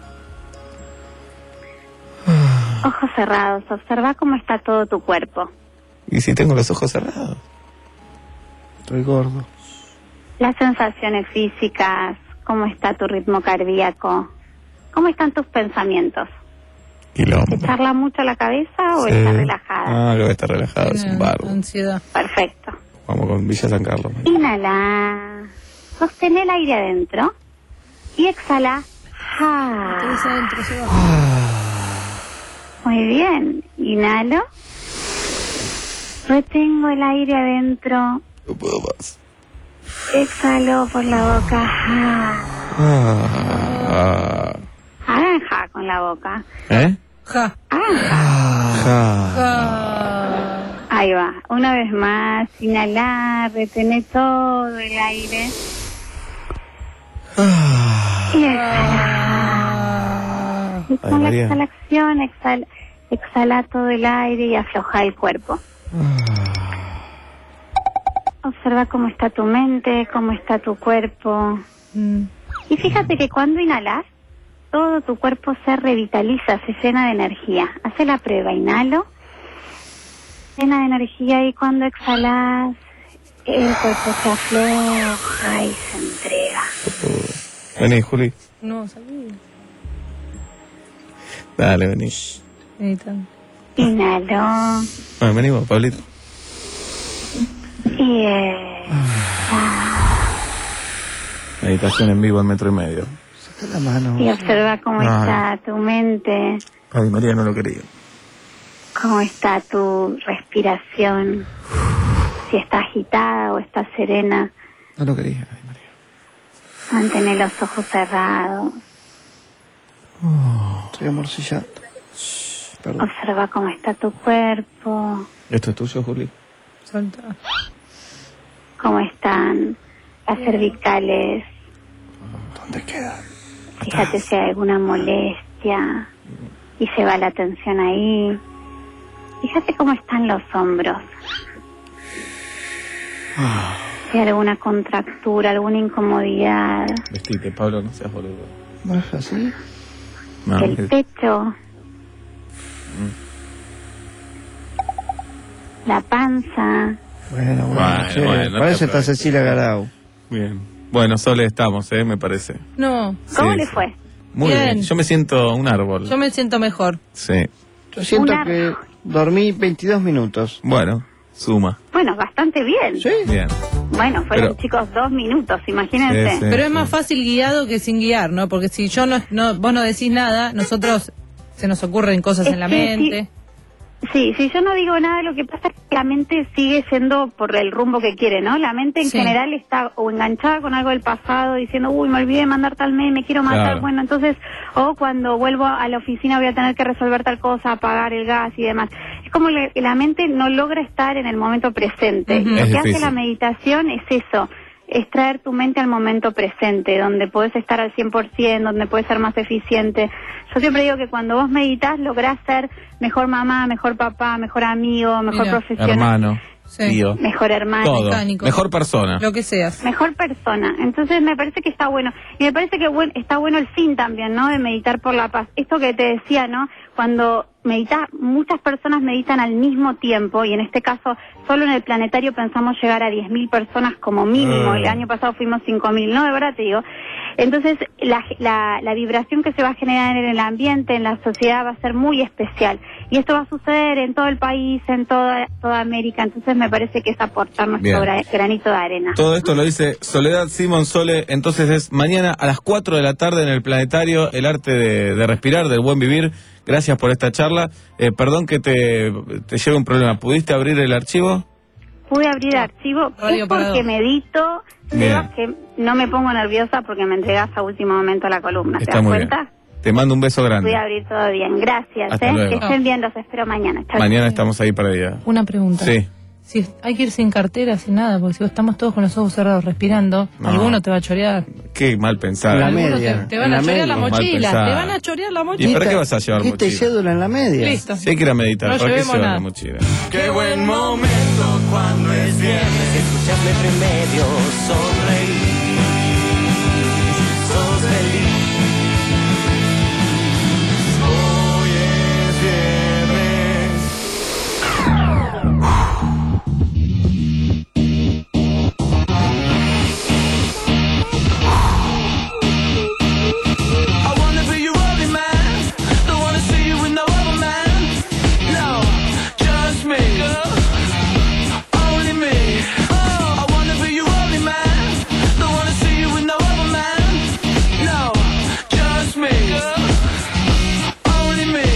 Ojos cerrados. Observa cómo está todo tu cuerpo. ¿Y si tengo los ojos cerrados? Estoy gordo. Las sensaciones físicas, cómo está tu ritmo cardíaco, cómo están tus pensamientos. Quilombo. ¿Te charla mucho la cabeza o Sí. estás relajada? Ah, creo que está relajado, es un barbo. Ansiedad. Perfecto. Vamos con Villa San Carlos. Inhala. Sostén el aire adentro. Y exhala. Ja. Muy bien. Inhalo. Retengo el aire adentro. No puedo más. Exhalo por la boca. Ja. Ah. Hagan ja con la boca. ¿Eh? Ja. Hagan ja. Ah. Ahí va. Una vez más. Inhalar. Retener todo el aire. Y exhala. Y con Ay, la María. exhalación, exhala, exhala todo el aire y afloja el cuerpo. Observa cómo está tu mente, cómo está tu cuerpo. Y fíjate que cuando inhalas, todo tu cuerpo se revitaliza, se llena de energía. Hace la prueba, inhalo, llena de energía, y cuando exhalas, el cuerpo se afloja y se entrega. Vení, Juli. No, sabía. Dale, vení. Meditando. Inhalo. Bueno, vení vos, Pablito. Y exhala. Meditación en vivo en metro y medio. La mano. Y observa cómo Ay. está tu mente, Ay, María no lo quería. cómo está tu respiración, si está agitada o está serena. No lo quería. Mantén los ojos cerrados. Estoy amorcillando. Perdón. Observa cómo está tu cuerpo, ¿Esto es tuyo, Juli? Solta. cómo están las cervicales. ¿Dónde queda? Fíjate si hay alguna molestia y se va la tensión ahí. Fíjate cómo están los hombros. Si hay alguna contractura, alguna incomodidad. Vestite, Pablo, no seas boludo. ¿No es así? No, El es- pecho. La panza. Bueno, bueno. Bueno, che, bueno, no para te eso está aproveches. Cecilia Garau. Bien. Bueno, Sole, estamos, ¿eh? Me parece. No. ¿Cómo Sí, le sí. fue? Muy Bien. bien. Yo me siento un árbol. Yo me siento mejor. Sí. Yo siento Una- que dormí veintidós minutos. Bueno, suma. Bueno, bastante bien. ¿Sí? Bien. Bueno, fueron Pero- chicos dos minutos, imagínense. Sí, sí. Pero es más fácil guiado que sin guiar, ¿no? Porque si yo no, no vos no decís nada, nosotros se nos ocurren cosas Es en la que mente. Sí, sí, yo no digo nada, lo que pasa es que la mente sigue yendo por el rumbo que quiere, ¿no? La mente en Sí. general está o enganchada con algo del pasado, diciendo, uy, me olvidé de mandar tal mail, me quiero matar, Claro. bueno, entonces, o cuando vuelvo a la oficina voy a tener que resolver tal cosa, apagar el gas y demás. Es como le- la mente no logra estar en el momento presente. Ujú. Y lo Es que hace difícil. la meditación es eso, es traer tu mente al momento presente, donde puedes estar al cien por ciento, donde puedes ser más eficiente. Yo siempre digo que cuando vos meditas lográs ser mejor mamá, mejor papá, mejor amigo, mejor Mira. profesional, Hermano, Sí. tío, mejor hermano, todo. mecánico. Mejor persona. Lo que seas. mejor persona. Entonces me parece que está bueno. Y me parece que buen- está bueno el fin también, ¿no? De meditar por la paz. Esto que te decía, ¿no? Cuando meditas, muchas personas meditan al mismo tiempo, y en este caso, solo en el planetario pensamos llegar a diez mil personas como mínimo. Ah. El año pasado fuimos cinco mil, ¿no? De verdad te digo. Entonces, la, la, la vibración que se va a generar en el ambiente, en la sociedad, va a ser muy especial. Y esto va a suceder en todo el país, en toda, toda América. Entonces, me parece que es aportar nuestro Bien. gra- granito de arena. Todo esto lo dice Soledad Simón Sole. Entonces es mañana a las cuatro de la tarde en el Planetario, el arte de, de respirar, del buen vivir, Gracias por esta charla. Eh, perdón que te, te lleve un problema. ¿Pudiste abrir el archivo? Pude abrir el archivo, Radio es porque Parador. medito, Bien. Sebas, que no me pongo nerviosa porque me entregas a último momento la columna. ¿Te Está das muy cuenta? bien. Te mando un beso grande. Voy a abrir todo bien. Gracias, Hasta ¿eh? luego. Que estén bien, los espero mañana. Chau. Mañana estamos ahí para ella. Una pregunta. Sí. Si hay que ir sin cartera, sin nada, porque si estamos todos con los ojos cerrados respirando, No. alguno te va a chorear. Qué mal pensado. La Alguno media. Te, te van En a la chorear la media. Mal mochila. pensado. Te van a chorear la ¿Y mochila. para qué vas a llevar Quita y mochila? cédula en la media. Listo. Si hay que ir a meditar, No ¿para qué llevemos llevar la nada. mochila? Qué buen momento cuando es viernes. Escuchas Metro y Medio, sonreír. Sos feliz. Hoy es viernes. I wanna be your only man. Don't wanna see you with no other man. No, just me. Only me. Oh, I wanna be your only man. Don't wanna see you with no other man. No, just me. Only me.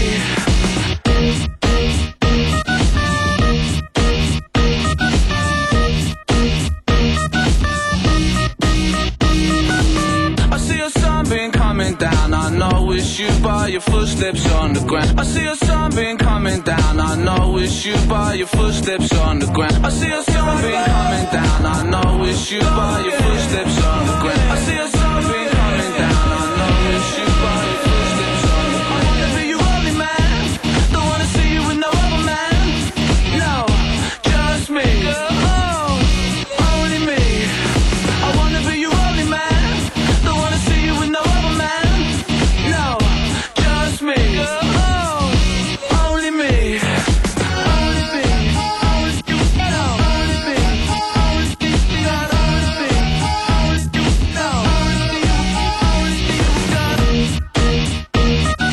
I see a sunbeam coming down. I know it's you by your footsteps on the ground. I see a sunbeam coming down. I know it's you by your footsteps on the ground. I see a sunbeam coming down. I know it's you by your footsteps on the ground. I see a sunbeam coming down. I know it's you by your footsteps on the ground. I wanna be your only man. Don't wanna see you with no other man. No, just me. Oh, only me. I wanna be your only man. Don't wanna see you with no other man. No, just me. Oh, only me. Only me. Only you. No, only me. Only you. God, only me. Only you. No, only you. Only you. God.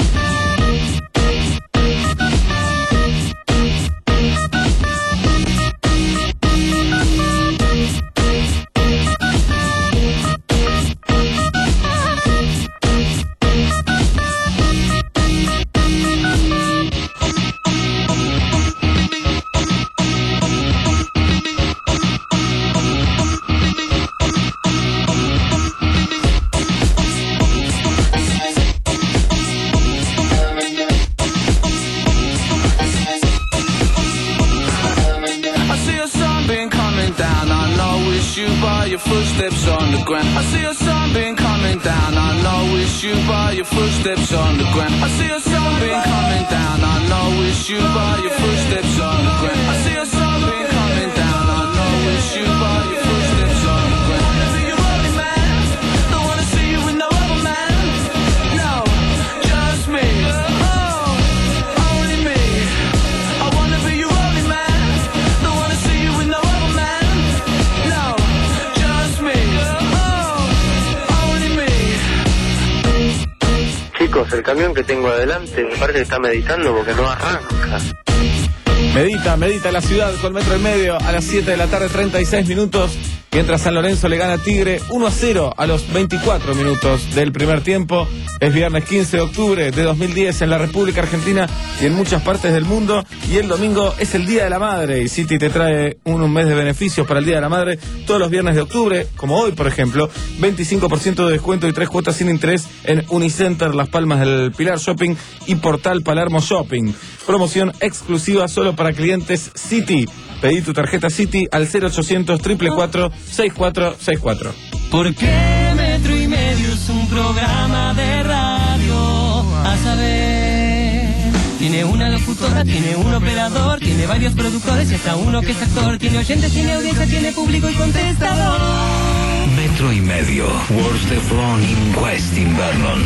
I see a sunbeam coming down. I know it's you by your footsteps on the ground. I see a sunbeam coming down. I know it's you by your footsteps on the ground. I see a sunbeam coming down. I know it's you by your footsteps on the ground. I see a sunbeam coming down. I know it's you by your footsteps on the ground. I wanna be your only man. Don't wanna see you with no other man. No, just me. Oh, only me. I wanna be your only man. Don't wanna see you with no other man. No, just me. Oh, only me. Chicos, el camión que tengo adelante me parece que está meditando porque no arranca. Medita, medita la ciudad con Metro y Medio a las siete de la tarde, treinta y seis minutos. Mientras San Lorenzo le gana a Tigre uno a cero a los veinticuatro minutos del primer tiempo. Es viernes quince de octubre de dos mil diez en la República Argentina y en muchas partes del mundo. Y el domingo es el Día de la Madre. Y Citi te trae un, un mes de beneficios para el Día de la Madre todos los viernes de octubre, como hoy, por ejemplo. veinticinco por ciento de descuento y tres cuotas sin interés en Unicenter, Las Palmas del Pilar Shopping y Portal Palermo Shopping. Promoción exclusiva solo para clientes Citi. Pedí tu tarjeta Citi al cero ochocientos, cuatro cuatro cuatro, seis cuatro seis cuatro. Porque Metro y Medio es un programa de radio. A saber, tiene una locutora, tiene un operador, tiene varios productores y hasta uno que es actor. Tiene oyentes, tiene audiencia, tiene público y contestador. Metro y Medio. Words de Front in West Invernon.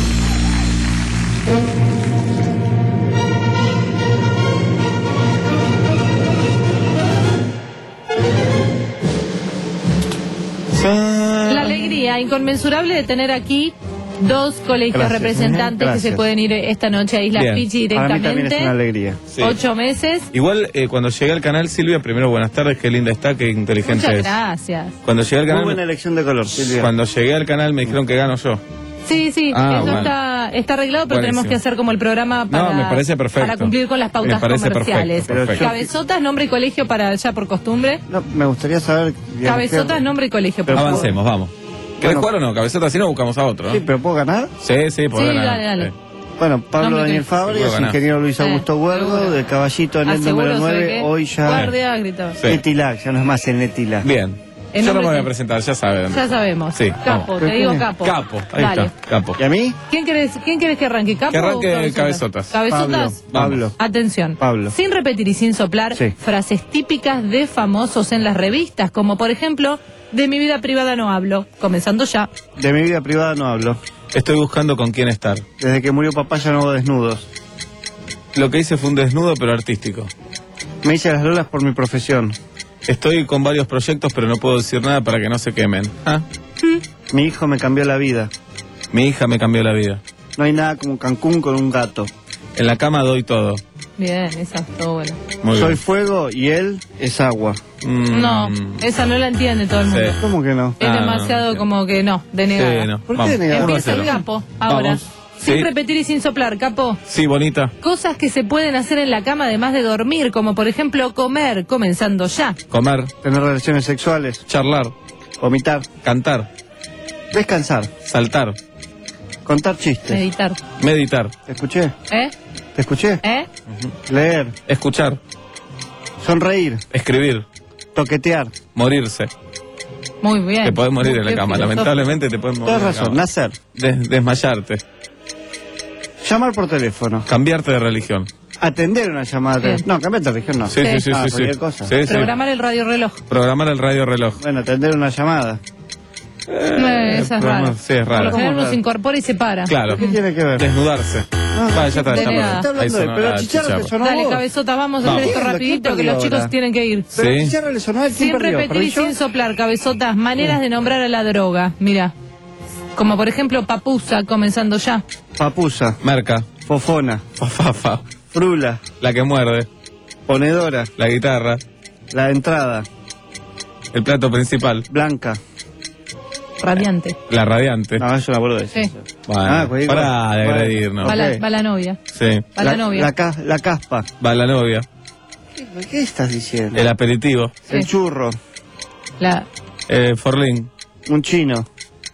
La alegría inconmensurable de tener aquí dos colegios Gracias. representantes Gracias. que se pueden ir esta noche a Isla Bien. Pichi Para mí también es directamente. una alegría. Sí. Ocho meses. Igual, eh, cuando llegué al canal, Silvia, primero buenas tardes, qué linda está, qué inteligente Muchas es. gracias. Cuando llegué al Muy canal, buena elección de color, Silvia. cuando llegué al canal me dijeron que gano yo. Sí, sí, Ah, eso bueno. está, está arreglado, pero Buenísimo. tenemos que hacer como el programa para, No, me parece perfecto. para cumplir con las pautas Me parece comerciales. perfecto, perfecto. Cabezotas, nombre y colegio para ya por costumbre. No, me gustaría saber... digamos, Cabezotas, qué- nombre y colegio. Por favor. Avancemos, vamos. ¿Querés Bueno. jugar o no? Cabezota, si no buscamos a otro, ¿no? Sí, pero ¿puedo ganar? Sí, sí, por Sí, ganar. dale, dale. Sí. Bueno, Pablo Nombre Daniel que- Fabri, Seguro ganar. ingeniero Luis Augusto Sí, Huergo, seguro. de Caballito en Ah, el seguro, número ¿sabe nueve, qué? hoy ya... Guardia, gritaba. Sí. Etilac, ya no es más el Etilac. Bien. El Yo no me nombre voy a que- presentar, ya saben. Ya sabemos. Sí, Capo, vamos. te digo ¿Quién es? capo. Capo, ahí Dale. está, capo. ¿Y a mí? ¿Quién querés, ¿Quién querés que arranque? ¿Capo Que arranque o cabezotas? Cabezotas. ¿Cabezotas? Pablo. Pablo. Atención. Pablo. Sin repetir y sin soplar, Sí. frases típicas de famosos en las revistas, como por ejemplo, de mi vida privada no hablo, comenzando ya. De mi vida privada no hablo. Estoy buscando con quién estar. Desde que murió papá ya no hago desnudos. Lo que hice fue un desnudo, pero artístico. Me hice las lolas por mi profesión. Estoy con varios proyectos, pero no puedo decir nada para que no se quemen. Ah, Mi hijo me cambió la vida. mi hija me cambió la vida. No hay nada como Cancún con un gato. En la cama doy todo. Bien, esa es todo bueno. Muy Soy bien. fuego y él es agua. Mm, No, esa no la entiende todo el mundo. Sí. ¿Cómo que no? Es Ah, no, demasiado no, como que no, de negada. Sí, no. ¿Por qué Vamos. negada? Uno a Empieza el cero. capo, ahora. Vamos. Sin Sí. repetir y sin soplar, capo. Sí, bonita. Cosas que se pueden hacer en la cama además de dormir, como por ejemplo comer, comenzando ya. Comer, Tener relaciones sexuales. charlar, Vomitar. cantar, Descansar. saltar, Contar chistes. Meditar. meditar, ¿Te escuché? ¿Eh? ¿Te escuché? ¿Eh? Leer. escuchar, Sonreír. escribir, Toquetear. morirse. Muy bien. Te podés morir en la Qué cama, filosófico. lamentablemente te puedes morir. Tienes en la razón. cama. Nacer. Des- desmayarte, Llamar por teléfono. cambiarte de religión. Atender una llamada. de Bien. teléfono. No, cambiar de religión no. Sí, sí, sí, Ah, sí, cualquier sí. cosa. Sí, sí. Programar el radio reloj. Programar el radio reloj. Bueno, atender una llamada. Eh, esa es programa- rara. sí, es rara. Por lo general ¿Cómo uno se rara? incorpora y se para. Claro. ¿Qué tiene que ver? Desnudarse. Vale, ya está, de ya nada. está. Está Ahí hablando de- sonó pero la Chicharro te chicharra. sonó Dale, vos. cabezota, vamos a hacer Vamos. esto ¿Quién rapidito que perdió los chicos ahora? tienen que ir. Pero Sí. Chicharro le sonó a él. ¿Quién Sin perdió? repetir y ¿Perdí yo? sin soplar, cabezotas, maneras de nombrar a la droga. Mira. Como por ejemplo papusa, comenzando ya. Papusa. Merca, Fofona. fafafa, Frula. la que muerde, Ponedora. la guitarra, La entrada. el plato principal, Blanca. Radiante. la radiante. No, eso la vuelvo a decir. Sí. Bueno, Ah, cualquier pará cosa. de Bueno. agredirnos. Va, la, Ok. va la novia. Sí, Va la, novia. La, ca- la caspa. va la novia, ¿Qué, qué estás diciendo? el aperitivo, Sí. El churro. La- eh, forlín, Un chino.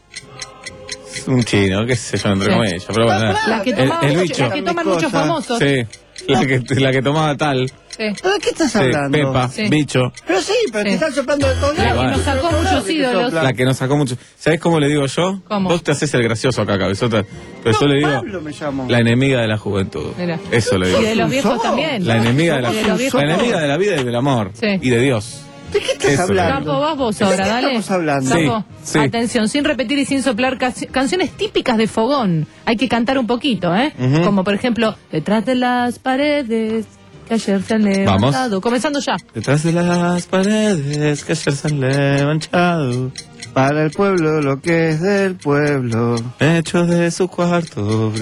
un chino, qué sé yo, entre Sí. comillas, pero bueno. la que El, tomaban el mucho- bicho. la que toman Mis muchos cosas. famosos. Sí, la que, la que tomaba tal, Sí. ¿De qué estás sí, hablando? Pepa, Sí. bicho, Pero sí, pero Sí. te están soplando de todos La lados. que Bueno. nos sacó Pero muchos claro que te ídolos. soplan. la que nos sacó mucho. ¿Sabés cómo le digo yo? ¿Cómo? Vos te haces el gracioso acá, cabezota, pero yo le digo Pablo me llamo. la enemiga de la juventud. Mira. Eso le Y de digo. los viejos ¿Sos? también. La enemiga de la, Y de los viejos. la enemiga de la vida y del amor Sí. y de Dios. ¿De qué estás Eso, hablando? Capo, vas vos ¿De ahora, qué dale. estamos hablando? Sí. Capo, sí. atención, sin repetir y sin soplar, canci- canciones típicas de fogón. Hay que cantar un poquito, ¿eh? Ujú. Como por ejemplo, detrás de las paredes que ayer se han levantado. Comenzando ya. Detrás de las paredes que ayer se han levantado, Para el pueblo lo que es del pueblo. hecho de su cuarto,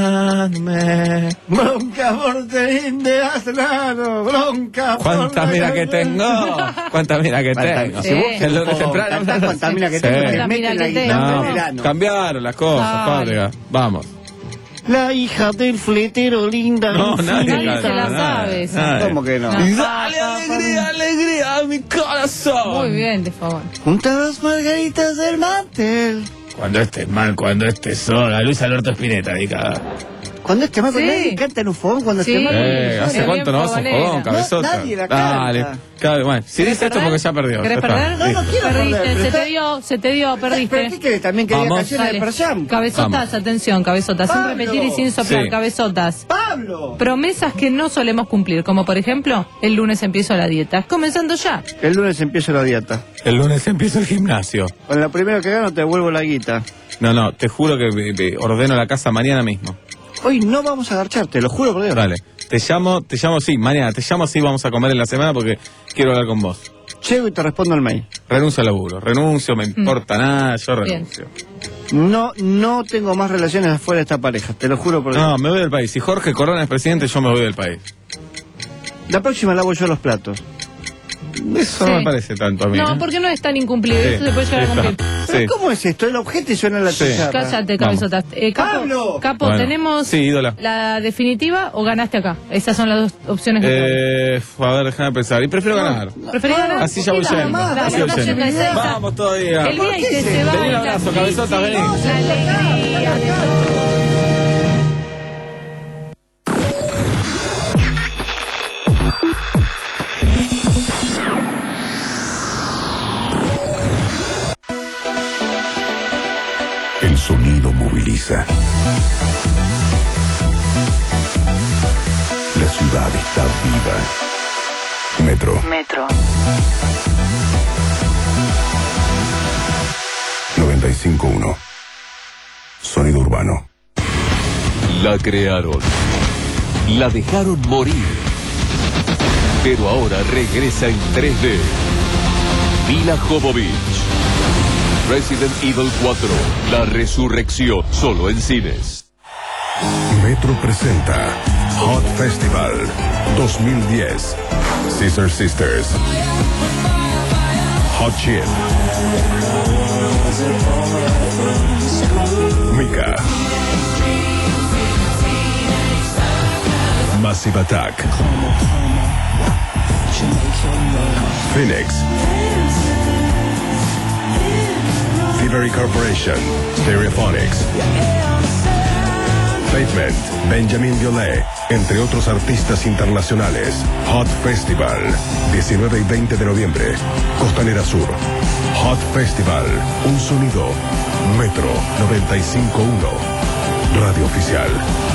besándome. Bronca por de Aslano, bronca por ¿Cuánta de- mira que tengo? ¿Cuánta mira que Cuánta- tengo? si vos Sí. El lunes querés temprano. cantar cuánta mira que Sí. tengo, te Cuánta mete mira la que tengo. guitarra No, en el ano. cambiaron las cosas, Dale. Fábrica. Vamos. La hija del fletero linda. No, nadie Nadie canta, se la nadie, sabe esa. nadie. ¿Cómo que no? No. Y dale alegría, alegría a mi corazón. Muy bien, de fogón. Junta las margaritas del mantel. Cuando estés mal, cuando estés sola. Luis Alberto Spinetta, diga. Cuando este mal, Sí. nadie canta en un fogón cuando Sí. este mal. Eh, ¿hace Es cuánto bien no vas a un fogonera. fogón, cabezota? No, nadie la Dale. canta. Cada- bueno, si dice esto porque ya perdió. ¿Querés ya está. perder? No, no quiero Perdiste, perder, pero se está- te dio, se te dio, ¿Pero perdiste. qué querés? También quería Vamos. canciones de Dale. Pearl Jam. Cabezotas, Vamos. atención, cabezotas, sin Pablo. repetir y sin soplar, Sí. cabezotas. ¡Pablo! Promesas que no solemos cumplir, como por ejemplo, el lunes empiezo la dieta. Comenzando ya. El lunes empiezo la dieta. El lunes empiezo el gimnasio. Con la primera que gano te devuelvo la guita. No, no, te juro que me- me ordeno la casa mañana mismo. Hoy no vamos a agarcharte, lo juro por Dios. Dale. Te llamo, te llamo, sí, mañana. Te llamo, sí, vamos a comer en la semana porque quiero hablar con vos. Llego y te respondo el mail. Renuncio al laburo. Renuncio, me importa nada, yo renuncio. No, no tengo más relaciones afuera de esta pareja, te lo juro por Dios. No, me voy del país. Si Jorge Corona es presidente, yo me voy del país. La próxima lavo yo los platos. Eso Sí. no me parece tanto a mí. No, ¿eh? porque no es tan incumplido, Sí, eso se puede llegar a está. cumplir. ¿Pero Sí. cómo es esto? El objeto suena la Sí. pizarra. Cállate, Vamos. cabezotas. Eh, Capo, ¡Pablo! Capo, Bueno. ¿tenemos Sí, ídola. la definitiva o ganaste acá? Esas son las dos opciones que tenemos. Eh, a ver, déjame pensar. Y prefiero ganar. ¿Preferís ganar? Así ya voy Dale, yendo. dale, Así voy vamos yendo. yendo a esa. Vamos todavía. El día y que se va. Vení, un abrazo, cabezota, vení. La alegría de todo. El sonido moviliza. La ciudad está viva. Metro Metro. noventa y cinco punto uno. Sonido urbano. La crearon. La dejaron morir. Pero ahora regresa en tres D. Mila Jovovich. Resident Evil cuatro. La resurrección. Solo en cines. Metro presenta Hot Festival dos mil diez. Scissor Sisters. Hot Chip. Mika. Massive Attack. Phoenix. Thievery Corporation. Stereophonics. Pavement, Benjamin Biolay, entre otros artistas internacionales. Hot Festival, diecinueve y veinte de noviembre, Costanera Sur. Hot Festival, un sonido. Metro noventa y cinco punto uno, Radio Oficial.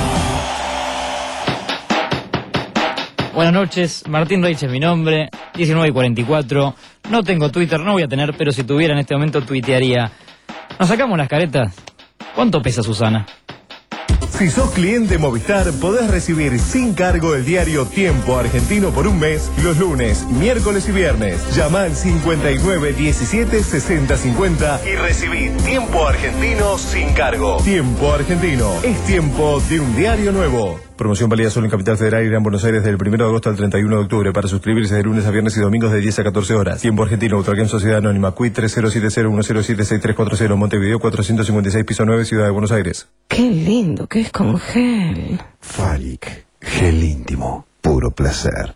Buenas noches, Martín Reich es mi nombre, diecinueve y cuarenta y cuatro. No tengo Twitter, no voy a tener, pero si tuviera en este momento tuitearía. ¿Nos sacamos las caretas? ¿Cuánto pesa Susana? Si sos cliente Movistar, podés recibir sin cargo el diario Tiempo Argentino por un mes, los lunes, miércoles y viernes. Llama al cincuenta y nueve diecisiete sesenta cincuenta y recibí Tiempo Argentino sin cargo. Tiempo Argentino, es tiempo de un diario nuevo. Promoción válida solo en Capital Federal y Gran Buenos Aires del primero de agosto al treinta y uno de octubre. Para suscribirse de lunes a viernes y domingos de diez a catorce horas. Tiempo Argentino, Autogame Sociedad Anónima, Q I tres cero siete cero uno cero siete seis tres cuatro cero, Montevideo cuatrocientos cincuenta y seis, piso nueve, Ciudad de Buenos Aires. Qué lindo que es con gel. Falic, gel íntimo, puro placer.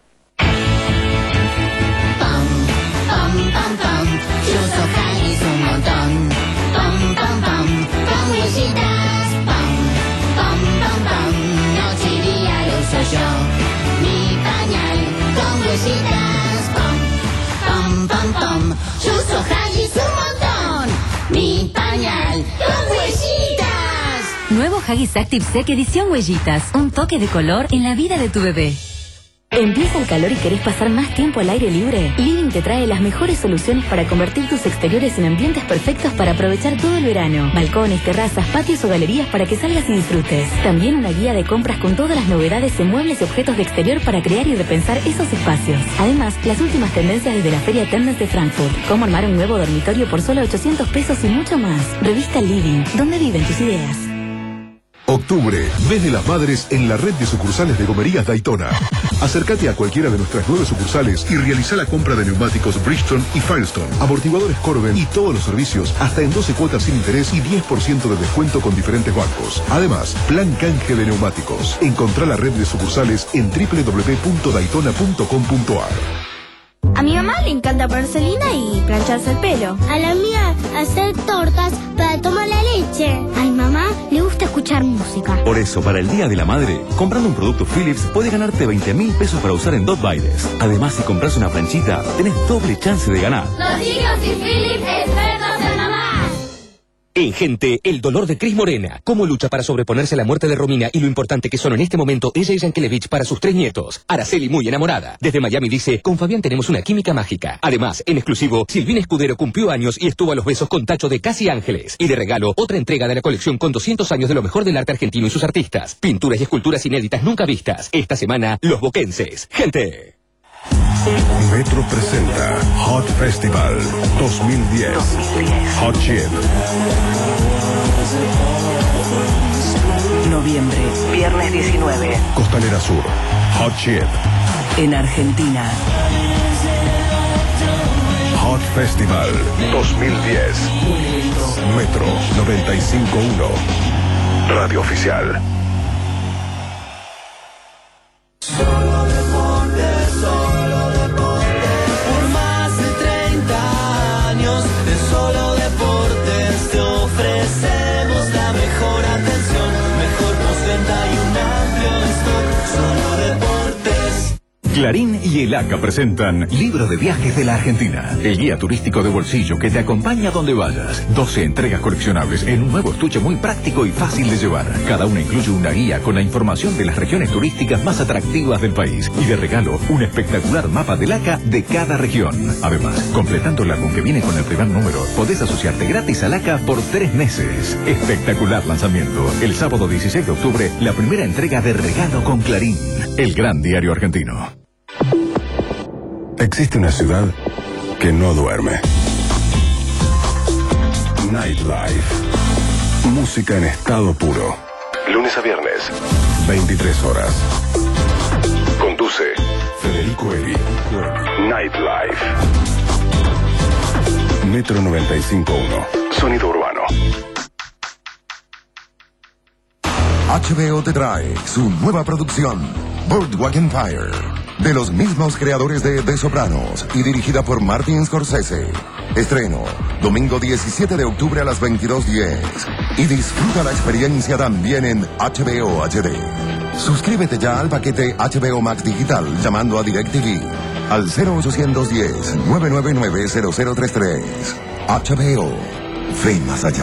Pam, pam, pam, yo soy Janis un montón. Pam, pam, pam, con huellitas. Pam, pam, pam, pam, noche y día lo uso yo. Mi pañal con huellitas. Pam, pam, pam, pam, yo soy Janis un montón. Mi pañal con huellitas. Nuevo Haggis Active Sec edición huellitas. Un toque de color en la vida de tu bebé. ¿Empieza el calor y querés pasar más tiempo al aire libre? Living te trae las mejores soluciones para convertir tus exteriores en ambientes perfectos para aprovechar todo el verano. Balcones, terrazas, patios o galerías para que salgas y disfrutes. También una guía de compras con todas las novedades en muebles y objetos de exterior para crear y repensar esos espacios. Además, las últimas tendencias desde la Feria Tendencia de Frankfurt. Cómo armar un nuevo dormitorio por solo ochocientos pesos y mucho más. Revista Living, donde viven tus ideas. Octubre, mes de las madres en la red de sucursales de Gomerías Daytona. Acércate a cualquiera de nuestras nueve sucursales y realiza la compra de neumáticos Bridgestone y Firestone, amortiguadores Corben y todos los servicios hasta en doce cuotas sin interés y diez por ciento de descuento con diferentes bancos. Además, plan canje de neumáticos. Encontrá la red de sucursales en doble u doble u doble u punto daytona punto com punto a r. A mi mamá le encanta ponerse linda y plancharse el pelo. A la mía, hacer tortas para tomar la leche. A mi mamá le gusta escuchar música. Por eso, para el Día de la Madre, comprando un producto Philips puede ganarte veinte mil pesos para usar en dos bailes. Además, si compras una planchita, tenés doble chance de ganar. Los chicos y Philip, expertos en mamás. En Gente, el dolor de Cris Morena. Cómo lucha para sobreponerse a la muerte de Romina y lo importante que son en este momento ella y Yankelevich para sus tres nietos. Araceli muy enamorada. Desde Miami dice, con Fabián tenemos una química mágica. Además, en exclusivo, Silvina Escudero cumplió años y estuvo a los besos con Tacho de Casi Ángeles. Y de regalo, otra entrega de la colección con doscientos años de lo mejor del arte argentino y sus artistas. Pinturas y esculturas inéditas nunca vistas. Esta semana, Los Boquenses. Gente. Metro presenta Hot Festival dos mil diez. Hot Chip. Noviembre, viernes diecinueve. Costanera Sur. Hot Chip. En Argentina. Hot Festival dos mil diez. Metro noventa y cinco punto uno. Radio Oficial. Solo deportes, solo deportes. Por más de treinta años de Solo Deportes te ofrecemos la mejor atención, mejor postventa y un amplio stock. Solo Deportes. Clarín y el A C A presentan Libro de Viajes de la Argentina, el guía turístico de bolsillo que te acompaña donde vayas. doce entregas coleccionables en un nuevo estuche muy práctico y fácil de llevar. Cada una incluye una guía con la información de las regiones turísticas más atractivas del país. Y de regalo, un espectacular mapa del A C A de cada región. Además, completando el álbum que viene con el primer número, podés asociarte gratis al A C A por tres meses. Espectacular lanzamiento. El sábado dieciséis de octubre, la primera entrega de Regalo con Clarín, el gran diario argentino. Existe una ciudad que no duerme. Nightlife. Música en estado puro. Lunes a viernes, veintitrés horas. Conduce Federico Eli. Nightlife. Metro noventa y cinco punto uno. Sonido urbano. H B O te trae su nueva producción, Boardwalk Empire, de los mismos creadores de The Sopranos y dirigida por Martin Scorsese. Estreno, domingo diecisiete de octubre a las veintidós diez. Y disfruta la experiencia también en H B O H D. Suscríbete ya al paquete H B O Max Digital llamando a DirecTV al cero ochocientos diez, nueve nueve nueve, cero cero tres tres. H B O, ve más allá.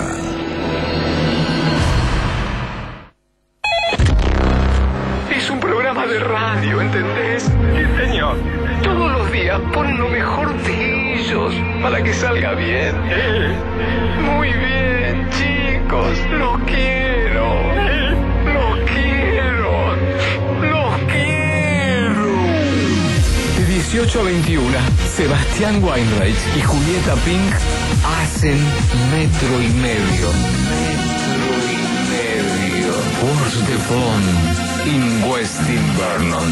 Es un programa de radio, ¿entendés? Sí, señor. Todos los días ponen lo mejor de ellos para que salga bien. Eh, Muy bien, chicos. Los quiero. Eh, Los quiero. Los quiero. De dieciocho a veintiuno, Sebastián Weinreich y Julieta Pink hacen metro y medio. Metro y medio. What's the fun? In Westin Vernon.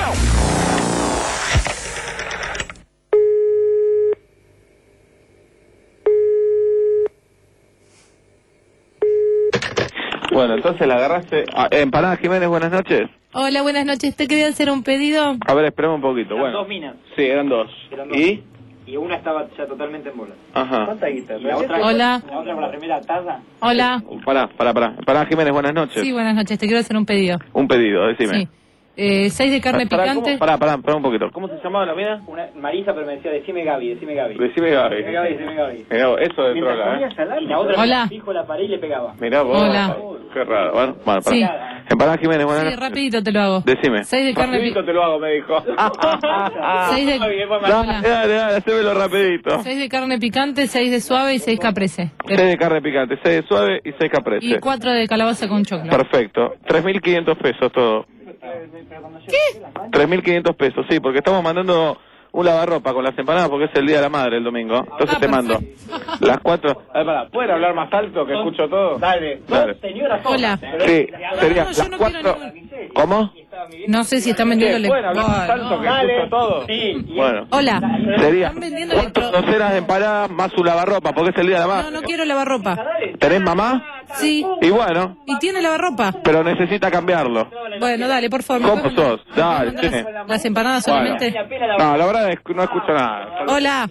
Bueno, entonces la agarraste. Ah, Empanada Jiménez, buenas noches. Hola, buenas noches. ¿Te quería hacer un pedido? A ver, esperemos un poquito. Eran Bueno. dos minas. Sí, eran dos. Eran dos. ¿Y? Y una estaba ya totalmente en bola. Ajá. ¿Cuánta guita? Y la otra, Hola. La otra con la primera taza. Hola. Pará, pará, pará. Empanada Jiménez, buenas noches. Sí, buenas noches. Te quiero hacer un pedido. Un pedido, decime. Sí. Eh, seis de carne Pará, picante. ¿cómo? Pará, pará, pará un poquito. ¿Cómo se llamaba la mina? Una Marisa, pero me decía, decime Gaby, decime Gaby. Decime Gaby. Decime Gaby, decime Gaby. Mirá vos, eso de Mientras trola, comía ¿eh? salame, y la otra Hola. dijo la pared y le pegaba. Mirá vos. Hola. Qué raro. Bueno, bueno, pará. Sí. Empanada Jiménez, buenas Sí, noches. rapidito te lo hago. Decime. Seis de carne Rapidito pi- te lo hago, me dijo. Seis de... Dale, Hola. dale, dale, hacémelo rapidito. Seis de carne picante, seis de suave y seis caprese. seis de carne picante, seis de suave y seis caprese. Y cuatro de calabaza con chocolate. Perfecto. tres mil quinientos pesos todo. ¿Qué? tres mil quinientos pesos, sí, porque estamos mandando un lavarropa con las empanadas porque es el Día de la Madre el domingo. Entonces Ah, te mando. perfecto. Las cuatro. A ver, pará, ¿pueden hablar más alto que escucho todo? Dale. Dale. Señora Hola. Sí, sería No, yo las no cuatro. quiero ¿Cómo? No sé si están vendiendo ¿Qué? ¿Pueden hablar más electro. alto que Dale. escucho todo? Sí. Bueno. Hola. Sería Están vendiendo cuatro electro. docenas de empanadas más su lavarropa porque es el Día de la No, Madre. no quiero lavarropa. ¿Tenés mamá? Sí. Y bueno, ¿Y tiene lavarropa? pero necesita cambiarlo. Bueno, dale, por favor. ¿me ¿Cómo puedes sos? mandar- Dale, me puedes che. mandar las empanadas Bueno. solamente? No, la verdad es que no escucho nada. Hola.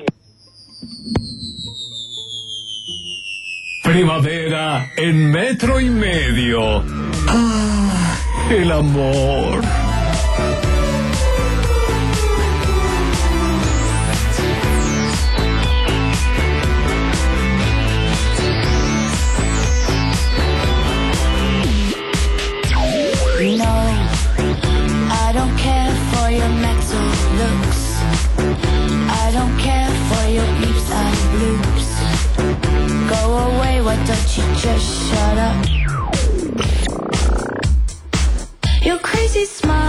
Primavera en metro y medio. Ah, el amor. You know, I don't care for your metal looks. I don't care for your peeps and bloops. Go away, why don't you just shut up? Your crazy smile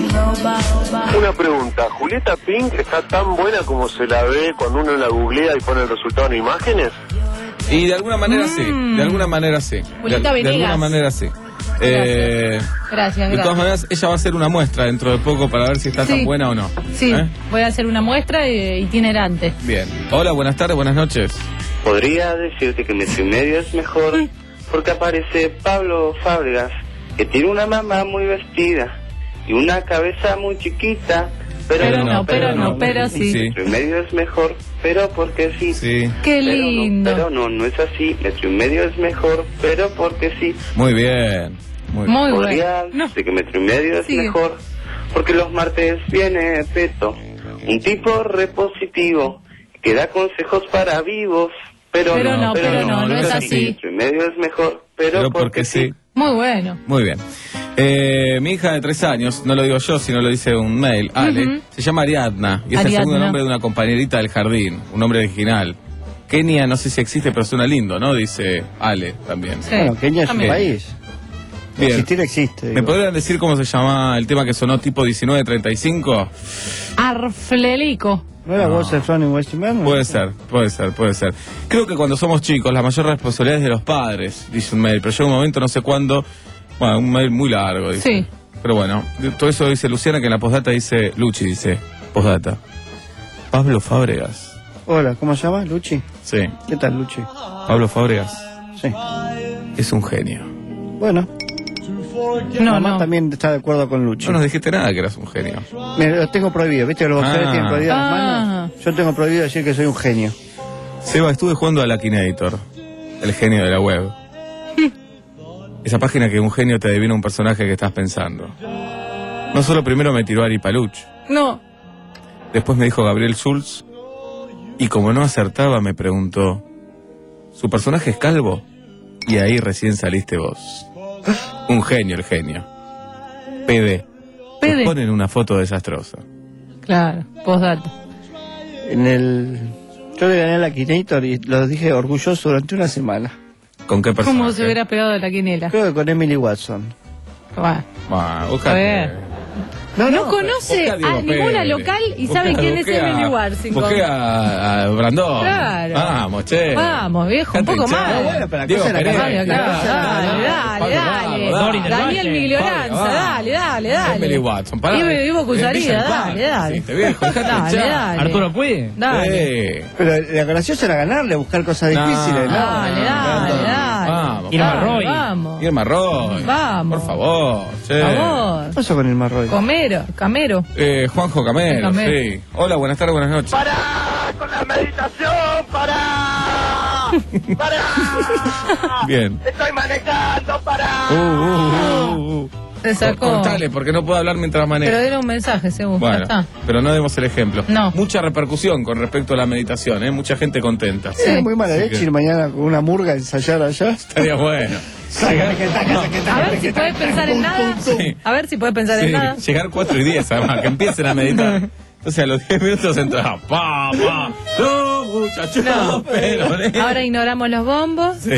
Una pregunta, ¿Julieta Pink está tan buena como se la ve cuando uno la googlea y pone el resultado en imágenes? Y de alguna manera sí, de alguna manera sí. Julieta de, de alguna Venegas. manera sí. Eh, Gracias, de todas gracias. maneras, ella va a hacer una muestra dentro de poco para ver si está Sí. tan buena o no. Sí, ¿Eh? voy a hacer una muestra eh, itinerante. Bien. Hola, buenas tardes, buenas noches. Podría decirte que Metro y Medio es mejor porque aparece Pablo Fábregas, que tiene una mamá muy vestida y una cabeza muy chiquita. Pero, Pero no, pero no, pero sí. Metro y Medio es mejor, pero porque sí. Sí. Qué Pero lindo. No, pero no, no es así. Metro y Medio es mejor, pero porque sí. Muy bien. Muy, Muy Podría bueno. decirte que Metro y Medio es Sigue. mejor porque los martes viene Peto, un tipo repositivo que da consejos para vivos. Pero, Pero no, pero no, no es así. Metro y Medio es mejor, pero, Pero porque, porque sí. Muy bueno. Muy bien. Eh, mi hija de tres años, no lo digo yo, sino lo dice un mail, Ale, Ujú. se llama Ariadna, y es el Ariadna. segundo nombre de una compañerita del jardín, un nombre original. Kenia, no sé si existe, pero suena lindo, ¿no? Dice Ale también. Sí. Bueno, Kenia es un También. país. Bien. Existir existe. ¿Me digo. podrían decir cómo se llama el tema que sonó tipo diecinueve treinta y cinco? Arflelico. ¿No era No. What's the Fun in West Indiana? Puede ser, puede ser, puede ser. Creo que cuando somos chicos la mayor responsabilidad es de los padres, dice un mail, pero llega un momento, no sé cuándo, bueno, un mail muy largo, dice. Sí. Pero bueno, todo eso dice Luciana, que en la postdata dice, Luchi dice, postdata. Pablo Fábregas. Hola, ¿cómo se llama? ¿Luchi? Sí, ¿Qué tal, Luchi? Pablo Fábregas Sí. es un genio. Bueno, No, mamá no. también está de acuerdo con Luchi. No nos dijiste nada que eras un genio. Me lo tengo prohibido, ¿viste? Los boxeadores Ah. tienen prohibidas las Ah. manos. Yo tengo prohibido decir que soy un genio. Seba, estuve jugando a la Akinator, el genio de la web. Esa página que un genio te adivina un personaje que estás pensando. No solo primero me tiró Ari Paluch, No. después me dijo Gabriel Schulz, y como no acertaba me preguntó, ¿su personaje es calvo? Y ahí recién saliste vos. Un genio el genio. P D. P D. Te ponen una foto desastrosa. Claro, postdata. En el... Yo le gané a la Akinator y lo dije orgulloso durante una semana. ¿Con qué personaje? ¿Cómo se hubiera pegado de la quiniela? Creo que con Emily Watson. Bueno. Ah, A buscate. ver. No, No, no, conoce Busca a Diego a ninguna Pérez. local y Busca- sabe quién es busqué a- Emily Warsington. Busqué a, a Brandon. Claro. Vamos, che. Vamos, viejo, un Dejate poco hinchar. más. No, bueno, pero la Diego cosa era Pérez, que- Dale, claro. dale, dale, Pablo dale. Bravo, Doris del Daniel Valle. Miglioranza, Pablo, dale, dale, dale. Emily Watson, pará. Ivo, Ivo Cusarida, Empieza el dale, pan. dale. Sí, te viejo, dejate Dale, hinchar. dale. Arturo Puig. Dale. Eh. Pero la graciosa era ganarle, buscar cosas No. difíciles, ¿no? Dale, dale, dale. Vamos, Irma Dale, Roy. Vamos. Irma Roy. Vamos. Por favor, che. Por favor. ¿Qué pasó con el Marroy? Comero, Camero. Eh, Juanjo Camero, Camero. sí. Hola, buenas tardes, buenas noches. ¡Para con la meditación! ¡Para! ¡Para! Bien. ¡Estoy manejando! ¡Para! Uh, uh, uh, uh. Se sacó. Cortale, porque no puedo hablar mientras manejo. Pero era un mensaje, según. Bueno, Ya está. pero no demos el ejemplo. No. Mucha repercusión con respecto a la meditación, ¿eh? Mucha gente contenta. Es muy mala Así leche que ir mañana con una murga a ensayar allá. estaría bueno. A ver si puedes pensar en nada. Sí. A ver si puedes pensar en Sí, nada. llegar cuatro y diez, además, que empiecen a meditar. Entonces a los diez minutos entra, pa, pa, no, muchachos, No. pero... ¿eh? Ahora ignoramos los bombos. Sí.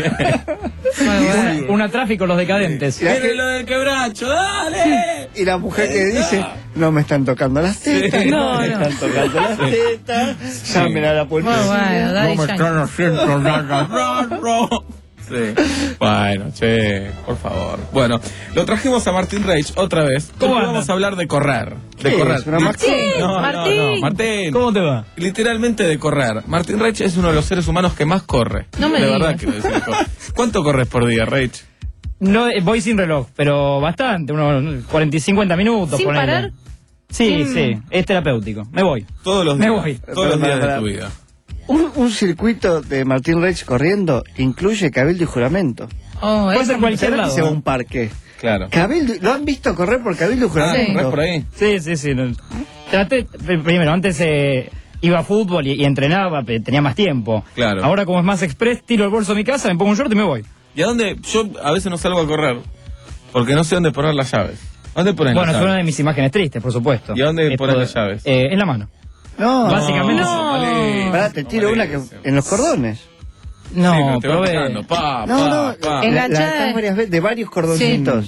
Muy bueno. Una tráfico los decadentes. Viene lo del quebracho, dale. Y la mujer que dice, no me están tocando las tetas, Sí. no, No, me no. están tocando las Sí. tetas, llamen a la Muy policía. bueno, Daddy No me Yankee. están haciendo nada raro. Sí. Bueno, che, por favor. Bueno, lo trajimos a Martín Reich otra vez. ¿Cómo porque anda? vamos a hablar de correr. De ¿Qué correr. es? ¿Una Martín? No, no, Martín. no, Martín. ¿Cómo te va? Literalmente de correr. Martín Reich es uno de los seres humanos que más corre. No me de digas. verdad quiero decir esto. ¿Cuánto corres por día, Reich? No, eh, voy sin reloj, pero bastante, unos cuarenta y cincuenta minutos. ¿Sin ponele. parar? Sí, Sin- sí, es terapéutico. Me voy. Todos los Me días. voy. Todos los días de Para- tu vida. Un, un circuito de Martín Reich corriendo incluye cabildo y juramento. Oh, Puede eso ser cualquier ¿Será que lado. se va a un parque? Claro. Cabildo, ¿lo han visto correr por cabildo y Ah, juramento? ¿corres por ahí? Sí, sí, sí. no. Traté, pr- primero, antes eh, iba a fútbol y, y entrenaba, pe- tenía más tiempo. Claro. Ahora, como es más express, tiro el bolso de mi casa, me pongo un short y me voy. ¿Y a dónde? Yo a veces no salgo a correr porque no sé dónde poner las llaves. ¿Dónde pones Bueno, las es una de llaves? mis imágenes tristes, por supuesto. ¿Y a dónde Esto pones de- las llaves? Eh, en la mano. No, Básicamente No, sí. malísimo, Pará, te tiro una que malísimo. en los cordones. No, Sí, pero te va probé. pasando, pa, No, pa, no, pa. la, Enganchada la atás de- varias veces de varios cordoncitos.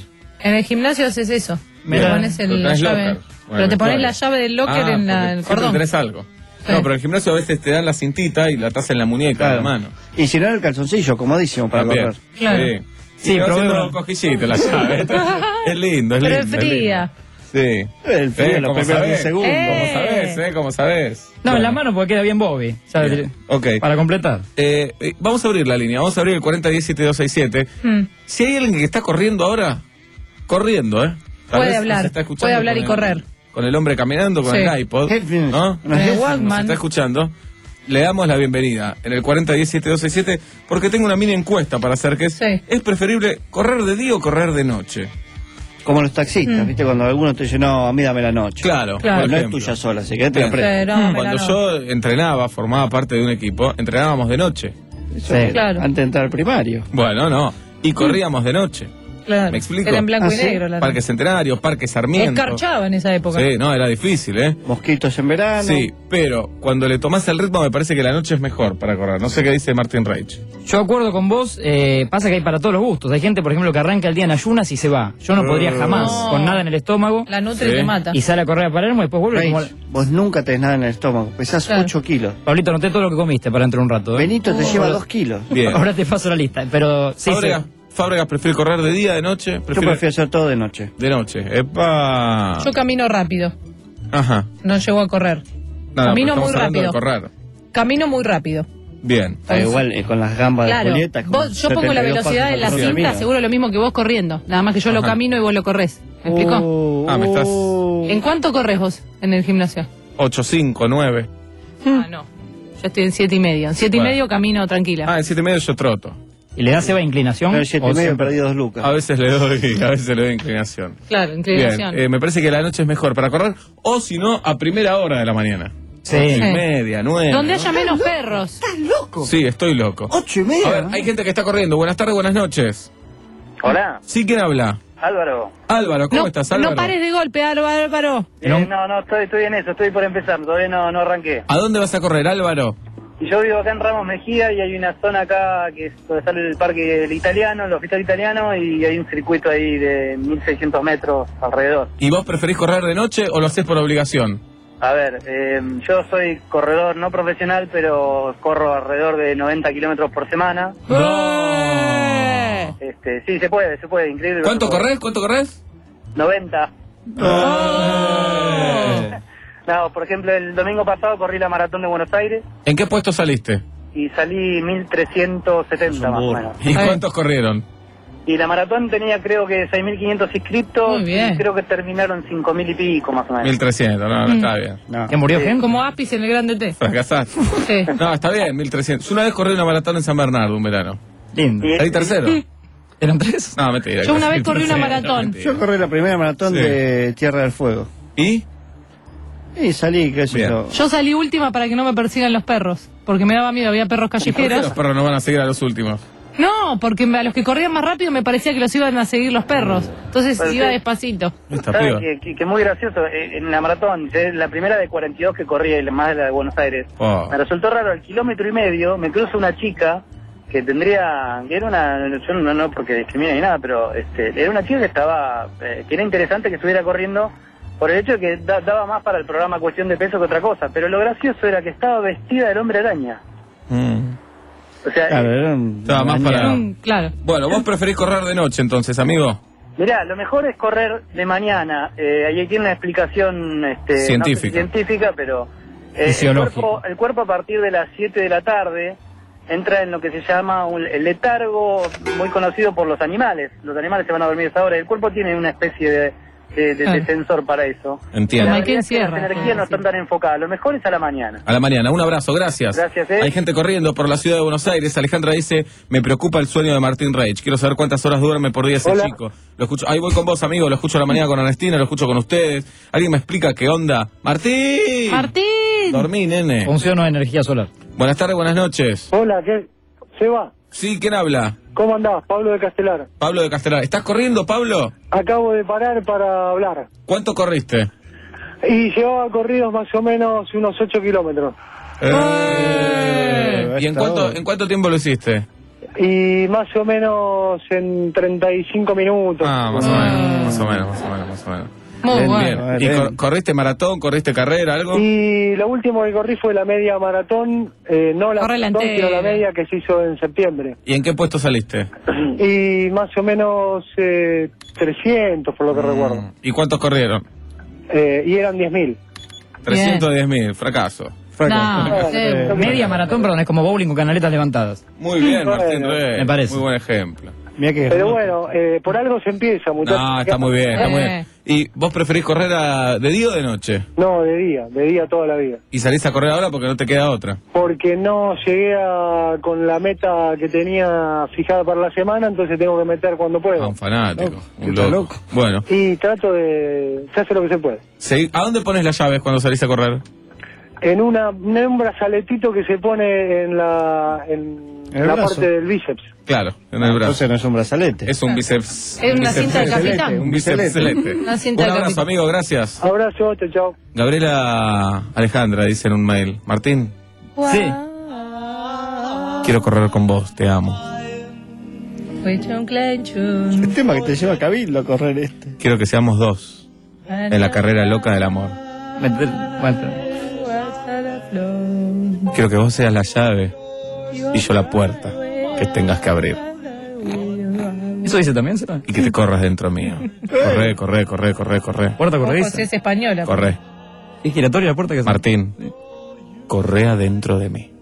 En el gimnasio haces eso. Mirá. Te pones el- Pero la tenés llave. locker. Bueno, pero te pones claro. la llave del locker Ah, en la, porque el siempre cordón. tenés algo. Sí. No, pero en el gimnasio a veces te dan la cintita y la taza en la muñeca, Claro. en la mano. Y si no, el calzoncillo, comodísimo para También. correr. Claro. Sí, Sí, sí, probé haciendo uno. un cosquillito la llave. Es lindo, es Pero lindo. es fría. lindo. Sí. El frío Eh, en los ¿cómo primeros sabés? diez segundos. Eh. ¿Cómo sabés, eh? ¿Cómo sabés? No, Bueno. en la mano porque queda bien Bobby. ¿sabes? Bien. Ok. Para completar. Eh, eh, vamos a abrir la línea, vamos a abrir el cuarenta diez siete dos seis siete. Mm. Si hay alguien que está corriendo ahora, corriendo, ¿eh? Tal Puede vez hablar, nos está escuchando puede hablar con y el- correr. Con el hombre caminando, con Sí. el iPod, Headphones. ¿no? Unos Eh, headphones. Nos Walkman. está escuchando. Le damos la bienvenida en el cuarenta diez siete dos seis siete porque tengo una mini encuesta para hacer que es, Sí. ¿es preferible correr de día o correr de noche? Como los taxistas, Mm. ¿viste? Cuando algunos te dicen, no, a mí dame la noche. Claro, Claro. por No es ejemplo. tuya sola, así que te la Bien. presto. Pero, no, Cuando no. yo entrenaba, formaba parte de un equipo, entrenábamos de noche. Eso Sí. era Claro. Antes de entrar al primario. Bueno, no. Y corríamos de noche. Claro. ¿Me explico? Era en blanco Ah, y ¿sí? negro. La Parque Centenario, Parque Sarmiento. Escarchaba en esa época. Sí, no, era difícil, ¿eh? Mosquitos en verano. Sí, pero cuando le tomás el ritmo me parece que la noche es mejor para correr. No sé qué dice Martin Reich. Yo acuerdo con vos, eh, pasa que hay para todos los gustos. Hay gente, por ejemplo, que arranca el día en ayunas y se va. Yo no podría jamás, No. con nada en el estómago, La nutri Sí. te mata. y sale a correr a Palermo y después vuelve Reich, como... vos nunca tenés nada en el estómago. Pesás Claro. ocho kilos. Pablito, anoté todo lo que comiste para entrar un rato. ¿eh? Benito te lleva dos kilos. Bien. Ahora te paso la lista, pero sí, Fábregas, sí. Fábregas prefiere correr de día, de noche. Yo Prefiere prefiero hacer todo de noche. de noche. Epa. Yo camino rápido. Ajá. No llego a correr. Nada, Camino pero muy estamos hablando de rápido. correr. Camino muy rápido. Bien. Ah, igual eh, con las gambas Claro. de Julieta. es como Vos- yo pongo la setenta y dos velocidad de la pasos por cinta, minuto. seguro lo mismo que vos corriendo. Nada más que yo lo Ajá. camino y vos lo corres. ¿Me explico? Uh, Ah, me estás- uh. ¿En cuánto corres vos en el gimnasio? ocho, cinco, nueve. Ah, no. Yo estoy en siete y medio. En siete Bueno. y medio camino tranquila. Ah, en siete y medio yo troto. ¿Y le das Eva inclinación? Pero siete ¿O y medio siempre? perdí dos lucas. A veces le doy, a veces le doy inclinación. Claro, Bien, inclinación. eh, me parece que la noche es mejor para correr, o si no, a primera hora de la mañana. Sí. Ocho y Sí. media, nueve. Donde ¿no? haya menos perros. Sí, estoy loco. Ocho y media. A ver, hay gente que está corriendo. Buenas tardes, buenas noches. Hola, ¿Sí quién habla? Álvaro. Álvaro, ¿cómo No, estás, Álvaro? no pares de golpe, Álvaro. Álvaro. Eh, no, no, estoy, estoy en eso, estoy por empezar, todavía no, no arranqué. ¿A dónde vas a correr, Álvaro? Y yo vivo acá en Ramos Mejía y hay una zona acá que es donde sale el parque del italiano, el hospital italiano, y hay un circuito ahí de mil seiscientos metros alrededor. ¿Y vos preferís correr de noche o lo haces por obligación? A ver, eh, yo soy corredor no profesional, pero corro alrededor de noventa kilómetros por semana. ¡Eh! Este, sí, se puede, se puede, increíble. ¿Cuánto corres? ¿Cuánto corres? noventa. Eh. No, por ejemplo, el domingo pasado corrí la maratón de Buenos Aires ¿En qué puesto saliste? y salí mil trescientos setenta más o menos. ¿Y cuántos corrieron? Y la maratón tenía creo que seis mil quinientos inscritos Muy bien. y creo que terminaron cinco mil y pico más o menos. mil trescientos, no, no está bien. No. ¿Que murió gente? Como Apis en el Grande T. Fracasaste. Sí. No, está bien, mil trescientos. Una vez corrí una maratón en San Bernardo un verano. Lindo. Y- ¿Salí tercero? ¿Eran tres? No, mentira. Yo una casi vez corrí una tercero, maratón. mentira. Yo corrí la primera maratón Sí. de Tierra del Fuego. ¿Y? Y salí, qué sé Bien. yo. Yo salí última para que no me persigan los perros. Porque me daba miedo, había perros ¿Y por qué callejeros. los perros no van a seguir a los últimos? No, porque a los que corrían más rápido me parecía que los iban a seguir los perros. Entonces Pero iba sí. despacito. Esta ¿Sabes piba. que, que, que muy gracioso? Eh, En la maratón, eh, la primera de cuarenta y dos que corrí, y más de la de Buenos Aires, Oh. me resultó raro, al kilómetro y medio me cruza una chica que tendría, que era una, yo no, no porque discrimina ni nada, pero este, era una chica que estaba, eh, que era interesante que estuviera corriendo por el hecho de que da- daba más para el programa Cuestión de Peso que otra cosa, pero lo gracioso era que estaba vestida del hombre araña. Mm. O sea, Claro, eh, era un- Estaba más una para- mañana. Mm, claro. Bueno, vos preferís correr de noche entonces, amigo. mirá, lo mejor es correr de mañana. Eh, ahí tiene una explicación este, no sé si Científica. científica, pero eh, el, Fisiológica. cuerpo, el cuerpo a partir de las siete de la tarde entra en lo que se llama un, el letargo, muy conocido por los animales. Los animales se van a dormir a esa hora. El cuerpo tiene una especie de, de, de- de Ah. sensor para eso. Entiendo. La Como el que realidad es que encierra. las energías no están tan enfocadas. Lo mejor es a la mañana. A la mañana, un abrazo, gracias. Gracias, eh. Hay gente corriendo por la ciudad de Buenos Aires. Alejandra dice, me preocupa el sueño de Martín Reich. Quiero saber cuántas horas duerme por día ese Hola. chico. Lo escucho, ahí voy con vos, amigo, lo escucho a la mañana con Ernestina, lo escucho con ustedes. ¿Alguien me explica qué onda? ¡Martín! ¡Martín! Dormí, nene. Funcionó de energía solar. Buenas tardes, buenas noches. Hola, ¿qué? Seba, Sí, ¿quién habla? ¿cómo andás? Pablo de Castelar. Pablo de Castelar. ¿Estás corriendo, Pablo? Acabo de parar para hablar. ¿Cuánto corriste? Y llevaba corridos más o menos unos ocho kilómetros. Eh, ¿Y en esta cuánto, hora. en cuánto tiempo lo hiciste? Y más o menos en treinta y cinco minutos. Ah, más o menos, más o menos, más o menos, más o menos. Muy Bien, bueno. bien. ¿Y cor- corriste maratón, corriste carrera, algo? Y lo último que corrí fue la media maratón, eh, no la Corre la maratón, sino la entera. media que se hizo en septiembre. ¿Y en qué puesto saliste? Y más o menos eh, trescientos, por lo que recuerdo. ¿Y cuántos corrieron? Eh, y eran diez mil. trescientos diez mil, fracaso. No, eh, media maratón, perdón, es como bowling con canaletas levantadas. Muy bien, Martín Bueno. Rey. Me parece. Muy buen ejemplo. Pero bueno, eh, por algo se empieza, muchachos. No, está muy bien, está muy bien. ¿Y vos preferís correr a- de día o de noche? No, de día, de día toda la vida. ¿Y salís a correr ahora porque no te queda otra? Porque no llegué a, con la meta que tenía fijada para la semana, entonces tengo que meter cuando puedo. Un fanático, un está loco. Bueno, Y trato de... se hace lo que se puede. seguí- ¿a dónde pones las llaves cuando salís a correr? En una en un brazaletito que se pone en la en ¿El la brazo? parte del bíceps. Claro, en el brazo. Entonces no es un brazalete. Es un bíceps. Es una bíceps cinta de celeste. capitán. Un bíceps celeste. Una cinta Un de abrazo, capitán. amigo, gracias. Abrazo, chao, chao. Gabriela Alejandra dice en un mail: Martín, Sí. quiero correr con vos, te amo. Huichun, clenchun. El tema que te lleva a Cabildo a correr este. Quiero que seamos dos en la carrera loca del amor. Quiero que vos seas la llave y yo la puerta que tengas que abrir. ¿Eso dice también, Seba? Y que te corras dentro mío. Corre, corre, corre, corre, corre. Puerta Ojo, corrediza. si es española. Corre. ¿Es giratoria la puerta que se... Martín, corre adentro de mí.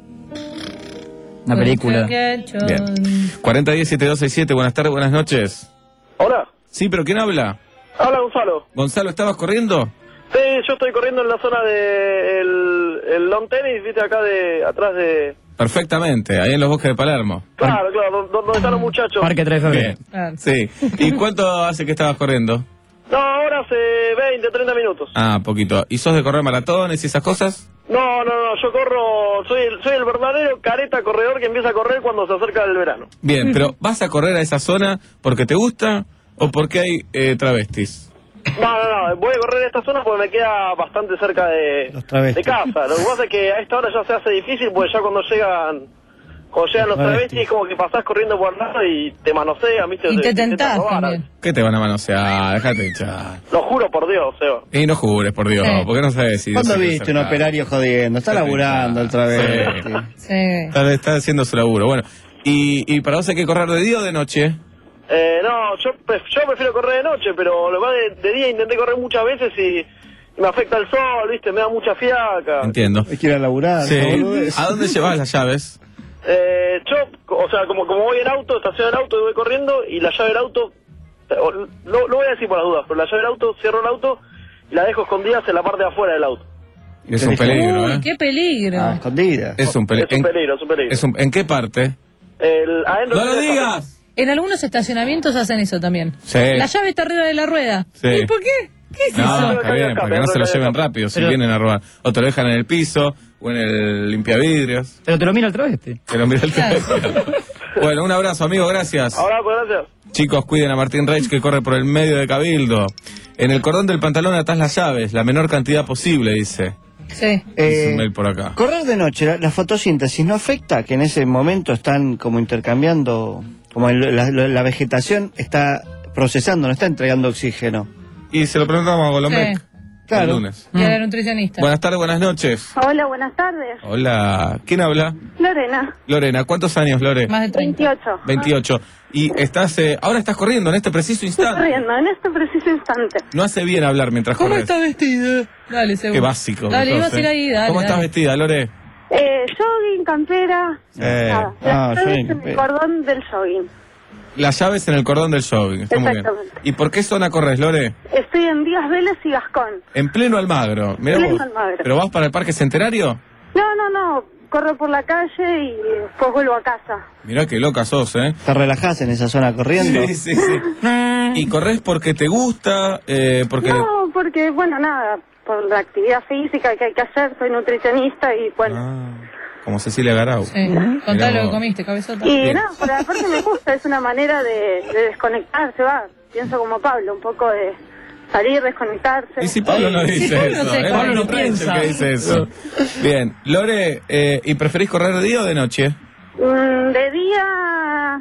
Una película. Bien. cuarenta diez setenta y dos sesenta y siete, buenas tardes, buenas noches. Hola, Sí, pero ¿quién habla? habla Gonzalo. Gonzalo, ¿estabas corriendo? Sí, yo estoy corriendo en la zona de el, el lawn tenis, viste acá de atrás de... Perfectamente, ahí en los bosques de Palermo. Claro, claro, donde, donde están los muchachos. Parque tres de febrero. Bien. Sí. ¿Y cuánto hace que estabas corriendo? No, ahora hace veinte, treinta minutos. Ah, poquito. ¿Y sos de correr maratones y esas cosas? No, no, no, yo corro, soy el, soy el verdadero careta corredor que empieza a correr cuando se acerca el verano. Bien, pero ¿vas a correr a esa zona porque te gusta o porque hay eh, travestis? No, no, no, voy a correr esta zona porque me queda bastante cerca de, travestis. de casa. Lo que pasa es que a esta hora ya se hace difícil porque ya cuando llegan cuando llegan los travestis es como que pasás corriendo por al lado y te manosean, ¿viste? Y te intentan tentás robar. también. ¿Qué te van a manosear? Déjate echar. Lo juro por Dios, Seba. Y no jures, por Dios, Sí. porque no sabes si... ¿Cuándo si te viste un acercás. operario jodiendo? Está laburando otra vez. Sí. Sí. Está, está haciendo su laburo. Bueno, ¿y, y para vos hay que correr de día o de noche? Eh, no, yo, pref- yo prefiero correr de noche, pero lo más de, de día intenté correr muchas veces y, y me afecta el sol, ¿viste? Me da mucha fiaca. Entiendo. Hay que ir a laburar. Sí. ¿no, boludez? ¿A dónde llevas las llaves? Eh, yo, o sea, como, como voy en auto, estaciono el auto y voy corriendo y la llave del auto, o- lo, lo voy a decir por las dudas, pero la llave del auto, cierro el auto y la dejo escondida en la parte de afuera del auto. Es un peligro, Uy, ¿eh? qué peligro. Ah, escondida. Es un, peli- Es un en- peligro, es un peligro. es un- ¿En qué parte? El, adentro ¡No lo de- digas! En algunos estacionamientos hacen eso también. Sí. La llave está arriba de la rueda. Sí. ¿Y por qué? ¿Qué es No, eso? está bien, para que no se lo lleven rápido si Pero- vienen a robar. O te lo dejan en el piso, o en el limpiavidrios. Pero te lo mira el travesti. Que lo mira el teléfono. Bueno, un abrazo, amigo, gracias. Ahora, pues gracias. Chicos, cuiden a Martín Reich que corre por el medio de Cabildo. En el cordón del pantalón atás las llaves, la menor cantidad posible, dice. Sí. Dice un Eh, mail por acá. correr de noche, la, la fotosíntesis, ¿no afecta que en ese momento están como intercambiando, como el- la, la- la vegetación está procesando, no está entregando oxígeno? Y se lo preguntamos a Golombek Sí. Claro. el lunes. Y a la nutricionista. Buenas tardes, buenas noches. Hola, buenas tardes. Hola, ¿quién habla? Lorena, Lorena, ¿cuántos años, Lore? Más de treinta. veintiocho. veintiocho. Y estás, eh, ahora estás corriendo en este preciso Estoy instante. corriendo en este preciso instante. No hace bien hablar mientras ¿Cómo corres. está vestida? Dale, seguro. Qué básico. Dale, que iba a sos, ir eh. ahí, dale. ¿Cómo estás dale. vestida, Lore? Eh, jogging, campera. Eh, Nada. ah, Las llaves jogging, en el campera. cordón del jogging. Las llaves en el cordón del jogging. Está muy bien. Exactamente. ¿Y por qué zona corres, Lore? Estoy en Díaz Vélez y Gascón. En pleno Almagro. Mirá Pleno vos. Almagro. ¿Pero vas para el Parque Centenario? No, no, no. Corro por la calle y después vuelvo a casa. Mirá qué loca sos, ¿eh? ¿Te relajás en esa zona corriendo? Sí, sí, sí. ¿Y corres porque te gusta? Eh, porque... No, porque, bueno, nada, por la actividad física que hay que hacer, soy nutricionista y, bueno. Ah, como Cecilia Garau. Sí. Contá Mirá lo que vos. comiste, cabezota. Y Bien. nada, por aparte me gusta, es una manera de, de desconectarse, va. Pienso como Pablo, un poco de salir, desconectarse. Y si Pablo no Sí, dice Pablo eso, se- ¿eh? Pablo Martín no Reich el piensa. que dice eso. Bien, Lore, eh, ¿y preferís correr de día o de noche? Mm, de día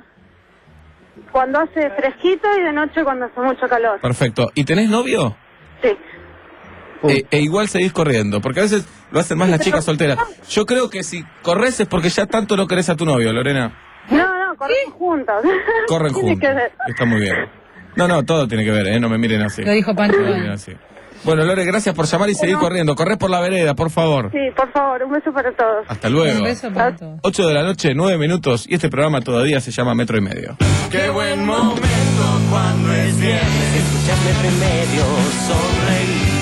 cuando hace fresquito y de noche cuando hace mucho calor. Perfecto. ¿Y tenés novio? Sí. E, e igual seguís corriendo, porque a veces lo hacen más las chicas solteras. Yo creo que si corres es porque ya tanto no querés a tu novio, Lorena. No, no, corremos juntos. Corren Tiene juntos. que ver. Está muy bien. No, no, todo tiene que ver, ¿eh? No me miren así. Lo dijo Pancho. No me miren así. Bueno, Lore, gracias por llamar y seguir corriendo. Corres por la vereda, por favor. Sí, por favor, un beso para todos. Hasta luego. Un beso para todos. ocho de la noche, nueve minutos, y este programa todavía se llama Metro y Medio. Qué buen momento cuando es viernes. Escuchas Metro y Medio, sonreír.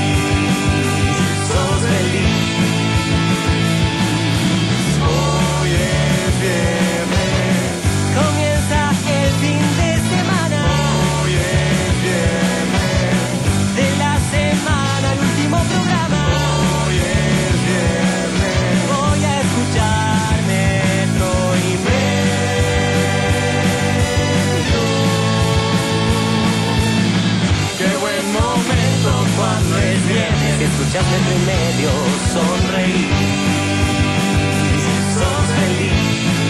Sos feliz. Hoy es viernes. Comienza el fin de semana. Hoy es viernes. De la semana, el último programa. Hoy es viernes. Voy a escuchar Metro y Medio. Qué buen momento cuando es viernes. Escuchas Metro y Medio, sonreír. Sos feliz.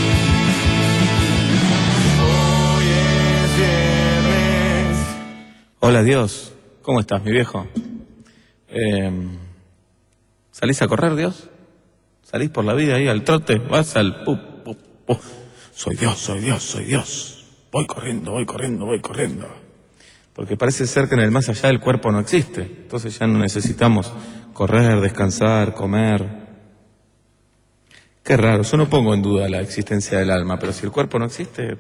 Hoy es viernes. Hola, Dios. ¿Cómo estás, mi viejo? Eh, ¿Salís a correr, Dios? ¿Salís por la vida ahí al trote? ¿Vas al... pu, pu, pu? Soy Dios, soy Dios, soy Dios. Voy corriendo, voy corriendo, voy corriendo. Porque parece ser que en el más allá el cuerpo no existe. Entonces ya no necesitamos correr, descansar, comer. Qué raro, yo no pongo en duda la existencia del alma, pero si el cuerpo no existe...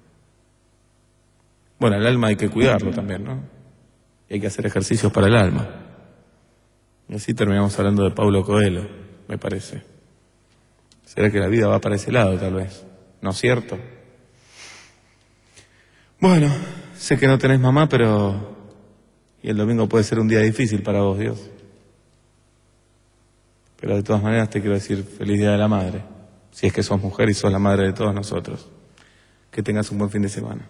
Bueno, el alma hay que cuidarlo también, ¿no? Y hay que hacer ejercicios para el alma. Y así terminamos hablando de Paulo Coelho, me parece. ¿Será que la vida va para ese lado, tal vez? ¿No es cierto? Bueno, sé que no tenés mamá, pero... Y el domingo puede ser un día difícil para vos, Dios. Pero de todas maneras te quiero decir feliz Día de la Madre. Si es que sos mujer y sos la madre de todos nosotros. Que tengas un buen fin de semana.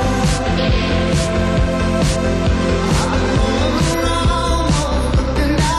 And I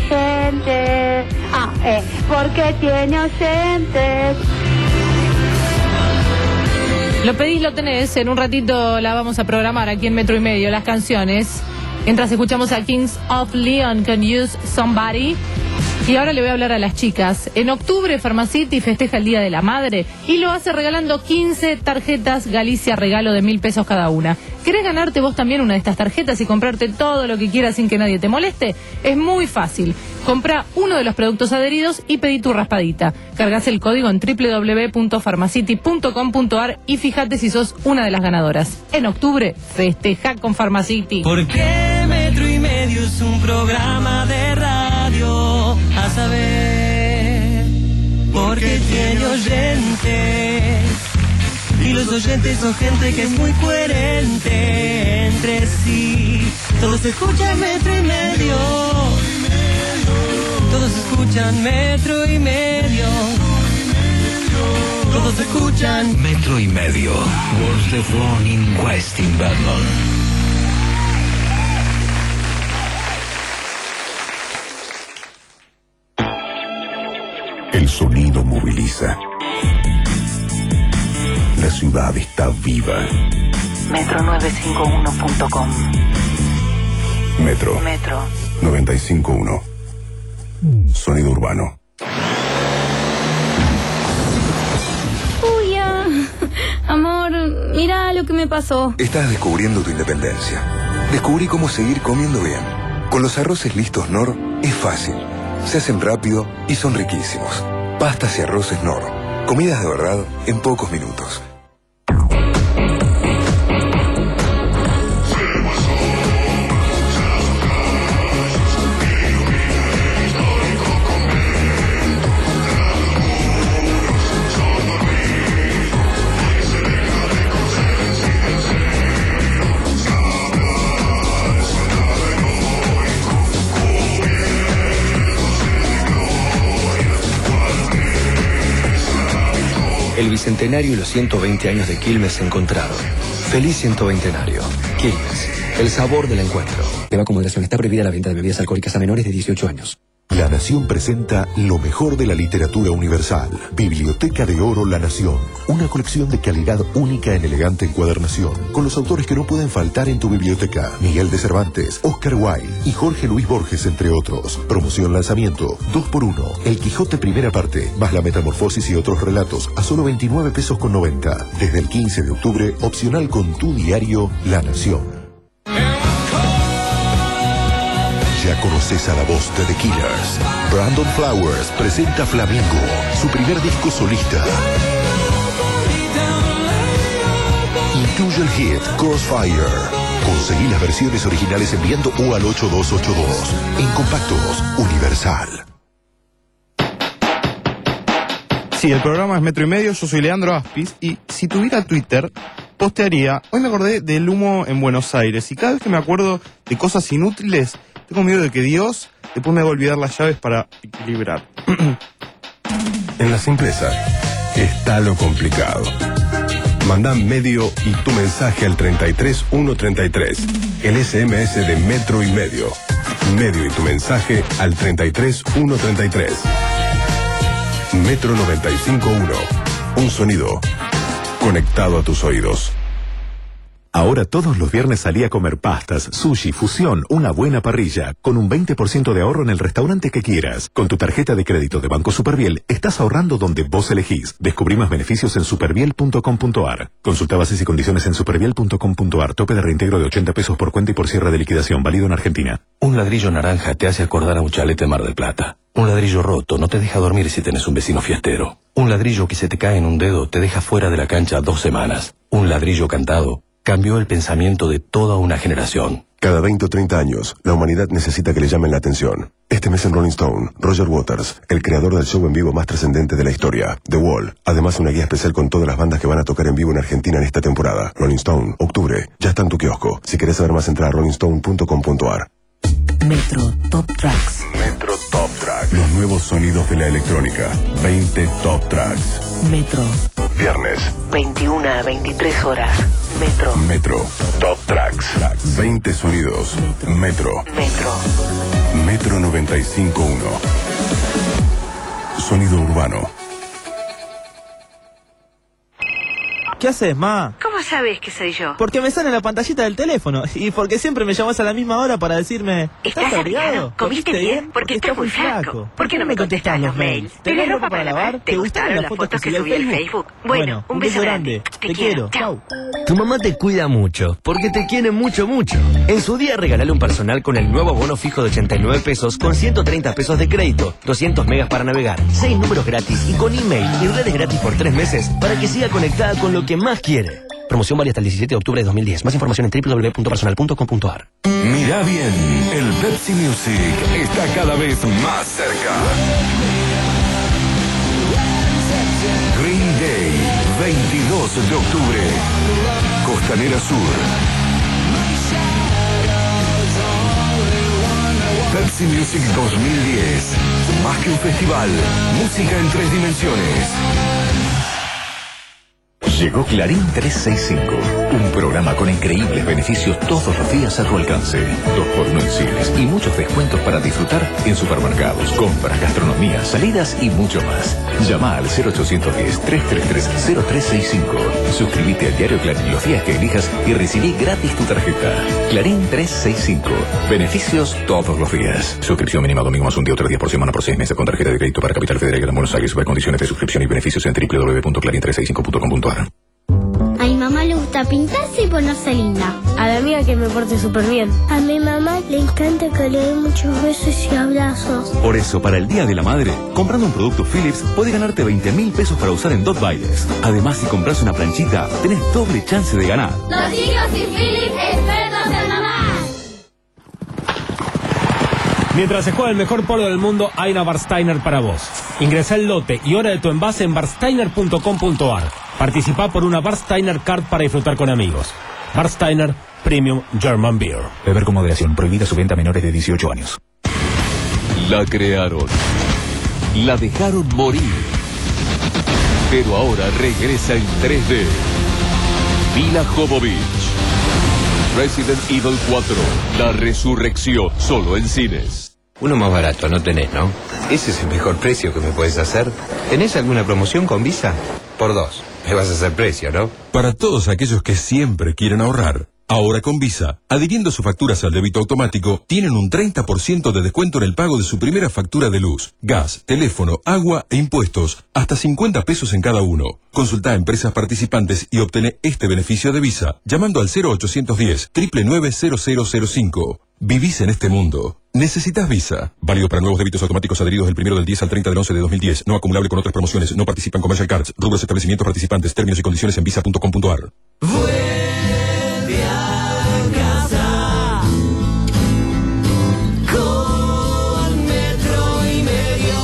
gente. Ah, eh, porque tiene oyentes. Lo pedís, lo tenés. En un ratito la vamos a programar aquí en Metro y Medio, las canciones. Mientras escuchamos a Kings of Leon con Use Somebody. Y ahora le voy a hablar a las chicas. En octubre, Pharmacity festeja el Día de la Madre y lo hace regalando quince tarjetas Galicia regalo de mil pesos cada una. ¿Querés ganarte vos también una de estas tarjetas y comprarte todo lo que quieras sin que nadie te moleste? Es muy fácil. Compra uno de los productos adheridos y pedí tu raspadita. Cargas el código en doble u doble u doble u punto pharmacity punto com punto a r y fíjate si sos una de las ganadoras. En octubre, festeja con Pharmacity. Porque Metro y Medio es un programa de radio, a saber, porque tiene oyentes. Y los oyentes son gente que es muy coherente entre sí. Todos escuchan Metro y Medio. Todos escuchan Metro y Medio. Todos escuchan Metro y Medio. Was the throne in West in Batman. El sonido moviliza. La ciudad está viva. Metro novecientos cincuenta y uno punto com. Metro. Metro. noventa y cinco punto uno. Sonido urbano. Uy, ah, amor, mira lo que me pasó. Estás descubriendo tu independencia. Descubrí cómo seguir comiendo bien. Con los arroces listos Nor es fácil. Se hacen rápido y son riquísimos. Pastas y arroces Nor. Comidas de verdad en pocos minutos. El bicentenario y los ciento veinte años de Quilmes se encontraron. Feliz ciento veintenario. Quilmes, el sabor del encuentro. Beba con moderación. Está prohibida la venta de bebidas alcohólicas a menores de dieciocho años. La Nación presenta lo mejor de la literatura universal. Biblioteca de Oro La Nación. Una colección de calidad única en elegante encuadernación, con los autores que no pueden faltar en tu biblioteca. Miguel de Cervantes, Oscar Wilde y Jorge Luis Borges, entre otros. Promoción lanzamiento, dos por uno. El Quijote primera parte, más la Metamorfosis y otros relatos, a solo veintinueve pesos con noventa. Desde el quince de octubre, opcional con tu diario La Nación. Ya conoces a la voz de The Killers. Brandon Flowers presenta Flamingo, su primer disco solista. Incluye el hit Crossfire. Conseguí las versiones originales enviando U al ocho dos ocho dos. En compactos Universal. Sí, el programa es Metro y Medio, yo soy Leandro Aspis y si tuviera Twitter, postearía, hoy me acordé del humo en Buenos Aires y cada vez que me acuerdo de cosas inútiles, tengo miedo de que Dios después me haga olvidar las llaves para equilibrar. En la simpleza está lo complicado. Manda medio y tu mensaje al treinta y tres uno treinta y tres. El S M S de Metro y Medio. Medio y tu mensaje al treinta y tres uno treinta y tres. Metro noventa y cinco punto uno. Un sonido conectado a tus oídos. Ahora todos los viernes salí a comer pastas, sushi, fusión, una buena parrilla, con un veinte por ciento de ahorro en el restaurante que quieras. Con tu tarjeta de crédito de Banco Superviel, estás ahorrando donde vos elegís. Descubrí más beneficios en superviel punto com punto a r. Consulta bases y condiciones en superviel punto com punto a r. Tope de reintegro de ochenta pesos por cuenta y por cierre de liquidación, válido en Argentina. Un ladrillo naranja te hace acordar a un chalet en Mar del Plata. Un ladrillo roto no te deja dormir si tenés un vecino fiestero. Un ladrillo que se te cae en un dedo te deja fuera de la cancha dos semanas. Un ladrillo cantado cambió el pensamiento de toda una generación. Cada veinte o treinta años, la humanidad necesita que le llamen la atención. Este mes en Rolling Stone, Roger Waters, el creador del show en vivo más trascendente de la historia, The Wall. Además, una guía especial con todas las bandas que van a tocar en vivo en Argentina en esta temporada. Rolling Stone, octubre, ya está en tu kiosco. Si querés saber más, entra a rolling stone punto com punto a r. Metro Top Tracks. Metro Top Tracks. Los nuevos sonidos de la electrónica. veinte Top Tracks. Metro. Viernes. veintiuna a veintitrés horas. Metro. Metro. Top Tracks. veinte sonidos. Metro. Metro. Metro noventa y cinco punto uno. Sonido urbano. ¿Qué haces, ma? ¿Cómo sabes que soy yo? Porque me sale en la pantallita del teléfono y porque siempre me llamas a la misma hora para decirme ¿Estás abrigado? ¿Comiste bien? Porque estás muy flaco. ¿Por qué no me contestas los mails? ¿Tenés ropa para lavar? ¿Te gustaron las fotos que subí al Facebook? Bueno, un beso grande. Te quiero. Chau. Tu mamá te cuida mucho, porque te quiere mucho, mucho. En su día regalale un personal con el nuevo bono fijo de ochenta y nueve pesos con ciento treinta pesos de crédito, doscientos megas para navegar, seis números gratis y con email y redes gratis por tres meses para que siga conectada con lo que más quiere. Promoción válida hasta el diecisiete de octubre de dos mil diez. Más información en doble u doble u doble u punto personal punto com punto a r. Mira bien, el Pepsi Music está cada vez más cerca. Green Day, veintidós de octubre, Costanera Sur. Pepsi Music dos mil diez, más que un festival, música en tres dimensiones. Llegó Clarín trescientos sesenta y cinco, un programa con increíbles beneficios todos los días a tu alcance. Dos por uno en cines y muchos descuentos para disfrutar en supermercados, compras, gastronomía, salidas y mucho más. Llama al cero ochocientos diez, trescientos treinta y tres, cero tres sesenta y cinco. Suscríbete al diario Clarín los días que elijas y recibí gratis tu tarjeta. Clarín trescientos sesenta y cinco. Beneficios todos los días. Suscripción mínima domingo más un día o tres días por semana por seis meses con tarjeta de crédito para Capital Federal de Buenos Aires. Ver condiciones de suscripción y beneficios en doble u doble u doble u punto clarín trescientos sesenta y cinco punto com punto a r. A mi mamá le gusta pintarse y ponerse linda. A la mía que me porte súper bien. A mi mamá le encanta que le dé muchos besos y abrazos. Por eso, para el Día de la Madre, comprando un producto Philips, podés ganarte veinte mil pesos para usar en dos bailes. Además, si compras una planchita, tenés doble chance de ganar. Los hijos y Philips, expertos en mamás. Mientras se juega el mejor polo del mundo, hay una Barsteiner para vos. Ingresá el lote y hora de tu envase en barsteiner punto com punto a r. Participá por una Barsteiner Card para disfrutar con amigos. Barsteiner Premium German Beer. Beber con moderación. Prohibida su venta a menores de dieciocho años. La crearon. La dejaron morir. Pero ahora regresa en tres D. Mila Jovovich. Resident Evil cuatro. La resurrección. Solo en cines. Uno más barato no tenés, ¿no? Ese es el mejor precio que me puedes hacer. ¿Tenés alguna promoción con Visa? Por dos. Me vas a hacer precio, ¿no? Para todos aquellos que siempre quieren ahorrar, ahora con Visa, adhiriendo sus facturas al débito automático, tienen un treinta por ciento de descuento en el pago de su primera factura de luz, gas, teléfono, agua e impuestos, hasta cincuenta pesos en cada uno. Consulta a empresas participantes y obtené este beneficio de Visa, llamando al cero ochocientos diez, nueve nueve cero cero cero cinco. Vivís en este mundo. Necesitas Visa. Válido para nuevos débitos automáticos adheridos del primero del diez al treinta del once de dos mil diez. No acumulable con otras promociones. No participan Commercial Cards. Rubros establecimientos participantes. Términos y condiciones en visa punto com punto a r. Vuelve a casa con metro y medio.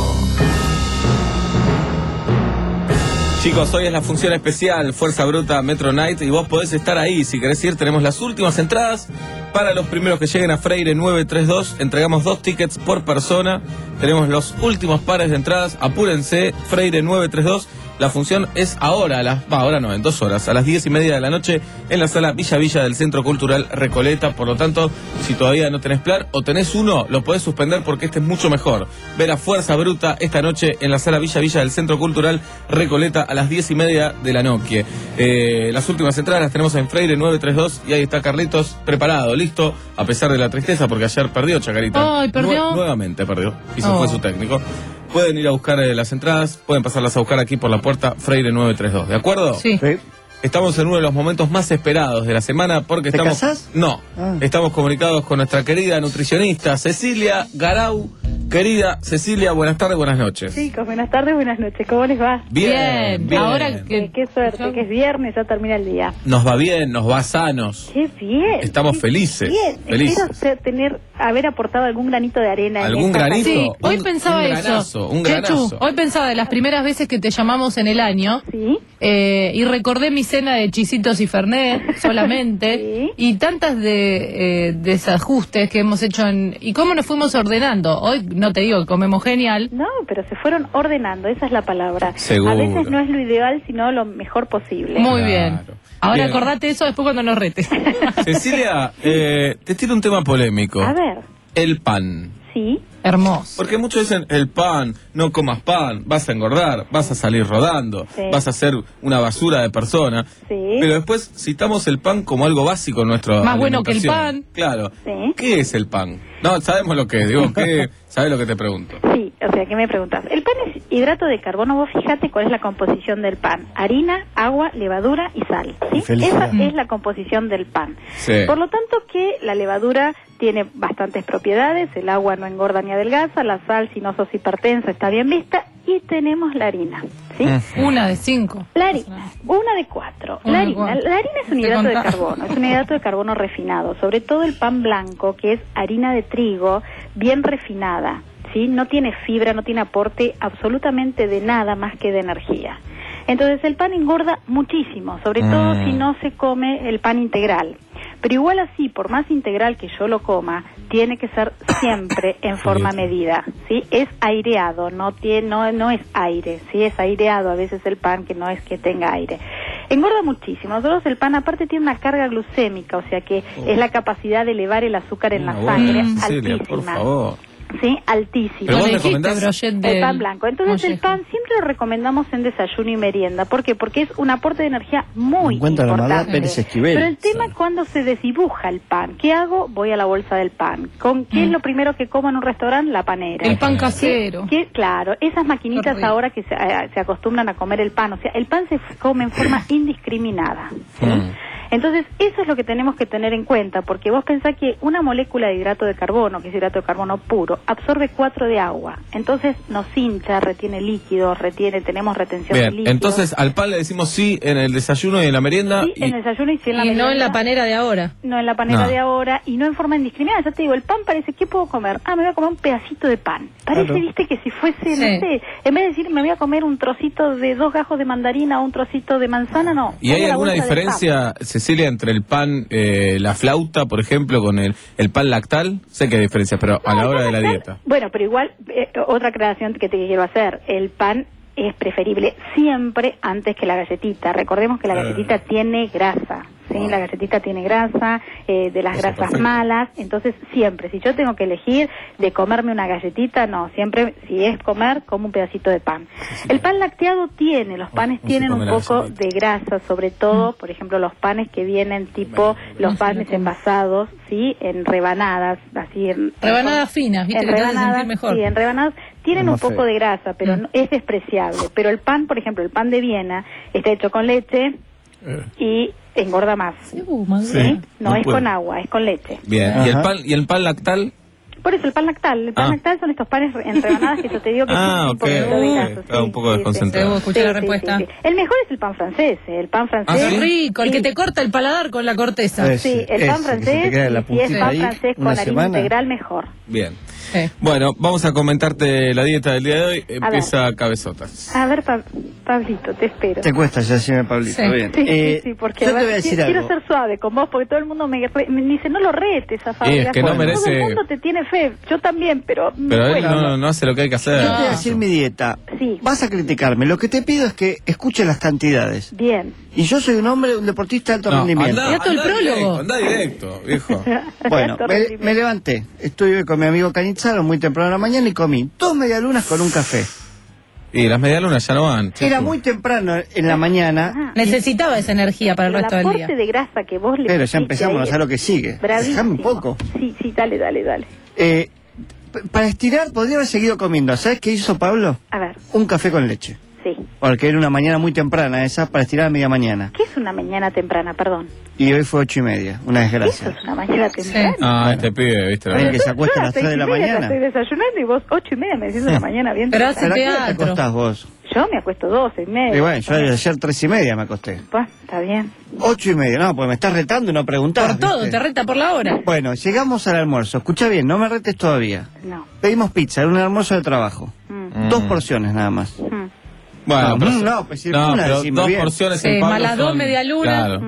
Chicos, hoy es la función especial Fuerza Bruta Metro Night y vos podés estar ahí. Si querés ir, tenemos las últimas entradas para los primeros que lleguen a Freire nueve tres dos. Entregamos dos tickets por persona. Tenemos los últimos pares de entradas. Apúrense, Freire nueve tres dos. La función es ahora, a las, bah, ahora no, en dos horas, a las diez y media de la noche en la sala Villa Villa del Centro Cultural Recoleta. Por lo tanto, si todavía no tenés plan o tenés uno, lo podés suspender porque este es mucho mejor. Ver a Fuerza Bruta esta noche en la sala Villa Villa del Centro Cultural Recoleta a las diez y media de la noche. Eh, las últimas entradas las tenemos en Freire nueve tres dos y ahí está Carlitos preparado, listo, a pesar de la tristeza porque ayer perdió Chacarita. Ay, perdió. Nue- nuevamente perdió y se Oh. fue su técnico. Pueden ir a buscar eh, las entradas, pueden pasarlas a buscar aquí por la puerta Freire nueve tres dos, ¿de acuerdo? Sí. Estamos en uno de los momentos más esperados de la semana porque ¿Te estamos... casás? No, Ah. estamos comunicados con nuestra querida nutricionista Cecilia Garau. Querida Cecilia, buenas tardes, buenas noches. Chicos, buenas tardes, buenas noches. ¿Cómo les va? Bien, bien. Ahora Qué, qué suerte, que es viernes, ya termina el día. Nos va bien, nos va sanos. Qué bien. Estamos qué felices, Bien. felices. Espero ser- tener, haber aportado algún granito de arena. en ¿Algún esta granito? tarea. Sí, hoy Un- pensaba un eso. granazo, un Chechu, granazo. hoy pensaba de las primeras veces que te llamamos en el año. Eh, y recordé mi cena de chisitos y fernet solamente. Y tantas de eh, desajustes que hemos hecho en, y cómo nos fuimos ordenando. Hoy no te digo que comemos genial. No, pero se fueron ordenando, esa es la palabra. Seguro. A veces no es lo ideal, sino lo mejor posible. Muy bien. Ahora Bien. acordate eso después cuando nos retes. Cecilia, eh, te tiro un tema polémico. A ver. El pan. Sí. Hermoso. Porque muchos dicen, el pan, no comas pan, vas a engordar, vas a salir rodando, Sí. vas a ser una basura de persona. Sí. Pero después citamos el pan como algo básico en nuestra Más bueno que el alimentación. pan. Claro. Sí. ¿Qué es el pan? No, sabemos lo que es, digo, ¿qué? ¿Sabes lo que te pregunto? Sí, o sea, ¿qué me preguntas? El pan es hidrato de carbono. Vos fíjate cuál es la composición del pan. Harina, agua, levadura y sal. ¿Sí? Felicidad. Esa es la composición del pan. Sí. Por lo tanto que la levadura tiene bastantes propiedades, el agua no engorda ni adelgaza, la sal, si no sos hipertenso, está bien vista, y tenemos la harina. ¿Sí? Una de cinco. La harina, una de cuatro. Una La de harina, cuatro. la harina es un Te hidrato de contaba. carbono, es un hidrato de carbono refinado, sobre todo el pan blanco, que es harina de trigo bien refinada, ¿sí? No tiene fibra, no tiene aporte absolutamente de nada más que de energía. Entonces el pan engorda muchísimo, sobre todo Mm. si no se come el pan integral. Pero igual así, por más integral que yo lo coma, tiene que ser siempre en forma medida, ¿sí? Es aireado, no tiene, no, no es aire, ¿sí? Es aireado a veces el pan, que no es que tenga aire. Engorda muchísimo. Nosotros el pan aparte tiene una carga glucémica, o sea que es la capacidad de elevar el azúcar en la Ah, sangre bueno, Cecilia, altísima. por favor. Sí, altísimo. Pero vos No dijiste recomendás- brochet El del pan blanco. Entonces el mollejo. pan siempre lo recomendamos en desayuno y merienda. ¿Por qué? Porque es un aporte de energía muy Encuentra la importante. Maldad Pérez Esquivel. Pero el tema es cuando se desdibuja el pan. ¿Qué hago? Voy a la bolsa del pan. ¿Con qué es lo primero que como en un restaurante? La panera. El pan casero. ¿Qué- qué? Claro, esas maquinitas Qué rico. ahora que se, eh, se acostumbran a comer el pan. O sea, el pan se f- come en forma indiscriminada. ¿sí? Mm. Entonces, eso es lo que tenemos que tener en cuenta, porque vos pensás que una molécula de hidrato de carbono, que es hidrato de carbono puro, absorbe cuatro de agua. Entonces, nos hincha, retiene líquidos, retiene, tenemos retención de Bien, líquidos. entonces al pan le decimos sí en el desayuno y en la merienda. Sí, y- en el desayuno y sí en la Y no en merienda. la panera de ahora. No en la panera No. de ahora y no en forma indiscriminada. Ya te digo, el pan parece, ¿qué puedo comer? Ah, me voy a comer un pedacito de pan. Parece, Claro. viste, que si fuese, Sí. no sé, en vez de decir me voy a comer un trocito de dos gajos de mandarina o un trocito de manzana, no. ¿Y hay Voy a la alguna bolsa de diferencia, Cecilia, entre el pan, eh, la flauta, por ejemplo, con el, el pan lactal? Sé que hay diferencias, pero a la hora de la dieta. pan. Bueno, pero igual, eh, otra aclaración que te quiero hacer, el pan es preferible siempre antes que la galletita. Recordemos que la Eh. galletita tiene grasa. Sí, la galletita tiene grasa, eh, de las Eso, grasas perfecto. malas, entonces siempre, si yo tengo que elegir de comerme una galletita, no, siempre, si es comer, como un pedacito de pan. El pan lacteado tiene, los panes no se tienen come un la poco galletita. de grasa, sobre todo, por ejemplo, los panes que vienen tipo, los panes envasados, sí, en rebanadas, así en... Rebanadas finas, ¿viste? En Que te hacen rebanadas, sentir mejor. sí, en rebanadas tienen Es un más poco feo. de grasa, pero Mm. no- es despreciable. Pero el pan, por ejemplo, el pan de Viena, está hecho con leche y engorda más. Uh, madre. ¿sí? Sí, No, no es puedo. con agua, es con leche. Bien, ¿y el Ajá. pan y el pan lactal? Por eso el pan lactal, el pan Ah. lactal son estos panes en rebanadas que yo te digo que Ah, tienen un ok, poquito de ok. grasa. Estaba un poco desconcentrado. Debo escuchar la respuesta. El mejor es el pan francés, eh, el pan francés. Ah, Qué rico, el Sí. que te corta el paladar con la corteza. Ese, Sí, el pan ese, que se te francés, queda la y si es puntita pan ahí francés con una harina semana. integral, mejor. Bien. Sí. Bueno, vamos a comentarte la dieta del día de hoy. Empieza Cabezotas. A ver, Pa- Pablito, te espero. Te cuesta ya, señor Pablito. Sí. Bien. Sí, Eh, sí, sí, porque yo a te ver, voy a decir qui- quiero algo. ser suave con vos, porque todo el mundo me, re- me dice, no lo retes a Fabián. es que no Todo merece- el mundo te tiene fe, yo también, pero... Pero él bueno, no, no hace lo que hay que hacer. Yo te voy a decir mi dieta. Sí. Vas a criticarme. Lo que te pido es que escuches las cantidades. Bien. Y yo soy un hombre, un deportista de alto No, rendimiento. anda, Mirá todo el anda prólogo. directo, anda directo, viejo. Bueno, Alto me, rendimiento. me levanté. Estuve con mi amigo Canitzaro muy temprano en la mañana y comí dos medialunas con un café. Y las medialunas ya no van. Era chico. muy temprano en la mañana, Ah, Necesitaba esa energía para el el resto del día. aporte de grasa que vos le pero ya pusiste empezamos, ahí no sé lo que sigue. bravísimo. Déjame un poco. Sí, sí, dale, dale, dale. Eh, p- para estirar podría haber seguido comiendo. ¿Sabes qué hizo Pablo? A ver, Un café con leche. sí. Porque era una mañana muy temprana esa para estirar a media mañana. ¿Qué es una mañana temprana, perdón? Y hoy fue ocho y media. Una Eso desgracia. es una mañana temprana. Ah, este pibe, viste. Alguien que se acuesta Yo a las seis tres de la y media ya mañana. estoy desayunando y vos ocho y media me decís una mañana bien Pero temprana. ¿A qué hora te teatro. acostás vos? Yo me acuesto doce y media. Y bueno, yo ayer tres y media me acosté. Pues, está bien. Ocho y media, no, pues me estás retando y no preguntás. Por todo, ¿viste? te reta por la hora. Bueno, llegamos al almuerzo. Escucha bien, no me retes todavía. No. Pedimos pizza, era un almuerzo de trabajo. Mm. Dos porciones nada más. Mm. Bueno, No, pero, mm, no, pues si no, una pero decime dos bien. porciones Sí, en Pablo más las dos son- medialunas. Claro. Mm.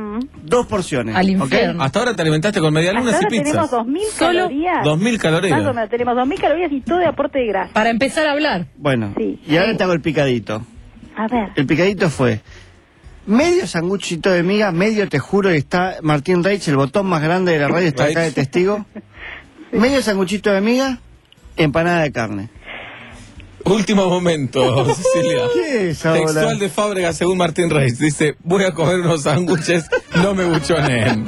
dos porciones. Al ¿ok? infierno. Hasta ahora te alimentaste con medialunas Hasta y ahora pizzas. tenemos dos mil Solo calorías. dos mil calorías. Más o menos, tenemos dos mil calorías y todo de aporte de grasa. Para empezar a hablar. Bueno, Sí. y ahora te hago el picadito. A ver. El picadito fue medio sanguchito de miga, medio te juro, y está Martín Reich, el botón más grande de la radio, está acá de testigo. Medio sanguchito de miga, empanada de carne. Último momento, Cecilia. ¿Qué es ahora? Textual de Fábregas según Martín Reis. Dice, voy a comer unos sándwiches, no me buchonen.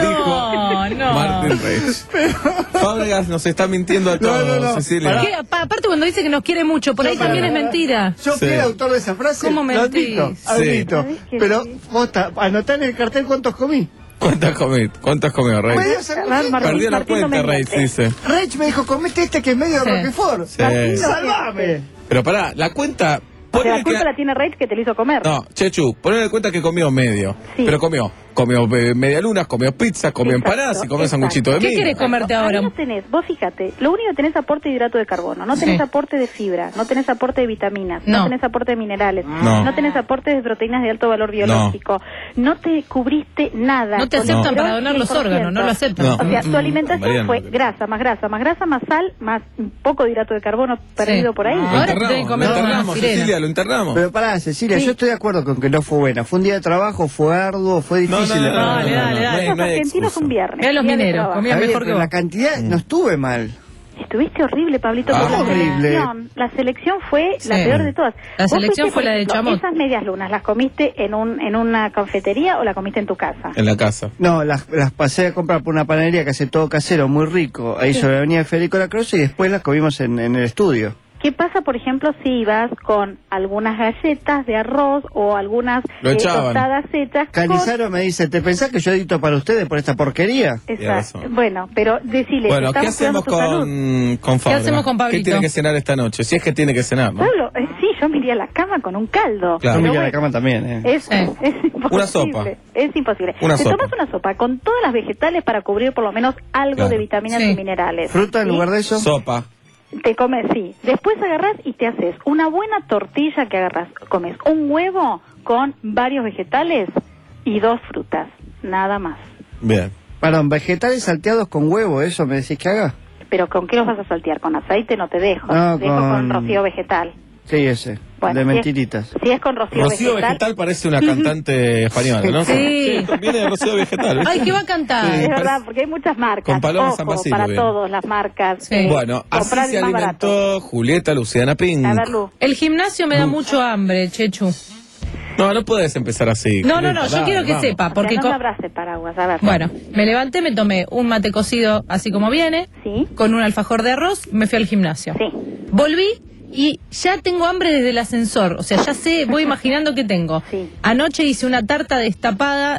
No, no. Martín Reis. Fábregas nos está mintiendo a todos, no, no. Cecilia. ¿Qué? Pa- Aparte cuando dice que nos quiere mucho, por ahí Para, también es para, mentira. Yo Sí. fui el autor de esa frase. ¿Cómo lo admito, mentís? admito. ¿Sabés que Pero, sí? posta, anotá en el cartel cuántos comí. ¿Cuántas comí? ¿Cuántas comió, Reis? Medio sanguchito. Martín, Perdió la Martín no cuenta, me Reis, miente. dice. Reich me dijo, comete este que es medio Sí. Roquefort. Sí. Martín, salvame. Pero pará, la cuenta... O sea, ponele la culpa que- la tiene Reich que te lo hizo comer. No, Chechu, ponle en cuenta que comió medio. Sí. Pero comió. Comió eh, medialunas, comió pizza, comió Exacto, empanadas y comió exacto. sanguchito de ¿Qué miga. querés comerte ahora? Ahí no tenés, vos fíjate, lo único que tenés aporte de hidrato de carbono, no tenés Sí. aporte de fibra, no tenés aporte de vitaminas, no, No. tenés aporte de minerales, No. no, tenés aporte de proteínas de alto valor biológico, no, te cubriste nada. No te con aceptan el para donar los cien por ciento. órganos, no lo aceptan. No. O sea, tu Mm, alimentación Mariano. fue grasa, más grasa, más grasa, más sal, más un poco de hidrato de carbono perdido por ahí. Lo Ahora internamos, tenés que comer lo como una internamos, sirena. Cecilia, lo internamos. Pero pará, Cecilia, Sí. yo estoy de acuerdo con que no fue buena. Fue un día de trabajo, fue arduo, fue No, difícil. no, no, no, Dale, no, no, dale, no, dale. no hay- Los no hay argentinos excusa. un viernes. Mirá los día de mineros, trabajo. comían Está bien, mejor que pero vos. la cantidad no estuve mal. Estuviste horrible, Pablito, Ah, porque la horrible. selección, la selección fue la Sí. peor de todas. La Vos selección fuiste, fue por la de ejemplo, Chamot. ¿Esas medias lunas las comiste en un en una confitería o la comiste en tu casa? En la casa. No, las, las pasé a comprar por una panadería que hace todo casero, muy rico, ahí Sí. sobre la avenida Federico Lacroze, y después las comimos en, en el estudio. ¿Qué pasa, por ejemplo, si ibas con algunas galletas de arroz o algunas Lo eh, echaban. tostadas hechas con... Canizaro me dice, ¿te pensás que yo edito para ustedes por esta porquería? Exacto. Bueno, pero decile, Bueno, ¿qué estamos cuidando hacemos tu salud. con, con Fábregas? hacemos con Pablito? ¿Qué tiene que cenar esta noche? Si es que tiene que cenar, ¿no? Pablo, eh, sí, yo me iría a la cama con un caldo. Claro. pero Yo me iría a la bueno, cama también, ¿eh? Es, es imposible. Una sopa. Es imposible. Una Te sopa. tomas una sopa con todas las vegetales para cubrir por lo menos algo Claro. de vitaminas Sí. y minerales. ¿Fruta en ¿sí? lugar de eso? Sopa. Te comes, sí. Después agarrás y te haces una buena tortilla que agarrás. Comes un huevo con varios vegetales y dos frutas. Nada más. Bien. Perdón, vegetales salteados con huevo, ¿eso me decís que haga? Pero ¿con qué los vas a saltear? ¿Con aceite? No te dejo. No, Te dejo con... con- rocío vegetal. Sí, ese, Bueno, de si es- mentiritas. Si es con rocío, Rocío vegetal... Vegetal parece una cantante española, ¿no? Sí. Viene de Rocío Vegetal. ¿viste? Ay, ¿qué va a cantar? Sí. Es verdad, porque hay muchas marcas. Con Paloma Ojo, San Basilio, para bien. todos las marcas. Sí. eh, Bueno, así comprar se el más barato. alimentó Julieta Luciana Pink. A ver, Lu. El gimnasio me da mucho hambre, Chechu. No, no puedes empezar así. No, no, no, Julieta, yo quiero que vamos. sepa, O porque... sea, no co- me abrace paraguas, a ver. Bueno, me levanté, me tomé un mate cocido así como viene, Sí. con un alfajor de arroz, me fui al gimnasio. Sí. Volví y ya tengo hambre desde el ascensor, o sea, ya sé, voy imaginando qué tengo. Sí. Anoche hice una tarta destapada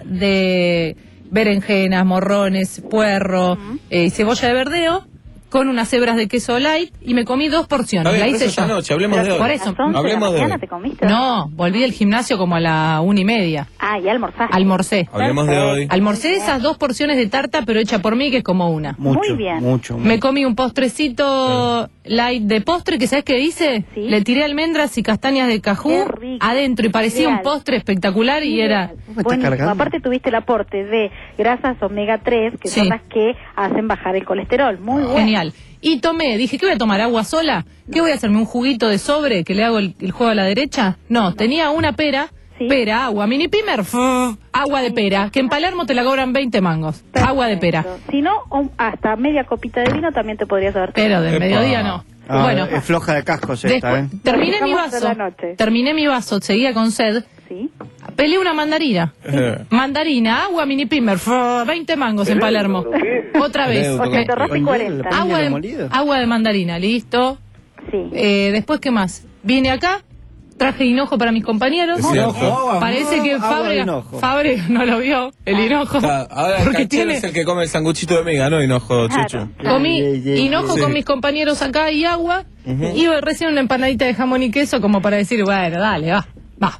de berenjenas, morrones, puerro eh, y cebolla de verdeo, con unas hebras de queso light, y me comí dos porciones. Está bien, La pero hice eso es yo. anoche, hablemos de hoy. Por eso. ¿A las once Hablemos de de la mañana hoy. te comiste? No, volví del gimnasio como a la una y media. Ah, y almorzaste. Almorcé. Hablemos de hoy. Almorcé esas dos porciones de tarta, pero hecha por mí, que es como una. Mucho, Muy bien. mucho, mucho. Me comí un postrecito light de postre, que ¿sabes qué hice? Sí. Le tiré almendras y castañas de cajú Qué rico. adentro y parecía Ideal. un postre espectacular y era... ¿Vos me estás Buenísimo. cargando? Aparte tuviste el aporte de grasas omega tres, que Sí. son las que hacen bajar el colesterol. Muy bueno. Genial. Y tomé, dije, ¿qué voy a tomar? ¿Agua sola? ¿Qué voy a hacerme? ¿Un juguito de sobre que le hago el, el juego a la derecha? No, tenía una pera, Sí. pera, agua, mini pimer, agua de pera, que en Palermo te la cobran veinte mangos. Agua de pera. Perfecto. Si no, un- hasta media copita de vino también te podrías haber Pero de Epa. mediodía no. Ah, bueno, es floja de cascos esta, después, ¿eh? terminé mi Dejamos de vaso. la noche. Terminé mi vaso, seguía con sed. Sí. Pelé una mandarina. Eh. Mandarina, agua, mini pimer, veinte mangos en Palermo. Otra vez. Pelé, O sea, te ahorraste Con hielo, cuarenta. la Agua piña de, molido. agua de mandarina, listo. Sí. Eh, después, ¿qué más? Vine acá, traje hinojo para mis compañeros. Es cierto. Parece que Agua de Fábrega, hinojo. Fábrega no lo vio, el hinojo. Está, ahora el Porque canchero tiene... es el que come el sanguchito de miga, ¿no? Hinojo, Claro. Chuchu. Comí Ay, ay, ay, hinojo sí. con mis compañeros acá y agua. Y recién una empanadita de jamón y queso como para decir, bueno, dale, va, va.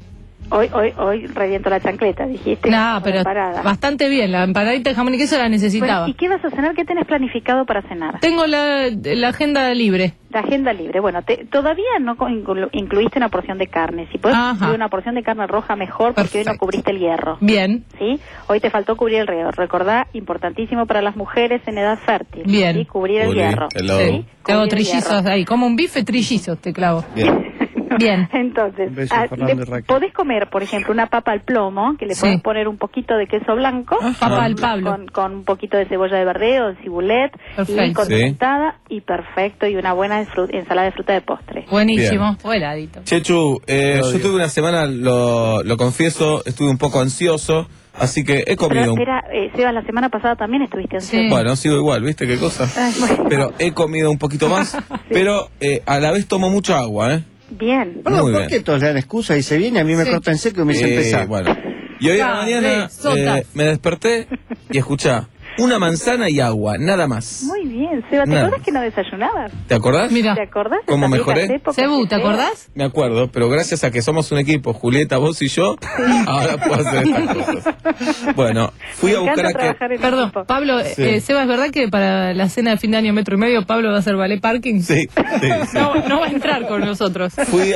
Hoy, hoy, hoy reviento la chancleta, dijiste. No, pero Empanada. bastante bien. La empanadita de jamón y queso la necesitaba. Bueno, ¿y qué vas a cenar? ¿Qué tenés planificado para cenar? Tengo la, la agenda libre. La agenda libre. Bueno, te, todavía no co- inclu- incluiste una porción de carne. Si puedes Ajá. incluir una porción de carne roja, mejor, porque Perfecto. hoy no cubriste el hierro. Bien. ¿Sí? Hoy te faltó cubrir el hierro. Recordá, importantísimo para las mujeres en edad fértil. Bien. ¿Sí? Cubrir el Cubrir, hierro. hello. ¿Sí? Te hago Cubrir el trillizos hierro. ahí. Como un bife trillizos te clavo. Bien. Bien. Entonces, Un beso, ah, Fernando le- Raquel. podés comer, por ejemplo, una papa al plomo, que le Sí. podés poner un poquito de queso blanco, Papa con, al Pablo. con, con un poquito de cebolla de verdeo, de cibulet, y Perfecto. condimentada, y perfecto, y una buena fru- ensalada de fruta de postre. Buenísimo. O heladito. Chechu, eh, yo tuve una semana, lo, lo confieso, estuve un poco ansioso, así que he Pero comido... un- espera, eh, Seba, la semana pasada también estuviste ansioso. Bueno, sigo igual, ¿viste qué cosa? Ay, bueno. Pero he comido un poquito más, pero eh, a la vez tomo mucha agua, ¿eh? Bien. Bueno, Muy ¿por bien. qué todos le dan excusa y se viene? A mí me Sí. corta en seco y me dice Eh, empezar. bueno. Y hoy a la mañana Cabezotas. eh, me desperté y escuchá, una manzana y agua, nada más. Muy bien, Seba, ¿te Nada. acordás que no desayunabas? ¿Te acordás? Mira. ¿Te acordás? de ¿Cómo esas mejoré? viejas épocas Cebu, que ¿te Seba- acordás? Me acuerdo, pero gracias a que somos un equipo, Julieta, vos y yo, ahora puedo hacer estas cosas. Bueno, fui Me a buscar encanta a que... trabajar en Perdón, equipo. Pablo, Sí. eh, Seba, ¿es verdad que para la cena de fin de año metro y medio Pablo va a hacer ballet parking? Sí, sí, sí. No, no va a entrar con nosotros. Fui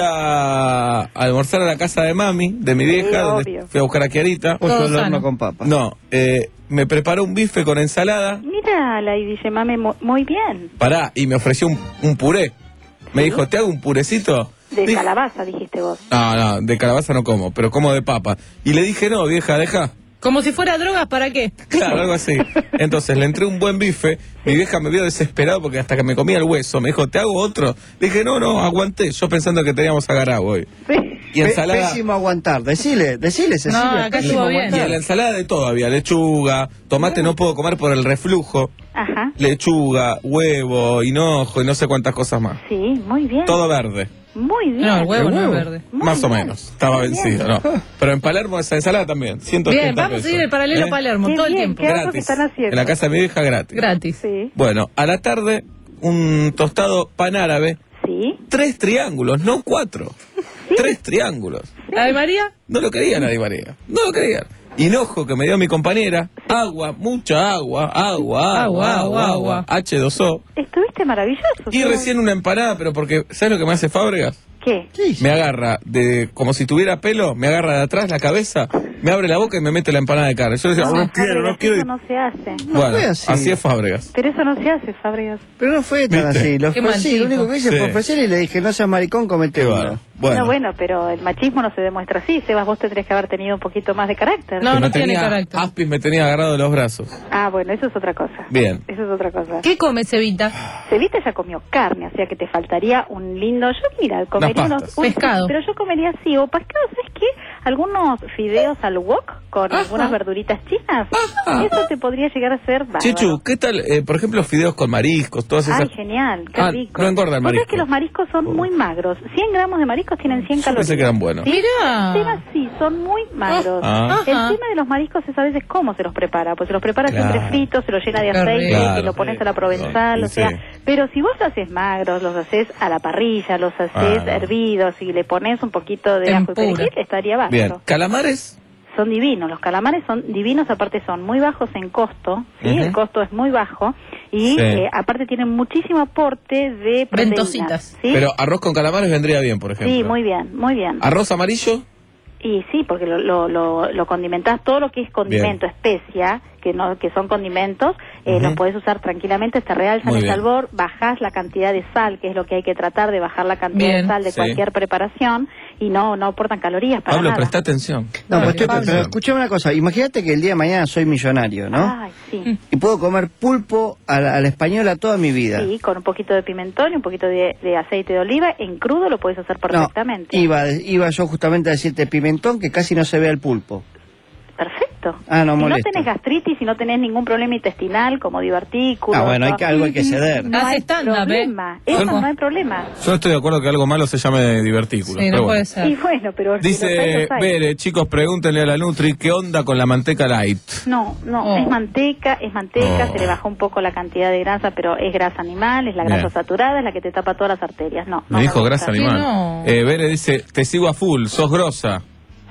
a, a almorzar a la casa de mami, de mi vieja, Sí, donde obvio. fui a buscar a Kiarita. Otro Todo al horno sano. con papas. No, eh, me preparó un bife con ensalada, Mira, la dice mame mu- muy bien. pará, y me ofreció un, un puré. Me dijo, ¿te hago un purecito? De Dije, calabaza, dijiste vos. no, no, de calabaza no como, pero como de papa. Y le dije, no, vieja, deja. Como si fuera drogas, ¿para qué? Claro, algo así. Entonces le entré un buen bife, mi vieja me vio desesperado porque hasta que me comía el hueso, me dijo, ¿te hago otro? Le dije, no, no, aguanté, yo pensando que teníamos agarrado hoy. Y Pe- ensalada... Pésimo aguantar. Decile, decile, Cecilia. No, acá pésimo estuvo bien. Y en la ensalada de todo había lechuga, tomate no puedo comer por el reflujo, Ajá. lechuga, huevo, hinojo y no sé cuántas cosas más. Sí, muy bien. Todo verde, Muy bien. No, el huevo ¿El no es huevo? verde. Muy más o bien. menos. Estaba Muy vencido, bien. ¿no? Pero en Palermo esa ensalada también, ciento ochenta Bien, vamos a pesos. ir el paralelo ¿Eh? Palermo Qué todo el bien, tiempo. qué algo que Gratis. están haciendo. En la casa de mi vieja gratis. Gratis. Sí. Bueno, a la tarde, un tostado pan árabe, Sí. tres triángulos, no cuatro. Tres triángulos. ¿Ay, María? No lo quería nadie, María. No lo querían. Hinojo que me dio mi compañera, agua, mucha agua, agua, agua, agua, agua, hache dos o. Estuviste maravilloso. Y Seba. recién una empanada, pero porque, ¿sabes lo que me hace Fábregas? ¿Qué? Me agarra, de como si tuviera pelo, me agarra de atrás la cabeza, me abre la boca y me mete la empanada de carne. Yo decía, no, quiero, Fábregas, no quiero. Eso no se hace. Bueno, fue así. así. es Fábregas. Pero eso no se hace, Fábregas. Pero no fue tan ¿Viste? así. Lo Qué ofrecí, mal lo único tipo. que hice Sí. fue ofrecer y le dije, no seas maricón, comete Qué uno. bueno. Bueno, No, bueno, pero el machismo no se demuestra así. Sebas, vos tendrías que haber tenido un poquito más de carácter. No, que no me tiene tenía- carácter. Aspis me tenía agarrado de los brazos. Ah, bueno, eso es otra cosa. Bien. Eso es otra cosa. ¿Qué come Cevita? Cevita ya comió carne, o sea que te faltaría un lindo... Yo, mira, comería Unas unos... pastas. un- Pescado. Pero yo comería así, o pescado, ¿sabes qué? Algunos fideos al wok con Ajá. algunas verduritas chinas. Ajá. Eso te podría llegar a ser bárbaro. Chichu, ¿qué tal, eh, por ejemplo, fideos con mariscos, todas esas? Ay, genial, qué Ah, rico. no engorda el Vos sabés marisco. que los mariscos son muy magros. cien gramos de mariscos tienen cien Yo calorías. pensé que eran buenos. ¿Sí? Mira. Temas sí, son muy magros. Ah. El Ajá. tema de los mariscos es a veces cómo se los prepara. Pues se los prepara Claro. siempre fritos, se los llena de Qué aceite rico. y Claro. lo pones a la provenzal, Sí. o sea... Pero si vos los haces magros, los haces a la parrilla, los haces Ah, no. hervidos y le pones un poquito de En ajo y pura. perejil, estaría bárbaro. Bien, calamares. Son divinos, los calamares son divinos, aparte son muy bajos en costo, ¿sí? Ujú. El costo es muy bajo y Sí. eh, aparte tienen muchísimo aporte de proteínas. Ventositas. ¿sí? Pero arroz con calamares vendría bien, por ejemplo. Sí, muy bien, muy bien. ¿Arroz amarillo? Y sí, porque lo, lo, lo, lo condimentás, todo lo que es condimento, especia, que no que son condimentos, eh, Ujú. los podés usar tranquilamente, te realzan Muy el bien. sabor, bajás la cantidad de sal, que es lo que hay que tratar de bajar la cantidad Bien. de sal de Sí. cualquier preparación, y no no aportan calorías para Pablo, nada. presta atención. No, pues estoy, Pablo. pero escuchame una cosa. Imagínate que el día de mañana soy millonario, ¿no? Ay, sí. Y puedo comer pulpo a la, a la española toda mi vida. Sí, con un poquito de pimentón y un poquito de, de aceite de oliva, en crudo lo puedes hacer perfectamente. Iba, iba yo justamente a decirte pimentón que casi no se ve el pulpo. Perfecto. Ah, no si molesta. no tenés gastritis, si no tenés ningún problema intestinal como divertículos... Ah, bueno, hay no- que, algo hay que ceder. No Hace hay stand-up, ¿eh? problema, eso Ojo. no hay problema. Yo no estoy de acuerdo que algo malo se llame divertículo. Sí, pero no bueno. puede ser. Y bueno, pero... si los hay, Dice los hay. Bere, chicos, pregúntenle a la Nutri qué onda con la manteca light. No, no, Oh. es manteca, es manteca, Oh. se le bajó un poco la cantidad de grasa, pero es grasa animal, es la grasa Bien. saturada, es la que te tapa todas las arterias. No, no Me dijo gusta. grasa animal. no. Eh, Bere dice, te sigo a full, sos grosa.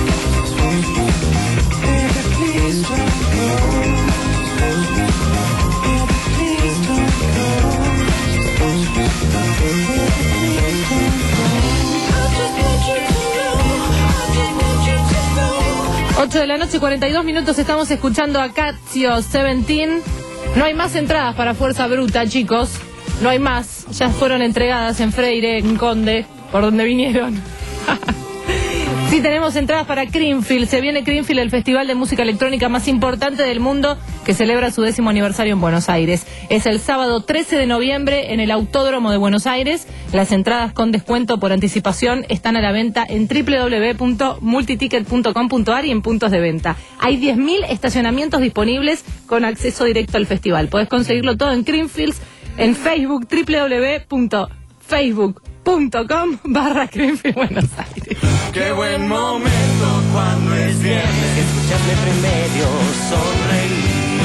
ocho de la noche, cuarenta y dos minutos, estamos escuchando a Casio diecisiete. No hay más entradas para Fuerza Bruta, chicos. No hay más. Ya fueron entregadas en Freire, en Conde, por donde vinieron. Sí, tenemos entradas para Creamfield. Se viene Creamfield, el festival de música electrónica más importante del mundo, que celebra su décimo aniversario en Buenos Aires. Es el sábado trece de noviembre en el Autódromo de Buenos Aires. Las entradas con descuento por anticipación están a la venta en doble u doble u doble u punto multiticket punto com punto a r y en puntos de venta. Hay diez mil estacionamientos disponibles con acceso directo al festival. Podés conseguirlo todo en Creamfield, en Facebook, doble u doble u doble u punto facebook punto com barra Creamfield Buenos Aires. Qué buen momento cuando es viernes, escuchas Metro y Medio, sonreír,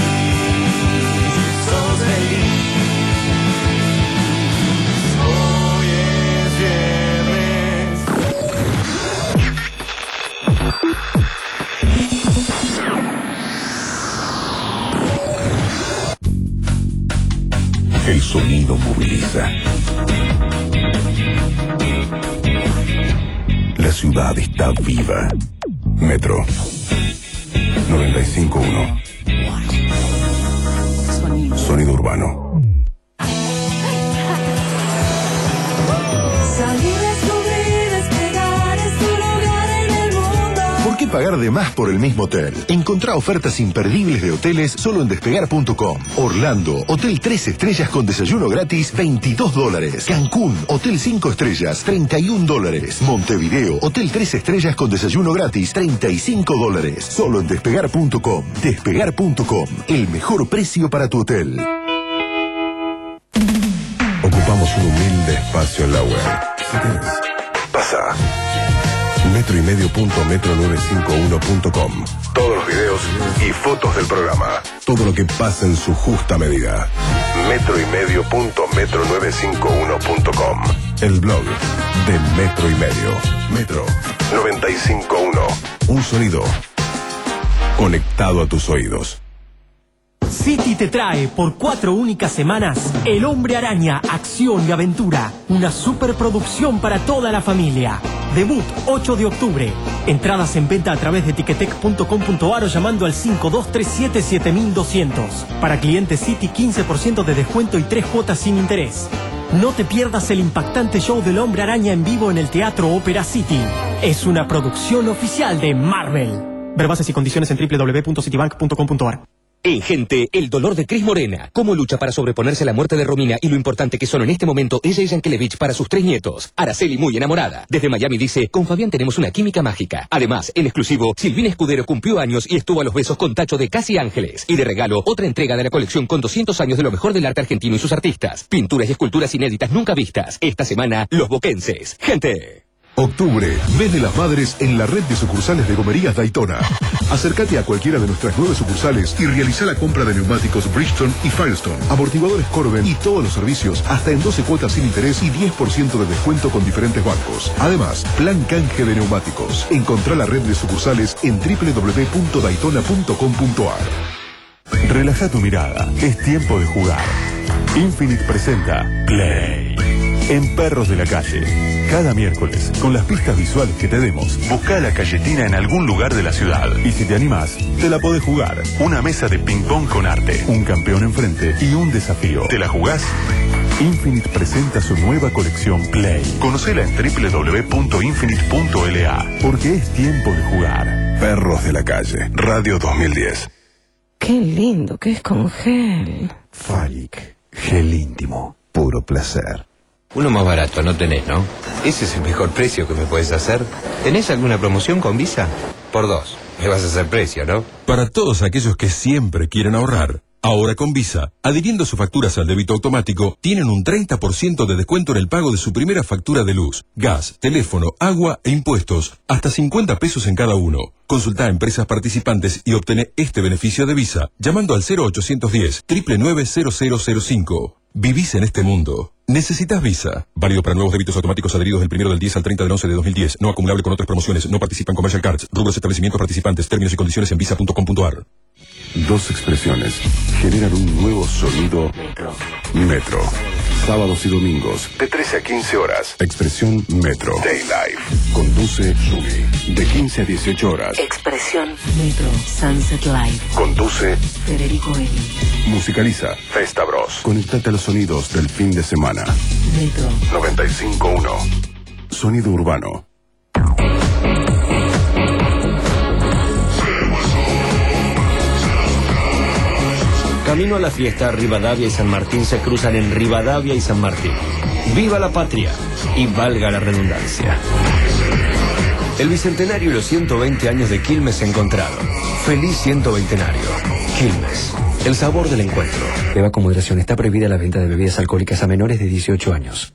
sos feliz. Hoy es viernes. El sonido moviliza. La ciudad está viva. Metro noventa y cinco punto uno. Sonido urbano. Salir, descubrir, despegar, es tu lugar en el mundo. ¿Por qué pagar de más por el mismo hotel? Encontrá ofertas imperdibles de hoteles solo en despegar punto com. Orlando, hotel tres estrellas con desayuno gratis, veintidós dólares. Cancún, hotel cinco estrellas, treinta y un dólares. Montevideo, hotel tres estrellas con desayuno gratis, treinta y cinco dólares. Solo en despegar punto com. despegar punto com, el mejor precio para tu hotel. Ocupamos un humilde espacio en la web. ¿Qué tenés? Pasa. Metro y medio punto metro novecientos cincuenta y uno punto com. Todos los videos y fotos del programa. Todo lo que pasa en su justa medida. Metro y medio punto metro novecientos cincuenta y uno punto com. El blog de Metro y Medio. Metro noventa y cinco punto uno. Un sonido conectado a tus oídos. City te trae por cuatro únicas semanas El Hombre Araña, Acción y Aventura, una superproducción para toda la familia. Debut ocho de octubre. Entradas en venta a través de ticketek punto com punto a r o llamando al cinco dos tres siete siete dos cero cero. Para clientes City, quince por ciento de descuento y tres cuotas sin interés. No te pierdas el impactante show del Hombre Araña en vivo en el Teatro Ópera City. Es una producción oficial de Marvel. Ver bases y condiciones en doble u doble u doble u punto citibank punto com punto a r. En Gente, el dolor de Cris Morena. Cómo lucha para sobreponerse a la muerte de Romina y lo importante que son en este momento ella y Yankelevich para sus tres nietos. Araceli muy enamorada. Desde Miami dice, con Fabián tenemos una química mágica. Además, en exclusivo, Silvina Escudero cumplió años y estuvo a los besos con Tacho de Casi Ángeles. Y de regalo, otra entrega de la colección con doscientos años de lo mejor del arte argentino y sus artistas. Pinturas y esculturas inéditas nunca vistas. Esta semana, Los Boquenses. Gente. Octubre, mes de las madres en la red de sucursales de Gomerías Daytona. Acércate a cualquiera de nuestras nueve sucursales y realiza la compra de neumáticos Bridgestone y Firestone, amortiguadores Corben y todos los servicios hasta en doce cuotas sin interés y diez por ciento de descuento con diferentes bancos. Además, plan canje de neumáticos. Encontrá la red de sucursales en doble u doble u doble u punto daytona punto com punto a r. Relaja tu mirada. Es tiempo de jugar. Infinite presenta Play en Perros de la Calle. Cada miércoles, con las pistas visuales que te demos, busca la Cayetina en algún lugar de la ciudad. Y si te animás, te la podés jugar. Una mesa de ping-pong con arte, un campeón enfrente y un desafío. ¿Te la jugás? Infinite presenta su nueva colección Play. Conocela en doble u doble u doble u punto infinite punto l a. Porque es tiempo de jugar. Perros de la Calle, Radio dos mil diez. Qué lindo que es con gel. Falic, gel íntimo, puro placer. Uno más barato no tenés, ¿no? Ese es el mejor precio que me puedes hacer. ¿Tenés alguna promoción con Visa? Por dos. Me vas a hacer precio, ¿no? Para todos aquellos que siempre quieren ahorrar, ahora con Visa, adhiriendo sus facturas al débito automático, tienen un treinta por ciento de descuento en el pago de su primera factura de luz, gas, teléfono, agua e impuestos, hasta cincuenta pesos en cada uno. Consulta a empresas participantes y obtené este beneficio de Visa, llamando al cero ochocientos diez, nueve nueve cero cero cero cinco. Vivís en este mundo. ¿Necesitas Visa? Válido para nuevos débitos automáticos adheridos del primero del diez al treinta del once de dos mil diez. No acumulable con otras promociones. No participa en Commercial Cards. Rubros establecimientos participantes. Términos y condiciones en visa punto com punto a r. Dos expresiones generan un nuevo sonido. Metro. Sábados y domingos, de trece a quince horas. Expresión Metro. Day Life. Conduce Sumi. De quince a dieciocho horas. Expresión Metro Sunset Live. Conduce Federico Eli. Musicaliza Festa Bros. Conectate a los sonidos del fin de semana. Metro noventa y cinco punto uno. Sonido urbano. Camino a la fiesta, Rivadavia y San Martín se cruzan en Rivadavia y San Martín. ¡Viva la patria! Y valga la redundancia. El bicentenario y los ciento veinte años de Quilmes se encontraron. ¡Feliz ciento veintenario! Quilmes, el sabor del encuentro. Beba con moderación. Está prohibida la venta de bebidas alcohólicas a menores de dieciocho años.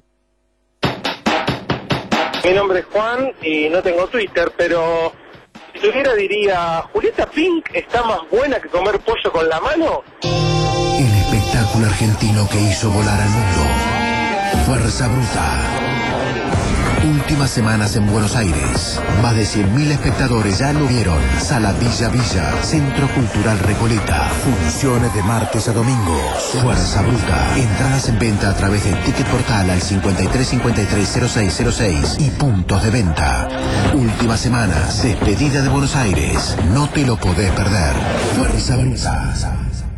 Mi nombre es Juan y no tengo Twitter, pero si tuviera diría, ¿Julieta Pink está más buena que comer pollo con la mano? El espectáculo argentino que hizo volar al mundo. Fuerza Bruta. Últimas semanas en Buenos Aires. Más de cien mil espectadores ya lo vieron. Sala Villa Villa, Centro Cultural Recoleta. Funciones de martes a domingos. Fuerza Bruta. Entradas en venta a través del Ticket Portal al cincuenta y tres cincuenta y tres cero seis cero seis y puntos de venta. Últimas semanas. Despedida de Buenos Aires. No te lo podés perder. Fuerza Bruta.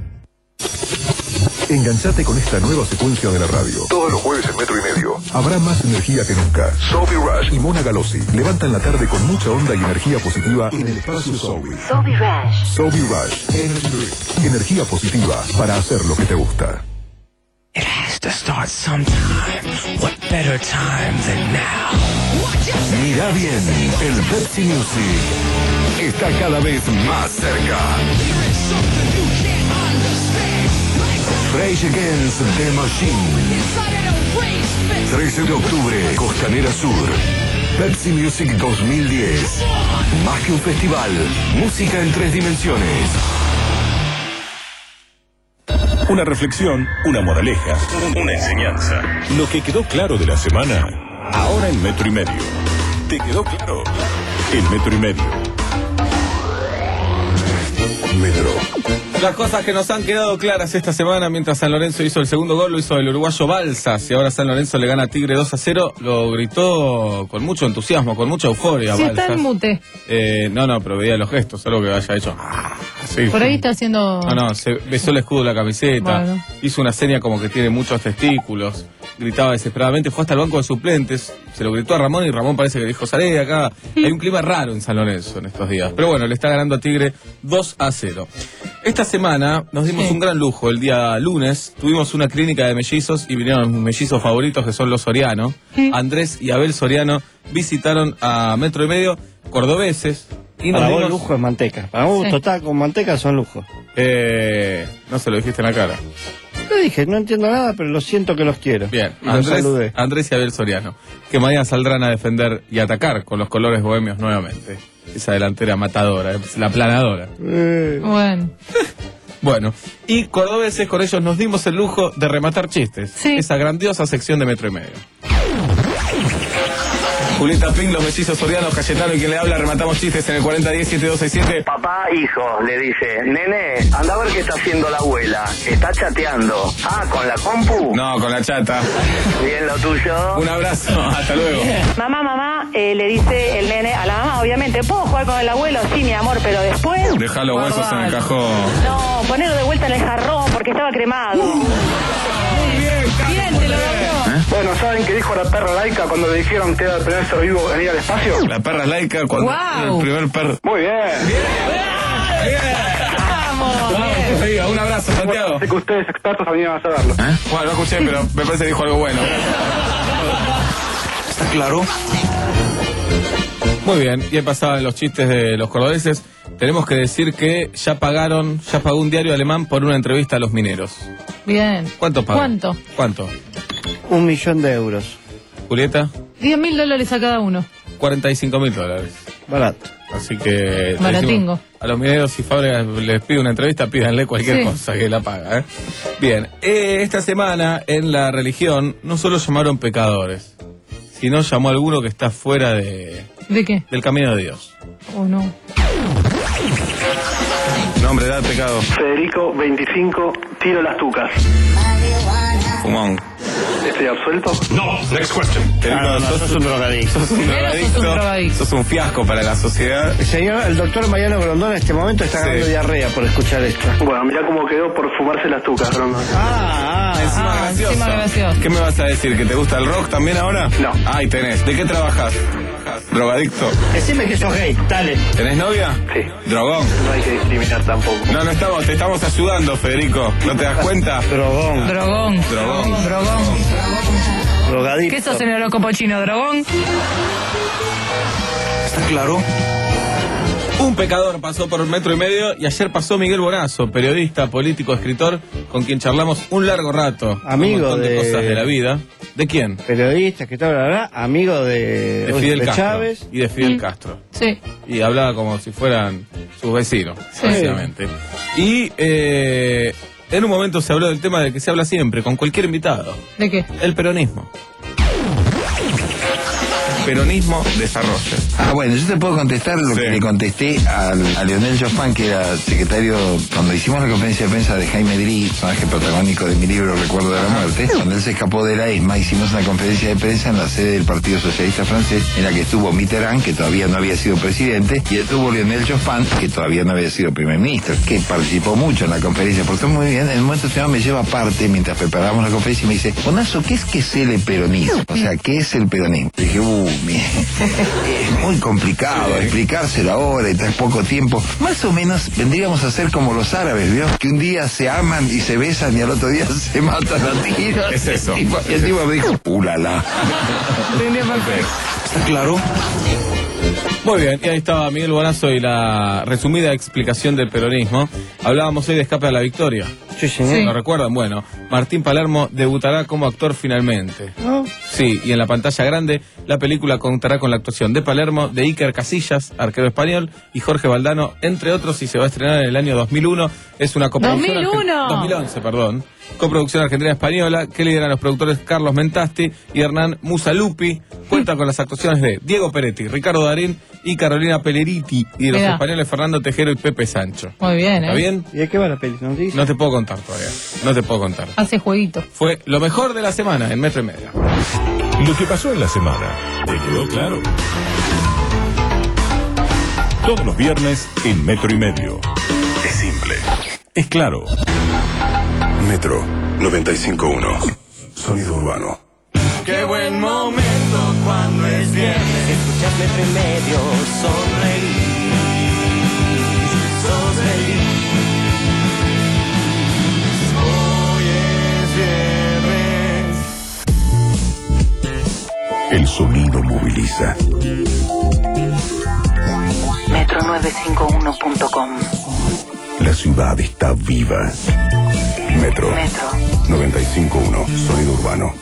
Enganchate con esta nueva secuencia de la radio. Todos los jueves en Metro y Medio. Habrá más energía que nunca. Sobi Rush y Mona Galossi levantan la tarde con mucha onda y energía positiva en el espacio Sobi. Sobi Rush. Sobi Rush. Energy Drink. Energía positiva para hacer lo que te gusta. It has to start sometime. What better time than now? Mira bien, el Pepsi Music está cada vez más cerca. Rage Against the Machine. trece de octubre, Costanera Sur. Pepsi Music dos mil diez. Más que un festival, música en tres dimensiones. Una reflexión, una moraleja, una enseñanza. Lo que quedó claro de la semana, ahora en Metro y Medio. ¿Te quedó claro? En Metro y Medio. Metro. Las cosas que nos han quedado claras esta semana, mientras San Lorenzo hizo el segundo gol, lo hizo el uruguayo Balsas, y ahora San Lorenzo le gana a Tigre dos a cero, lo gritó con mucho entusiasmo, con mucha euforia. Sí, Balsas. está en mute. Eh, no, no, pero veía los gestos, algo que haya hecho. Sí. Por ahí está haciendo... No, no, se besó el escudo de la camiseta, Bueno. hizo una seña como que tiene muchos testículos, gritaba desesperadamente, fue hasta el banco de suplentes, se lo gritó a Ramón y Ramón parece que dijo, salí de acá. Hay un clima raro en San Lorenzo en estos días, pero bueno, le está ganando a Tigre dos a cero. Esta semana nos dimos Sí. un gran lujo, el día lunes tuvimos una clínica de mellizos y vinieron mis mellizos favoritos que son los Soriano. Sí. Andrés y Abel Soriano visitaron a Metro y Medio, cordobeses, y nos Para vos dimos... lujo es manteca. Para vos Sí. total con manteca son lujo. Eh, no se lo dijiste en la cara. Lo dije, no entiendo nada, pero lo siento que los quiero. Bien, Y los Andrés, saludé. Andrés y Abel Soriano, que mañana saldrán a defender y atacar con los colores bohemios nuevamente. Esa delantera matadora, la planadora. Eh, Bueno. Bueno, y cordobeses, con ellos nos dimos el lujo de rematar chistes. Sí. Esa grandiosa sección de Metro y Medio. Julieta Pink, los mellizos Sorianos, Cayetano y quien le habla, rematamos chistes en el cuarenta diez siete dos seis siete. Papá, hijo, le dice, nene, anda a ver qué está haciendo la abuela. Está chateando. Ah, ¿con la compu? No, con la chata. Bien, lo tuyo. Un abrazo, hasta luego. Mamá, mamá, eh, le dice el nene a la mamá, obviamente, ¿puedo jugar con el abuelo? Sí, mi amor, pero después... Deja los huesos en el cajón. No, ponelo de vuelta en el jarrón porque estaba cremado. Bien, te lo logró. Bueno, ¿saben qué dijo la perra laica cuando le dijeron que era el primer ser vivo en ir al espacio? La perra laica cuando Guau. el primer perro. Muy bien. Vamos. Vamos, te diga, un abrazo, Santiago. Sé que ustedes expertos venían a saberlo. ¿Eh? Bueno, no escuché, pero me parece que dijo algo bueno. ¿Está claro? Muy bien, y he pasado en los chistes de los cordobeses. Tenemos que decir que ya pagaron, ya pagó un diario alemán por una entrevista a los mineros. Bien. ¿Cuánto pagó? ¿Cuánto? ¿Cuánto? Un millón de euros. Julieta, diez mil dólares a cada uno. cuarenta y cinco mil dólares. Barato. Así que le Baratingo. decimos a los mineros, si Fábregas les pide una entrevista, pídanle cualquier Sí. cosa que la paga. ¿eh? Bien, eh, esta semana en la religión no solo llamaron pecadores, sino llamó a alguno que está fuera de, ¿De qué? del camino de Dios. Oh, no. Nombre, edad, pecado. Federico, veinticinco, tiro las tucas. Fumón. ¿Estoy absuelto? No, next question. Querido, No, no, sos un drogadicto. sos un Pero sos un drogadicto, drogadicto. sos un fiasco para la sociedad. El señor, el doctor Mariano Grondón en este momento está Sí. ganando diarrea por escuchar esto. Bueno, mirá cómo quedó por fumarse las tucas, Brandon. Ah, ah, Encima Ah, gracioso. encima gracioso. ¿Qué me vas a decir? ¿Que te gusta el rock también ahora? No. Ahí tenés. ¿De qué trabajas? trabajas? ¿Drogadicto? Decime que sos gay, dale. ¿Tenés novia? Sí. ¿Drogón? No hay que discriminar tampoco. No, no estamos, te estamos ayudando, Federico. ¿No te das cuenta? Drogón. Drogón. Drogón. Drogón. Drogadicto. ¿Qué sos, señor Loco Chino? ¿Drogón? ¿Está claro? Un pecador pasó por metro y medio y ayer pasó Miguel Bonazo, periodista, político, escritor, con quien charlamos un largo rato. Amigo un montón de, de- cosas de la vida. ¿De quién? Periodista, que está, bla, bla, bla, amigo de, De Fidel de Castro. Chávez. Y de Fidel Mm. Castro. Sí. Y hablaba como si fueran sus vecinos, Sí. básicamente. Y eh, en un momento se habló del tema del que se habla siempre, con cualquier invitado. ¿De qué? El peronismo. Peronismo desarrollo. Ah, bueno, yo te puedo contestar lo que le contesté al, a Leonel Jospin, que era secretario, cuando hicimos la conferencia de prensa de Jaime Drí, personaje protagónico de mi libro Recuerdo de la Muerte. Cuando él se escapó de la ESMA, hicimos una conferencia de prensa en la sede del Partido Socialista Francés, en la que estuvo Mitterrand, que todavía no había sido presidente, y estuvo Leonel Jospin, que todavía no había sido primer ministro, que participó mucho en la conferencia, porque muy bien, en el momento que me lleva aparte, mientras preparábamos la conferencia, y me dice, Bonazo, ¿qué es que es el peronismo? O sea, ¿qué es el peronismo? Y dije, uh, mi- es muy complicado explicárselo ahora y tan poco tiempo. Más o menos vendríamos a ser como los árabes, ¿vio? Que un día se aman y se besan y al otro día se matan a tiros. Es eso. Y el Es tipo eso. me dijo, ulala. ¿Está claro? Muy bien, y ahí estaba Miguel Bonazo y la resumida explicación del peronismo. Hablábamos hoy de Escape a la Victoria. Sí, señor. Sí. ¿Lo recuerdan? Bueno, Martín Palermo debutará como actor finalmente. ¿No? Sí, y en la pantalla grande la película contará con la actuación de Palermo, de Iker Casillas, arquero español, y Jorge Valdano, entre otros, y se va a estrenar en el año dos mil uno. Es una coproducción... ¡dos mil uno! argen- dos mil once, perdón. Coproducción argentina-española que lideran los productores Carlos Mentasti y Hernán Musalupi. Cuenta con las actuaciones de Diego Peretti, Ricardo Darín y Carolina Peleriti, y de los Mirá. españoles Fernando Tejero y Pepe Sancho. Muy bien, ¿Está ¿eh? bien? ¿Y de qué va la peli? ¿No dice? No te puedo contar todavía. No te puedo contar. Hace jueguito. Fue lo mejor de la semana en Metro y Medio. Lo que pasó en la semana, ¿te quedó claro? Todos los viernes en Metro y Medio. Es simple. Es claro. Metro noventa y cinco punto uno. Sonido urbano. Qué buen momento cuando es viernes. Escuchas Metro y Medio, sonreír. Sos feliz. Hoy es viernes. El sonido moviliza. metro novecientos cincuenta y uno punto com. La ciudad está viva. Metro Metro. noventa y cinco punto uno. Sonido urbano.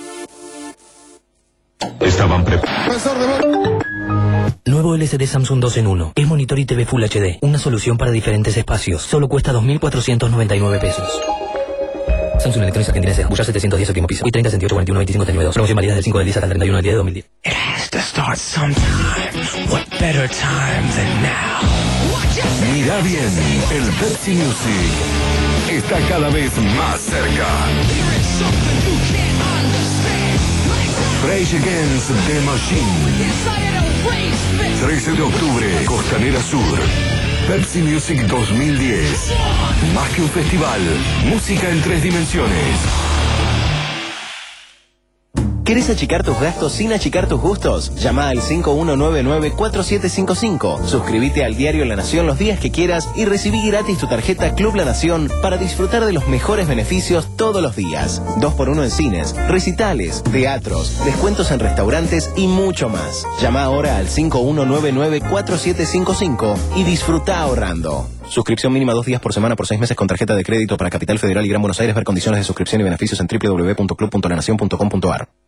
Estaban preparados. Nuevo L C D Samsung dos en uno. Es monitor y T V Full H D. Una solución para diferentes espacios. Solo cuesta dos mil cuatrocientos noventa y nueve pesos. Samsung Electronics Argentina S A. Bullar setecientos diez último piso. Y treinta, sesenta y ocho, cuarenta y uno, veinticinco, treinta y nueve. Promoción válida del cinco del diez hasta el treinta y uno del diez de dos mil diez. It has to start sometime. What better time than now? Mira bien, el Pepsi Music está cada vez más cerca. Rage Against the Machine. trece de octubre, Costanera Sur. Pepsi Music dos mil diez. Más que un festival, música en tres dimensiones. ¿Querés achicar tus gastos sin achicar tus gustos? Llama al cinco uno nueve nueve, cuatro siete cinco cinco. Suscríbete al diario La Nación los días que quieras y recibí gratis tu tarjeta Club La Nación para disfrutar de los mejores beneficios todos los días. dos por uno en cines, recitales, teatros, descuentos en restaurantes y mucho más. Llama ahora al cinco uno nueve nueve, cuatro siete cinco cinco y disfruta ahorrando. Suscripción mínima dos días por semana por seis meses con tarjeta de crédito para Capital Federal y Gran Buenos Aires. Ver condiciones de suscripción y beneficios en doble u doble u doble u punto club punto la nación punto com punto a r.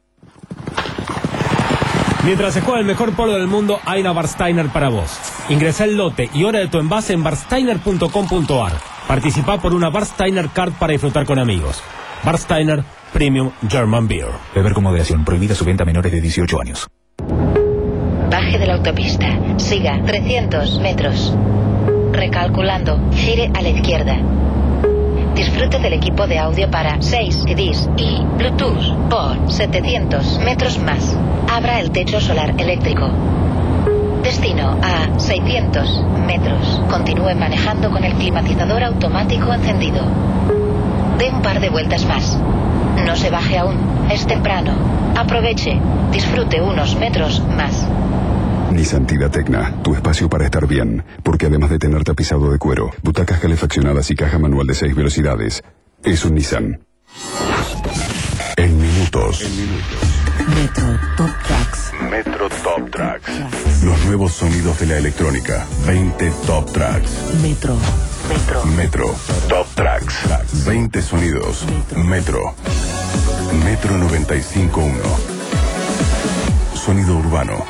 Mientras se juega el mejor polo del mundo, hay una Barsteiner para vos. Ingresa el lote y hora de tu envase en barsteiner punto com punto a r. Participá por una Barsteiner Card para disfrutar con amigos. Barsteiner Premium German Beer. Beber con moderación. Prohibida su venta a menores de dieciocho años. Baje de la autopista. Siga trescientos metros. Recalculando. Gire a la izquierda. Disfrute del equipo de audio para seis C Ds y Bluetooth por setecientos metros más. Abra el techo solar eléctrico. Destino a seiscientos metros. Continúe manejando con el climatizador automático encendido. Dé un par de vueltas más. No se baje aún. Es temprano. Aproveche. Disfrute unos metros más. Nissan Tida Tecna, tu espacio para estar bien, porque además de tener tapizado de cuero, butacas calefaccionadas y caja manual de seis velocidades, es un Nissan. En minutos. En minutos. Metro Top Tracks. Metro Top Tracks. Los nuevos sonidos de la electrónica. veinte Top Tracks. Metro. Metro. Metro Top Tracks. veinte sonidos. Metro. Metro noventa y cinco punto uno. Sonido urbano.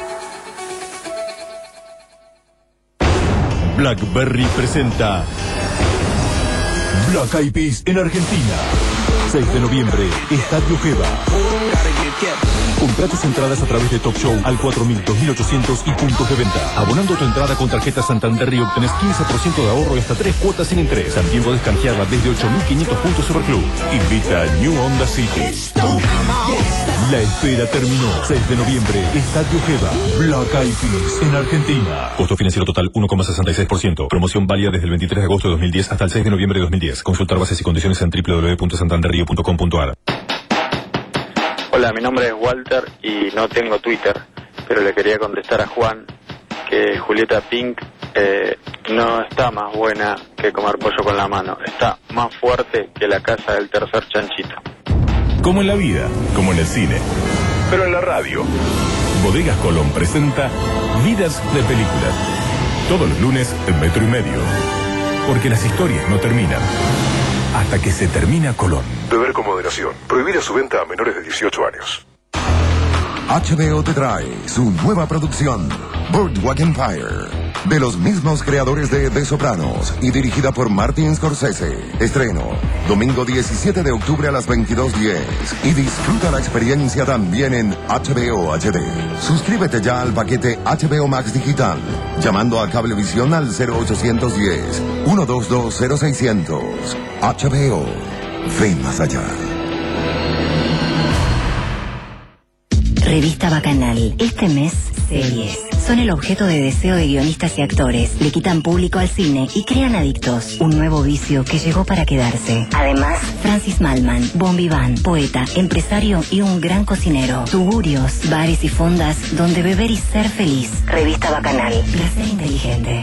BlackBerry presenta Black Eyed Peas en Argentina. seis de noviembre, Estadio Geva. Compra tus entradas a través de Top Show al cuatro mil, dos mil ochocientos y puntos de venta. Abonando tu entrada con tarjeta Santander y obtenés quince por ciento de ahorro y hasta tres cuotas sin interés. También podés canjearla desde ocho mil quinientos puntos Superclub. Invita a New Honda City. La espera terminó. seis de noviembre, Estadio Geva. Black Eyed Peas en Argentina. Costo financiero total uno coma sesenta y seis por ciento. Promoción válida desde el veintitrés de agosto de dos mil diez hasta el seis de noviembre de dos mil diez. Consultar bases y condiciones en doble u doble u doble u punto santanderrio punto com punto a r. Hola, mi nombre es Walter y no tengo Twitter, pero le quería contestar a Juan que Julieta Pink eh, no está más buena que comer pollo con la mano, está más fuerte que la casa del tercer chanchito. Como en la vida, como en el cine, pero en la radio. Bodegas Colón presenta Vidas de Películas. Todos los lunes en Metro y Medio. Porque las historias no terminan hasta que se termina Colón. Beber con moderación. Prohibida su venta a menores de dieciocho años. H B O te trae su nueva producción, Boardwalk Empire, de los mismos creadores de The Sopranos y dirigida por Martin Scorsese. Estreno, domingo diecisiete de octubre a las veintidós diez. Y disfruta la experiencia también en H B O H D. Suscríbete ya al paquete H B O Max Digital, llamando a Cablevisión al cero ochocientos diez, ciento veintidós, cero seiscientos. H B O, ven más allá. Revista Bacanal. Este mes, series. Son el objeto de deseo de guionistas y actores. Le quitan público al cine y crean adictos. Un nuevo vicio que llegó para quedarse. Además, Francis Malman, Bon Vivant, poeta, empresario y un gran cocinero. Tugurios, bares y fondas donde beber y ser feliz. Revista Bacanal. Placer inteligente.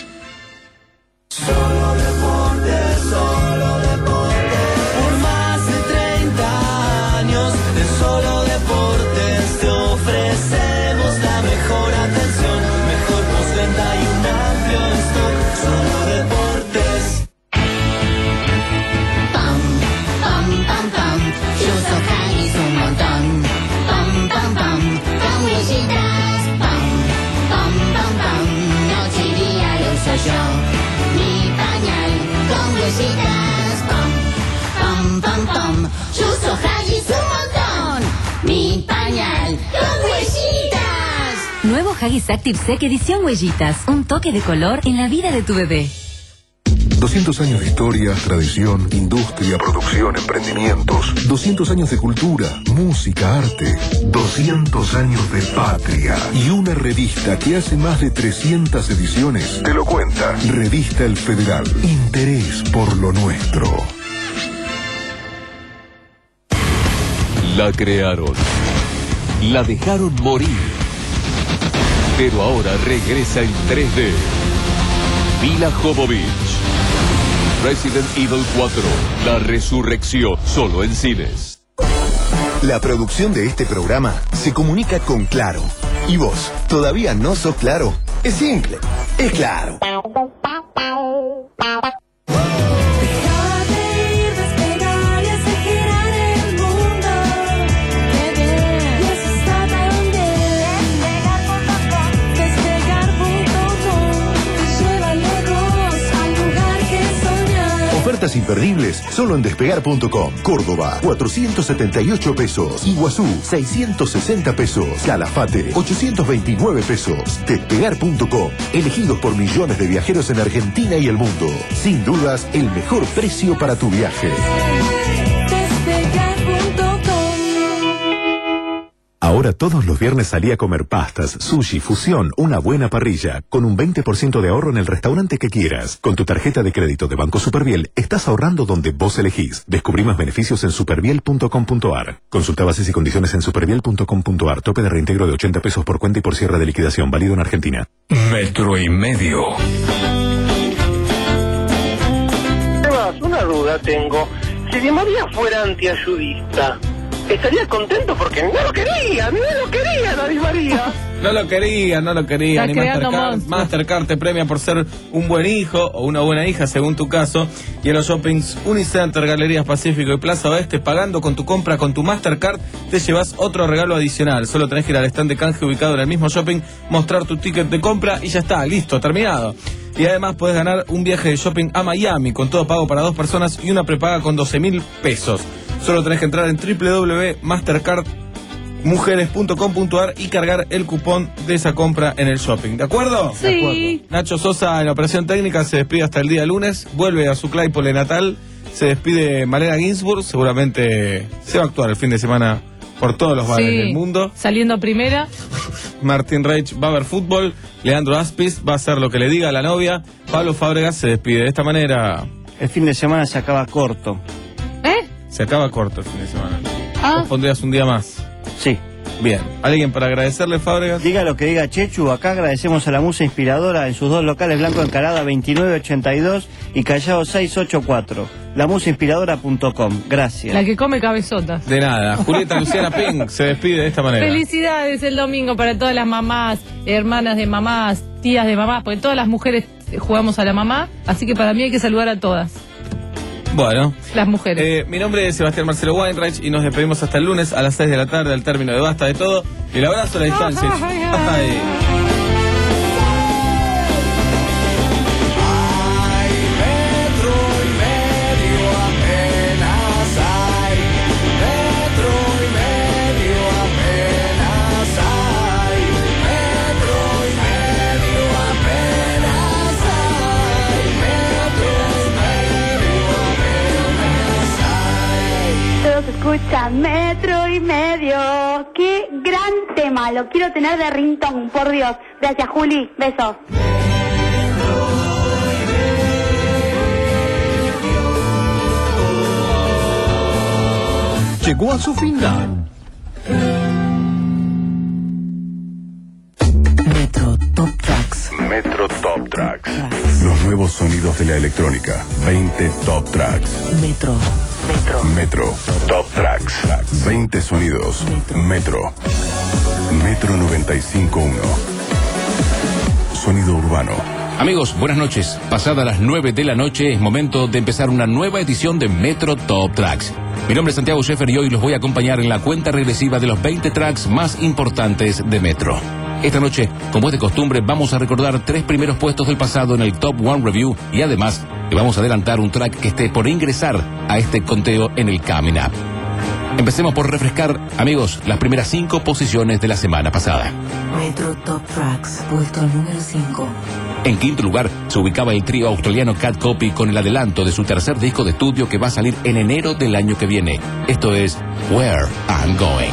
Solo deporte, solo deporte. Por más de treinta años de solo deportes te ofrecemos la mejor atención, mejor postventa y un amplio stock. Solo deportes. Pam, pam, pam, pam. Yo soy Janis un montón. Pam, pam, pam. Con huellitas. Pam, pam, pam, pam. Noche y día lo uso yo. Mi pañal con huellitas. Pam, pam, pam, pam. Yo soy Janis un montón. Mi pañal con huellitas. Nuevo Haggis Active Sec edición huellitas. Un toque de color en la vida de tu bebé. doscientos años de historia, tradición, industria, producción, emprendimientos. doscientos años de cultura, música, arte. doscientos años de patria. Y una revista que hace más de trescientas ediciones te lo cuenta. Revista El Federal. Interés por lo nuestro. La crearon. La dejaron morir. Pero ahora regresa en tres D. Mila Jovovich. Resident Evil cuatro. La resurrección. Solo en cines. La producción de este programa se comunica con Claro. ¿Y vos? ¿Todavía no sos Claro? Es simple. Es Claro. Ofertas imperdibles solo en despegar punto com. Córdoba, cuatrocientos setenta y ocho pesos. Iguazú, seiscientos sesenta pesos. Calafate, ochocientos veintinueve pesos. Despegar punto com. Elegidos por millones de viajeros en Argentina y el mundo. Sin dudas, el mejor precio para tu viaje. Despegar punto com. Ahora Ahora todos los viernes salí a comer pastas, sushi, fusión, una buena parrilla, con un veinte por ciento de ahorro en el restaurante que quieras. Con tu tarjeta de crédito de Banco Superviel, estás ahorrando donde vos elegís. Descubrí más beneficios en superviel punto com punto ar. Consulta bases y condiciones en superviel punto com punto ar. Tope de reintegro de ochenta pesos por cuenta y por cierre de liquidación, válido en Argentina. Metro y medio. Además, una duda tengo. Si Di María fuera antiayudista, estaría contento porque no lo quería, no lo quería la Di María. No lo quería, no lo quería. Ni Mastercard, Mastercard te premia por ser un buen hijo o una buena hija, según tu caso. Y en los shoppings Unicenter, Galerías Pacífico y Plaza Oeste, pagando con tu compra con tu Mastercard, te llevas otro regalo adicional. Solo tenés que ir al stand de canje ubicado en el mismo shopping, mostrar tu ticket de compra y ya está, listo, terminado. Y además podés ganar un viaje de shopping a Miami con todo pago para dos personas y una prepaga con doce mil pesos. Solo tenés que entrar en doble u doble u doble u punto mastercard mujeres punto com punto ar y cargar el cupón de esa compra en el shopping. ¿De acuerdo? Sí. De acuerdo. Nacho Sosa en la operación técnica se despide hasta el día lunes. Vuelve a su Claypole natal. Se despide Malena Ginsburg. Seguramente se va a actuar el fin de semana por todos los bares Sí. del mundo. Saliendo a primera. Martín Reich va a ver fútbol. Leandro Aspis va a hacer lo que le diga a la novia. Pablo Fábregas se despide. De esta manera... El fin de semana se acaba corto. ¿Eh? Se acaba corto el fin de semana. Ah. ¿Vos pondrías un día más? Sí. Bien. ¿Alguien para agradecerle, Fábregas? Diga lo que diga Chechu, acá agradecemos a la Musa Inspiradora en sus dos locales, Blanco Encalada veintinueve ochenta y dos y Callao seiscientos ochenta y cuatro. la musa inspiradora punto com. Gracias. La que come cabezotas. De nada. Julieta Luciana Pink se despide de esta manera. Felicidades el domingo para todas las mamás, hermanas de mamás, tías de mamás, porque todas las mujeres jugamos a la mamá, así que para mí hay que saludar a todas Bueno. las mujeres. Eh, mi nombre es Sebastián Marcelo Weinreich y nos despedimos hasta el lunes a las seis de la tarde al término de Basta de Todo. Y el abrazo a la distancia. Ay. Todos escuchan Metro y Medio. Qué gran tema. Lo quiero tener de ringtone, por Dios. Gracias, Juli. Besos. Llegó a su final. Metro Top Tracks. Metro Top Tracks. Los nuevos sonidos de la electrónica. veinte Top Tracks. Metro. Metro. Metro Top Tracks. veinte sonidos. Metro. Metro noventa y cinco punto uno. Sonido urbano. Amigos, buenas noches. Pasada las nueve de la noche es momento de empezar una nueva edición de Metro Top Tracks. Mi nombre es Santiago Scheffer y hoy los voy a acompañar en la cuenta regresiva de los veinte tracks más importantes de Metro. Esta noche, como es de costumbre, vamos a recordar tres primeros puestos del pasado en el Top One Review y además le vamos a adelantar un track que esté por ingresar a este conteo en el Coming Up. Empecemos por refrescar, amigos, las primeras cinco posiciones de la semana pasada. Metro Top Tracks, puesto número cinco. En quinto lugar, se ubicaba el trío australiano Cat Copy con el adelanto de su tercer disco de estudio que va a salir en enero del año que viene. Esto es Where I'm Going.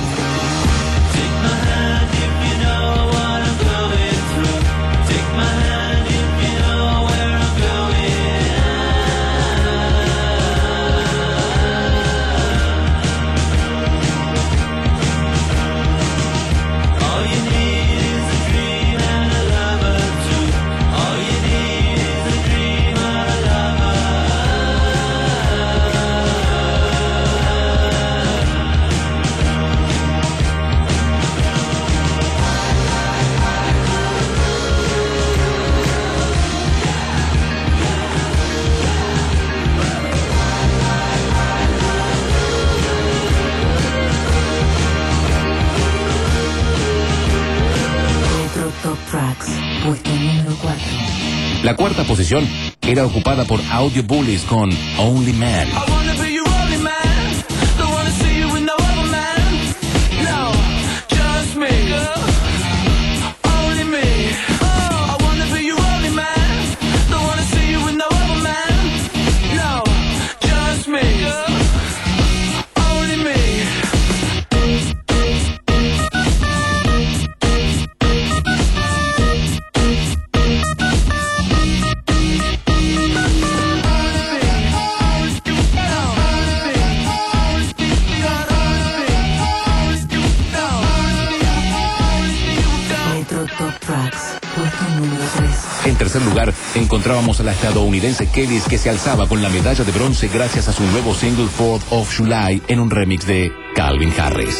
La cuarta posición era ocupada por Audio Bullies con Only Man. En tercer lugar, encontrábamos a la estadounidense Kellys, que se alzaba con la medalla de bronce gracias a su nuevo single Fourth of July en un remix de Calvin Harris.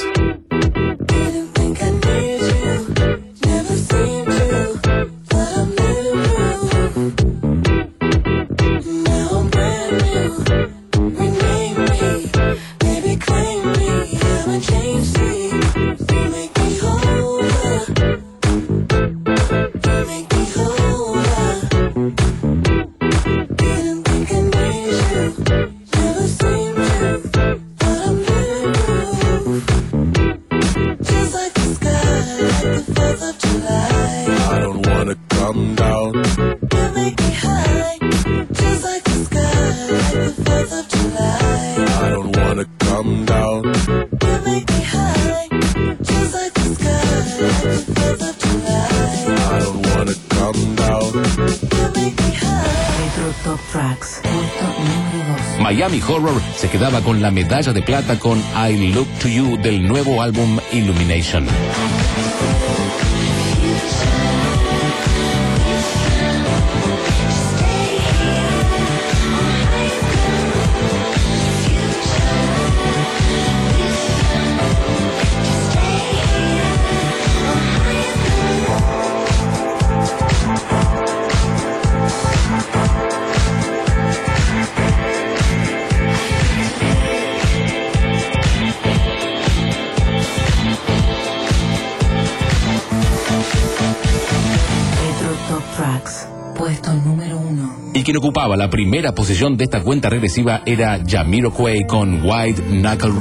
Miami Horror se quedaba con la medalla de plata con I Look to You del nuevo álbum Illumination. Quien ocupaba la primera posición de esta cuenta regresiva era Jamiroquai con White Knuckle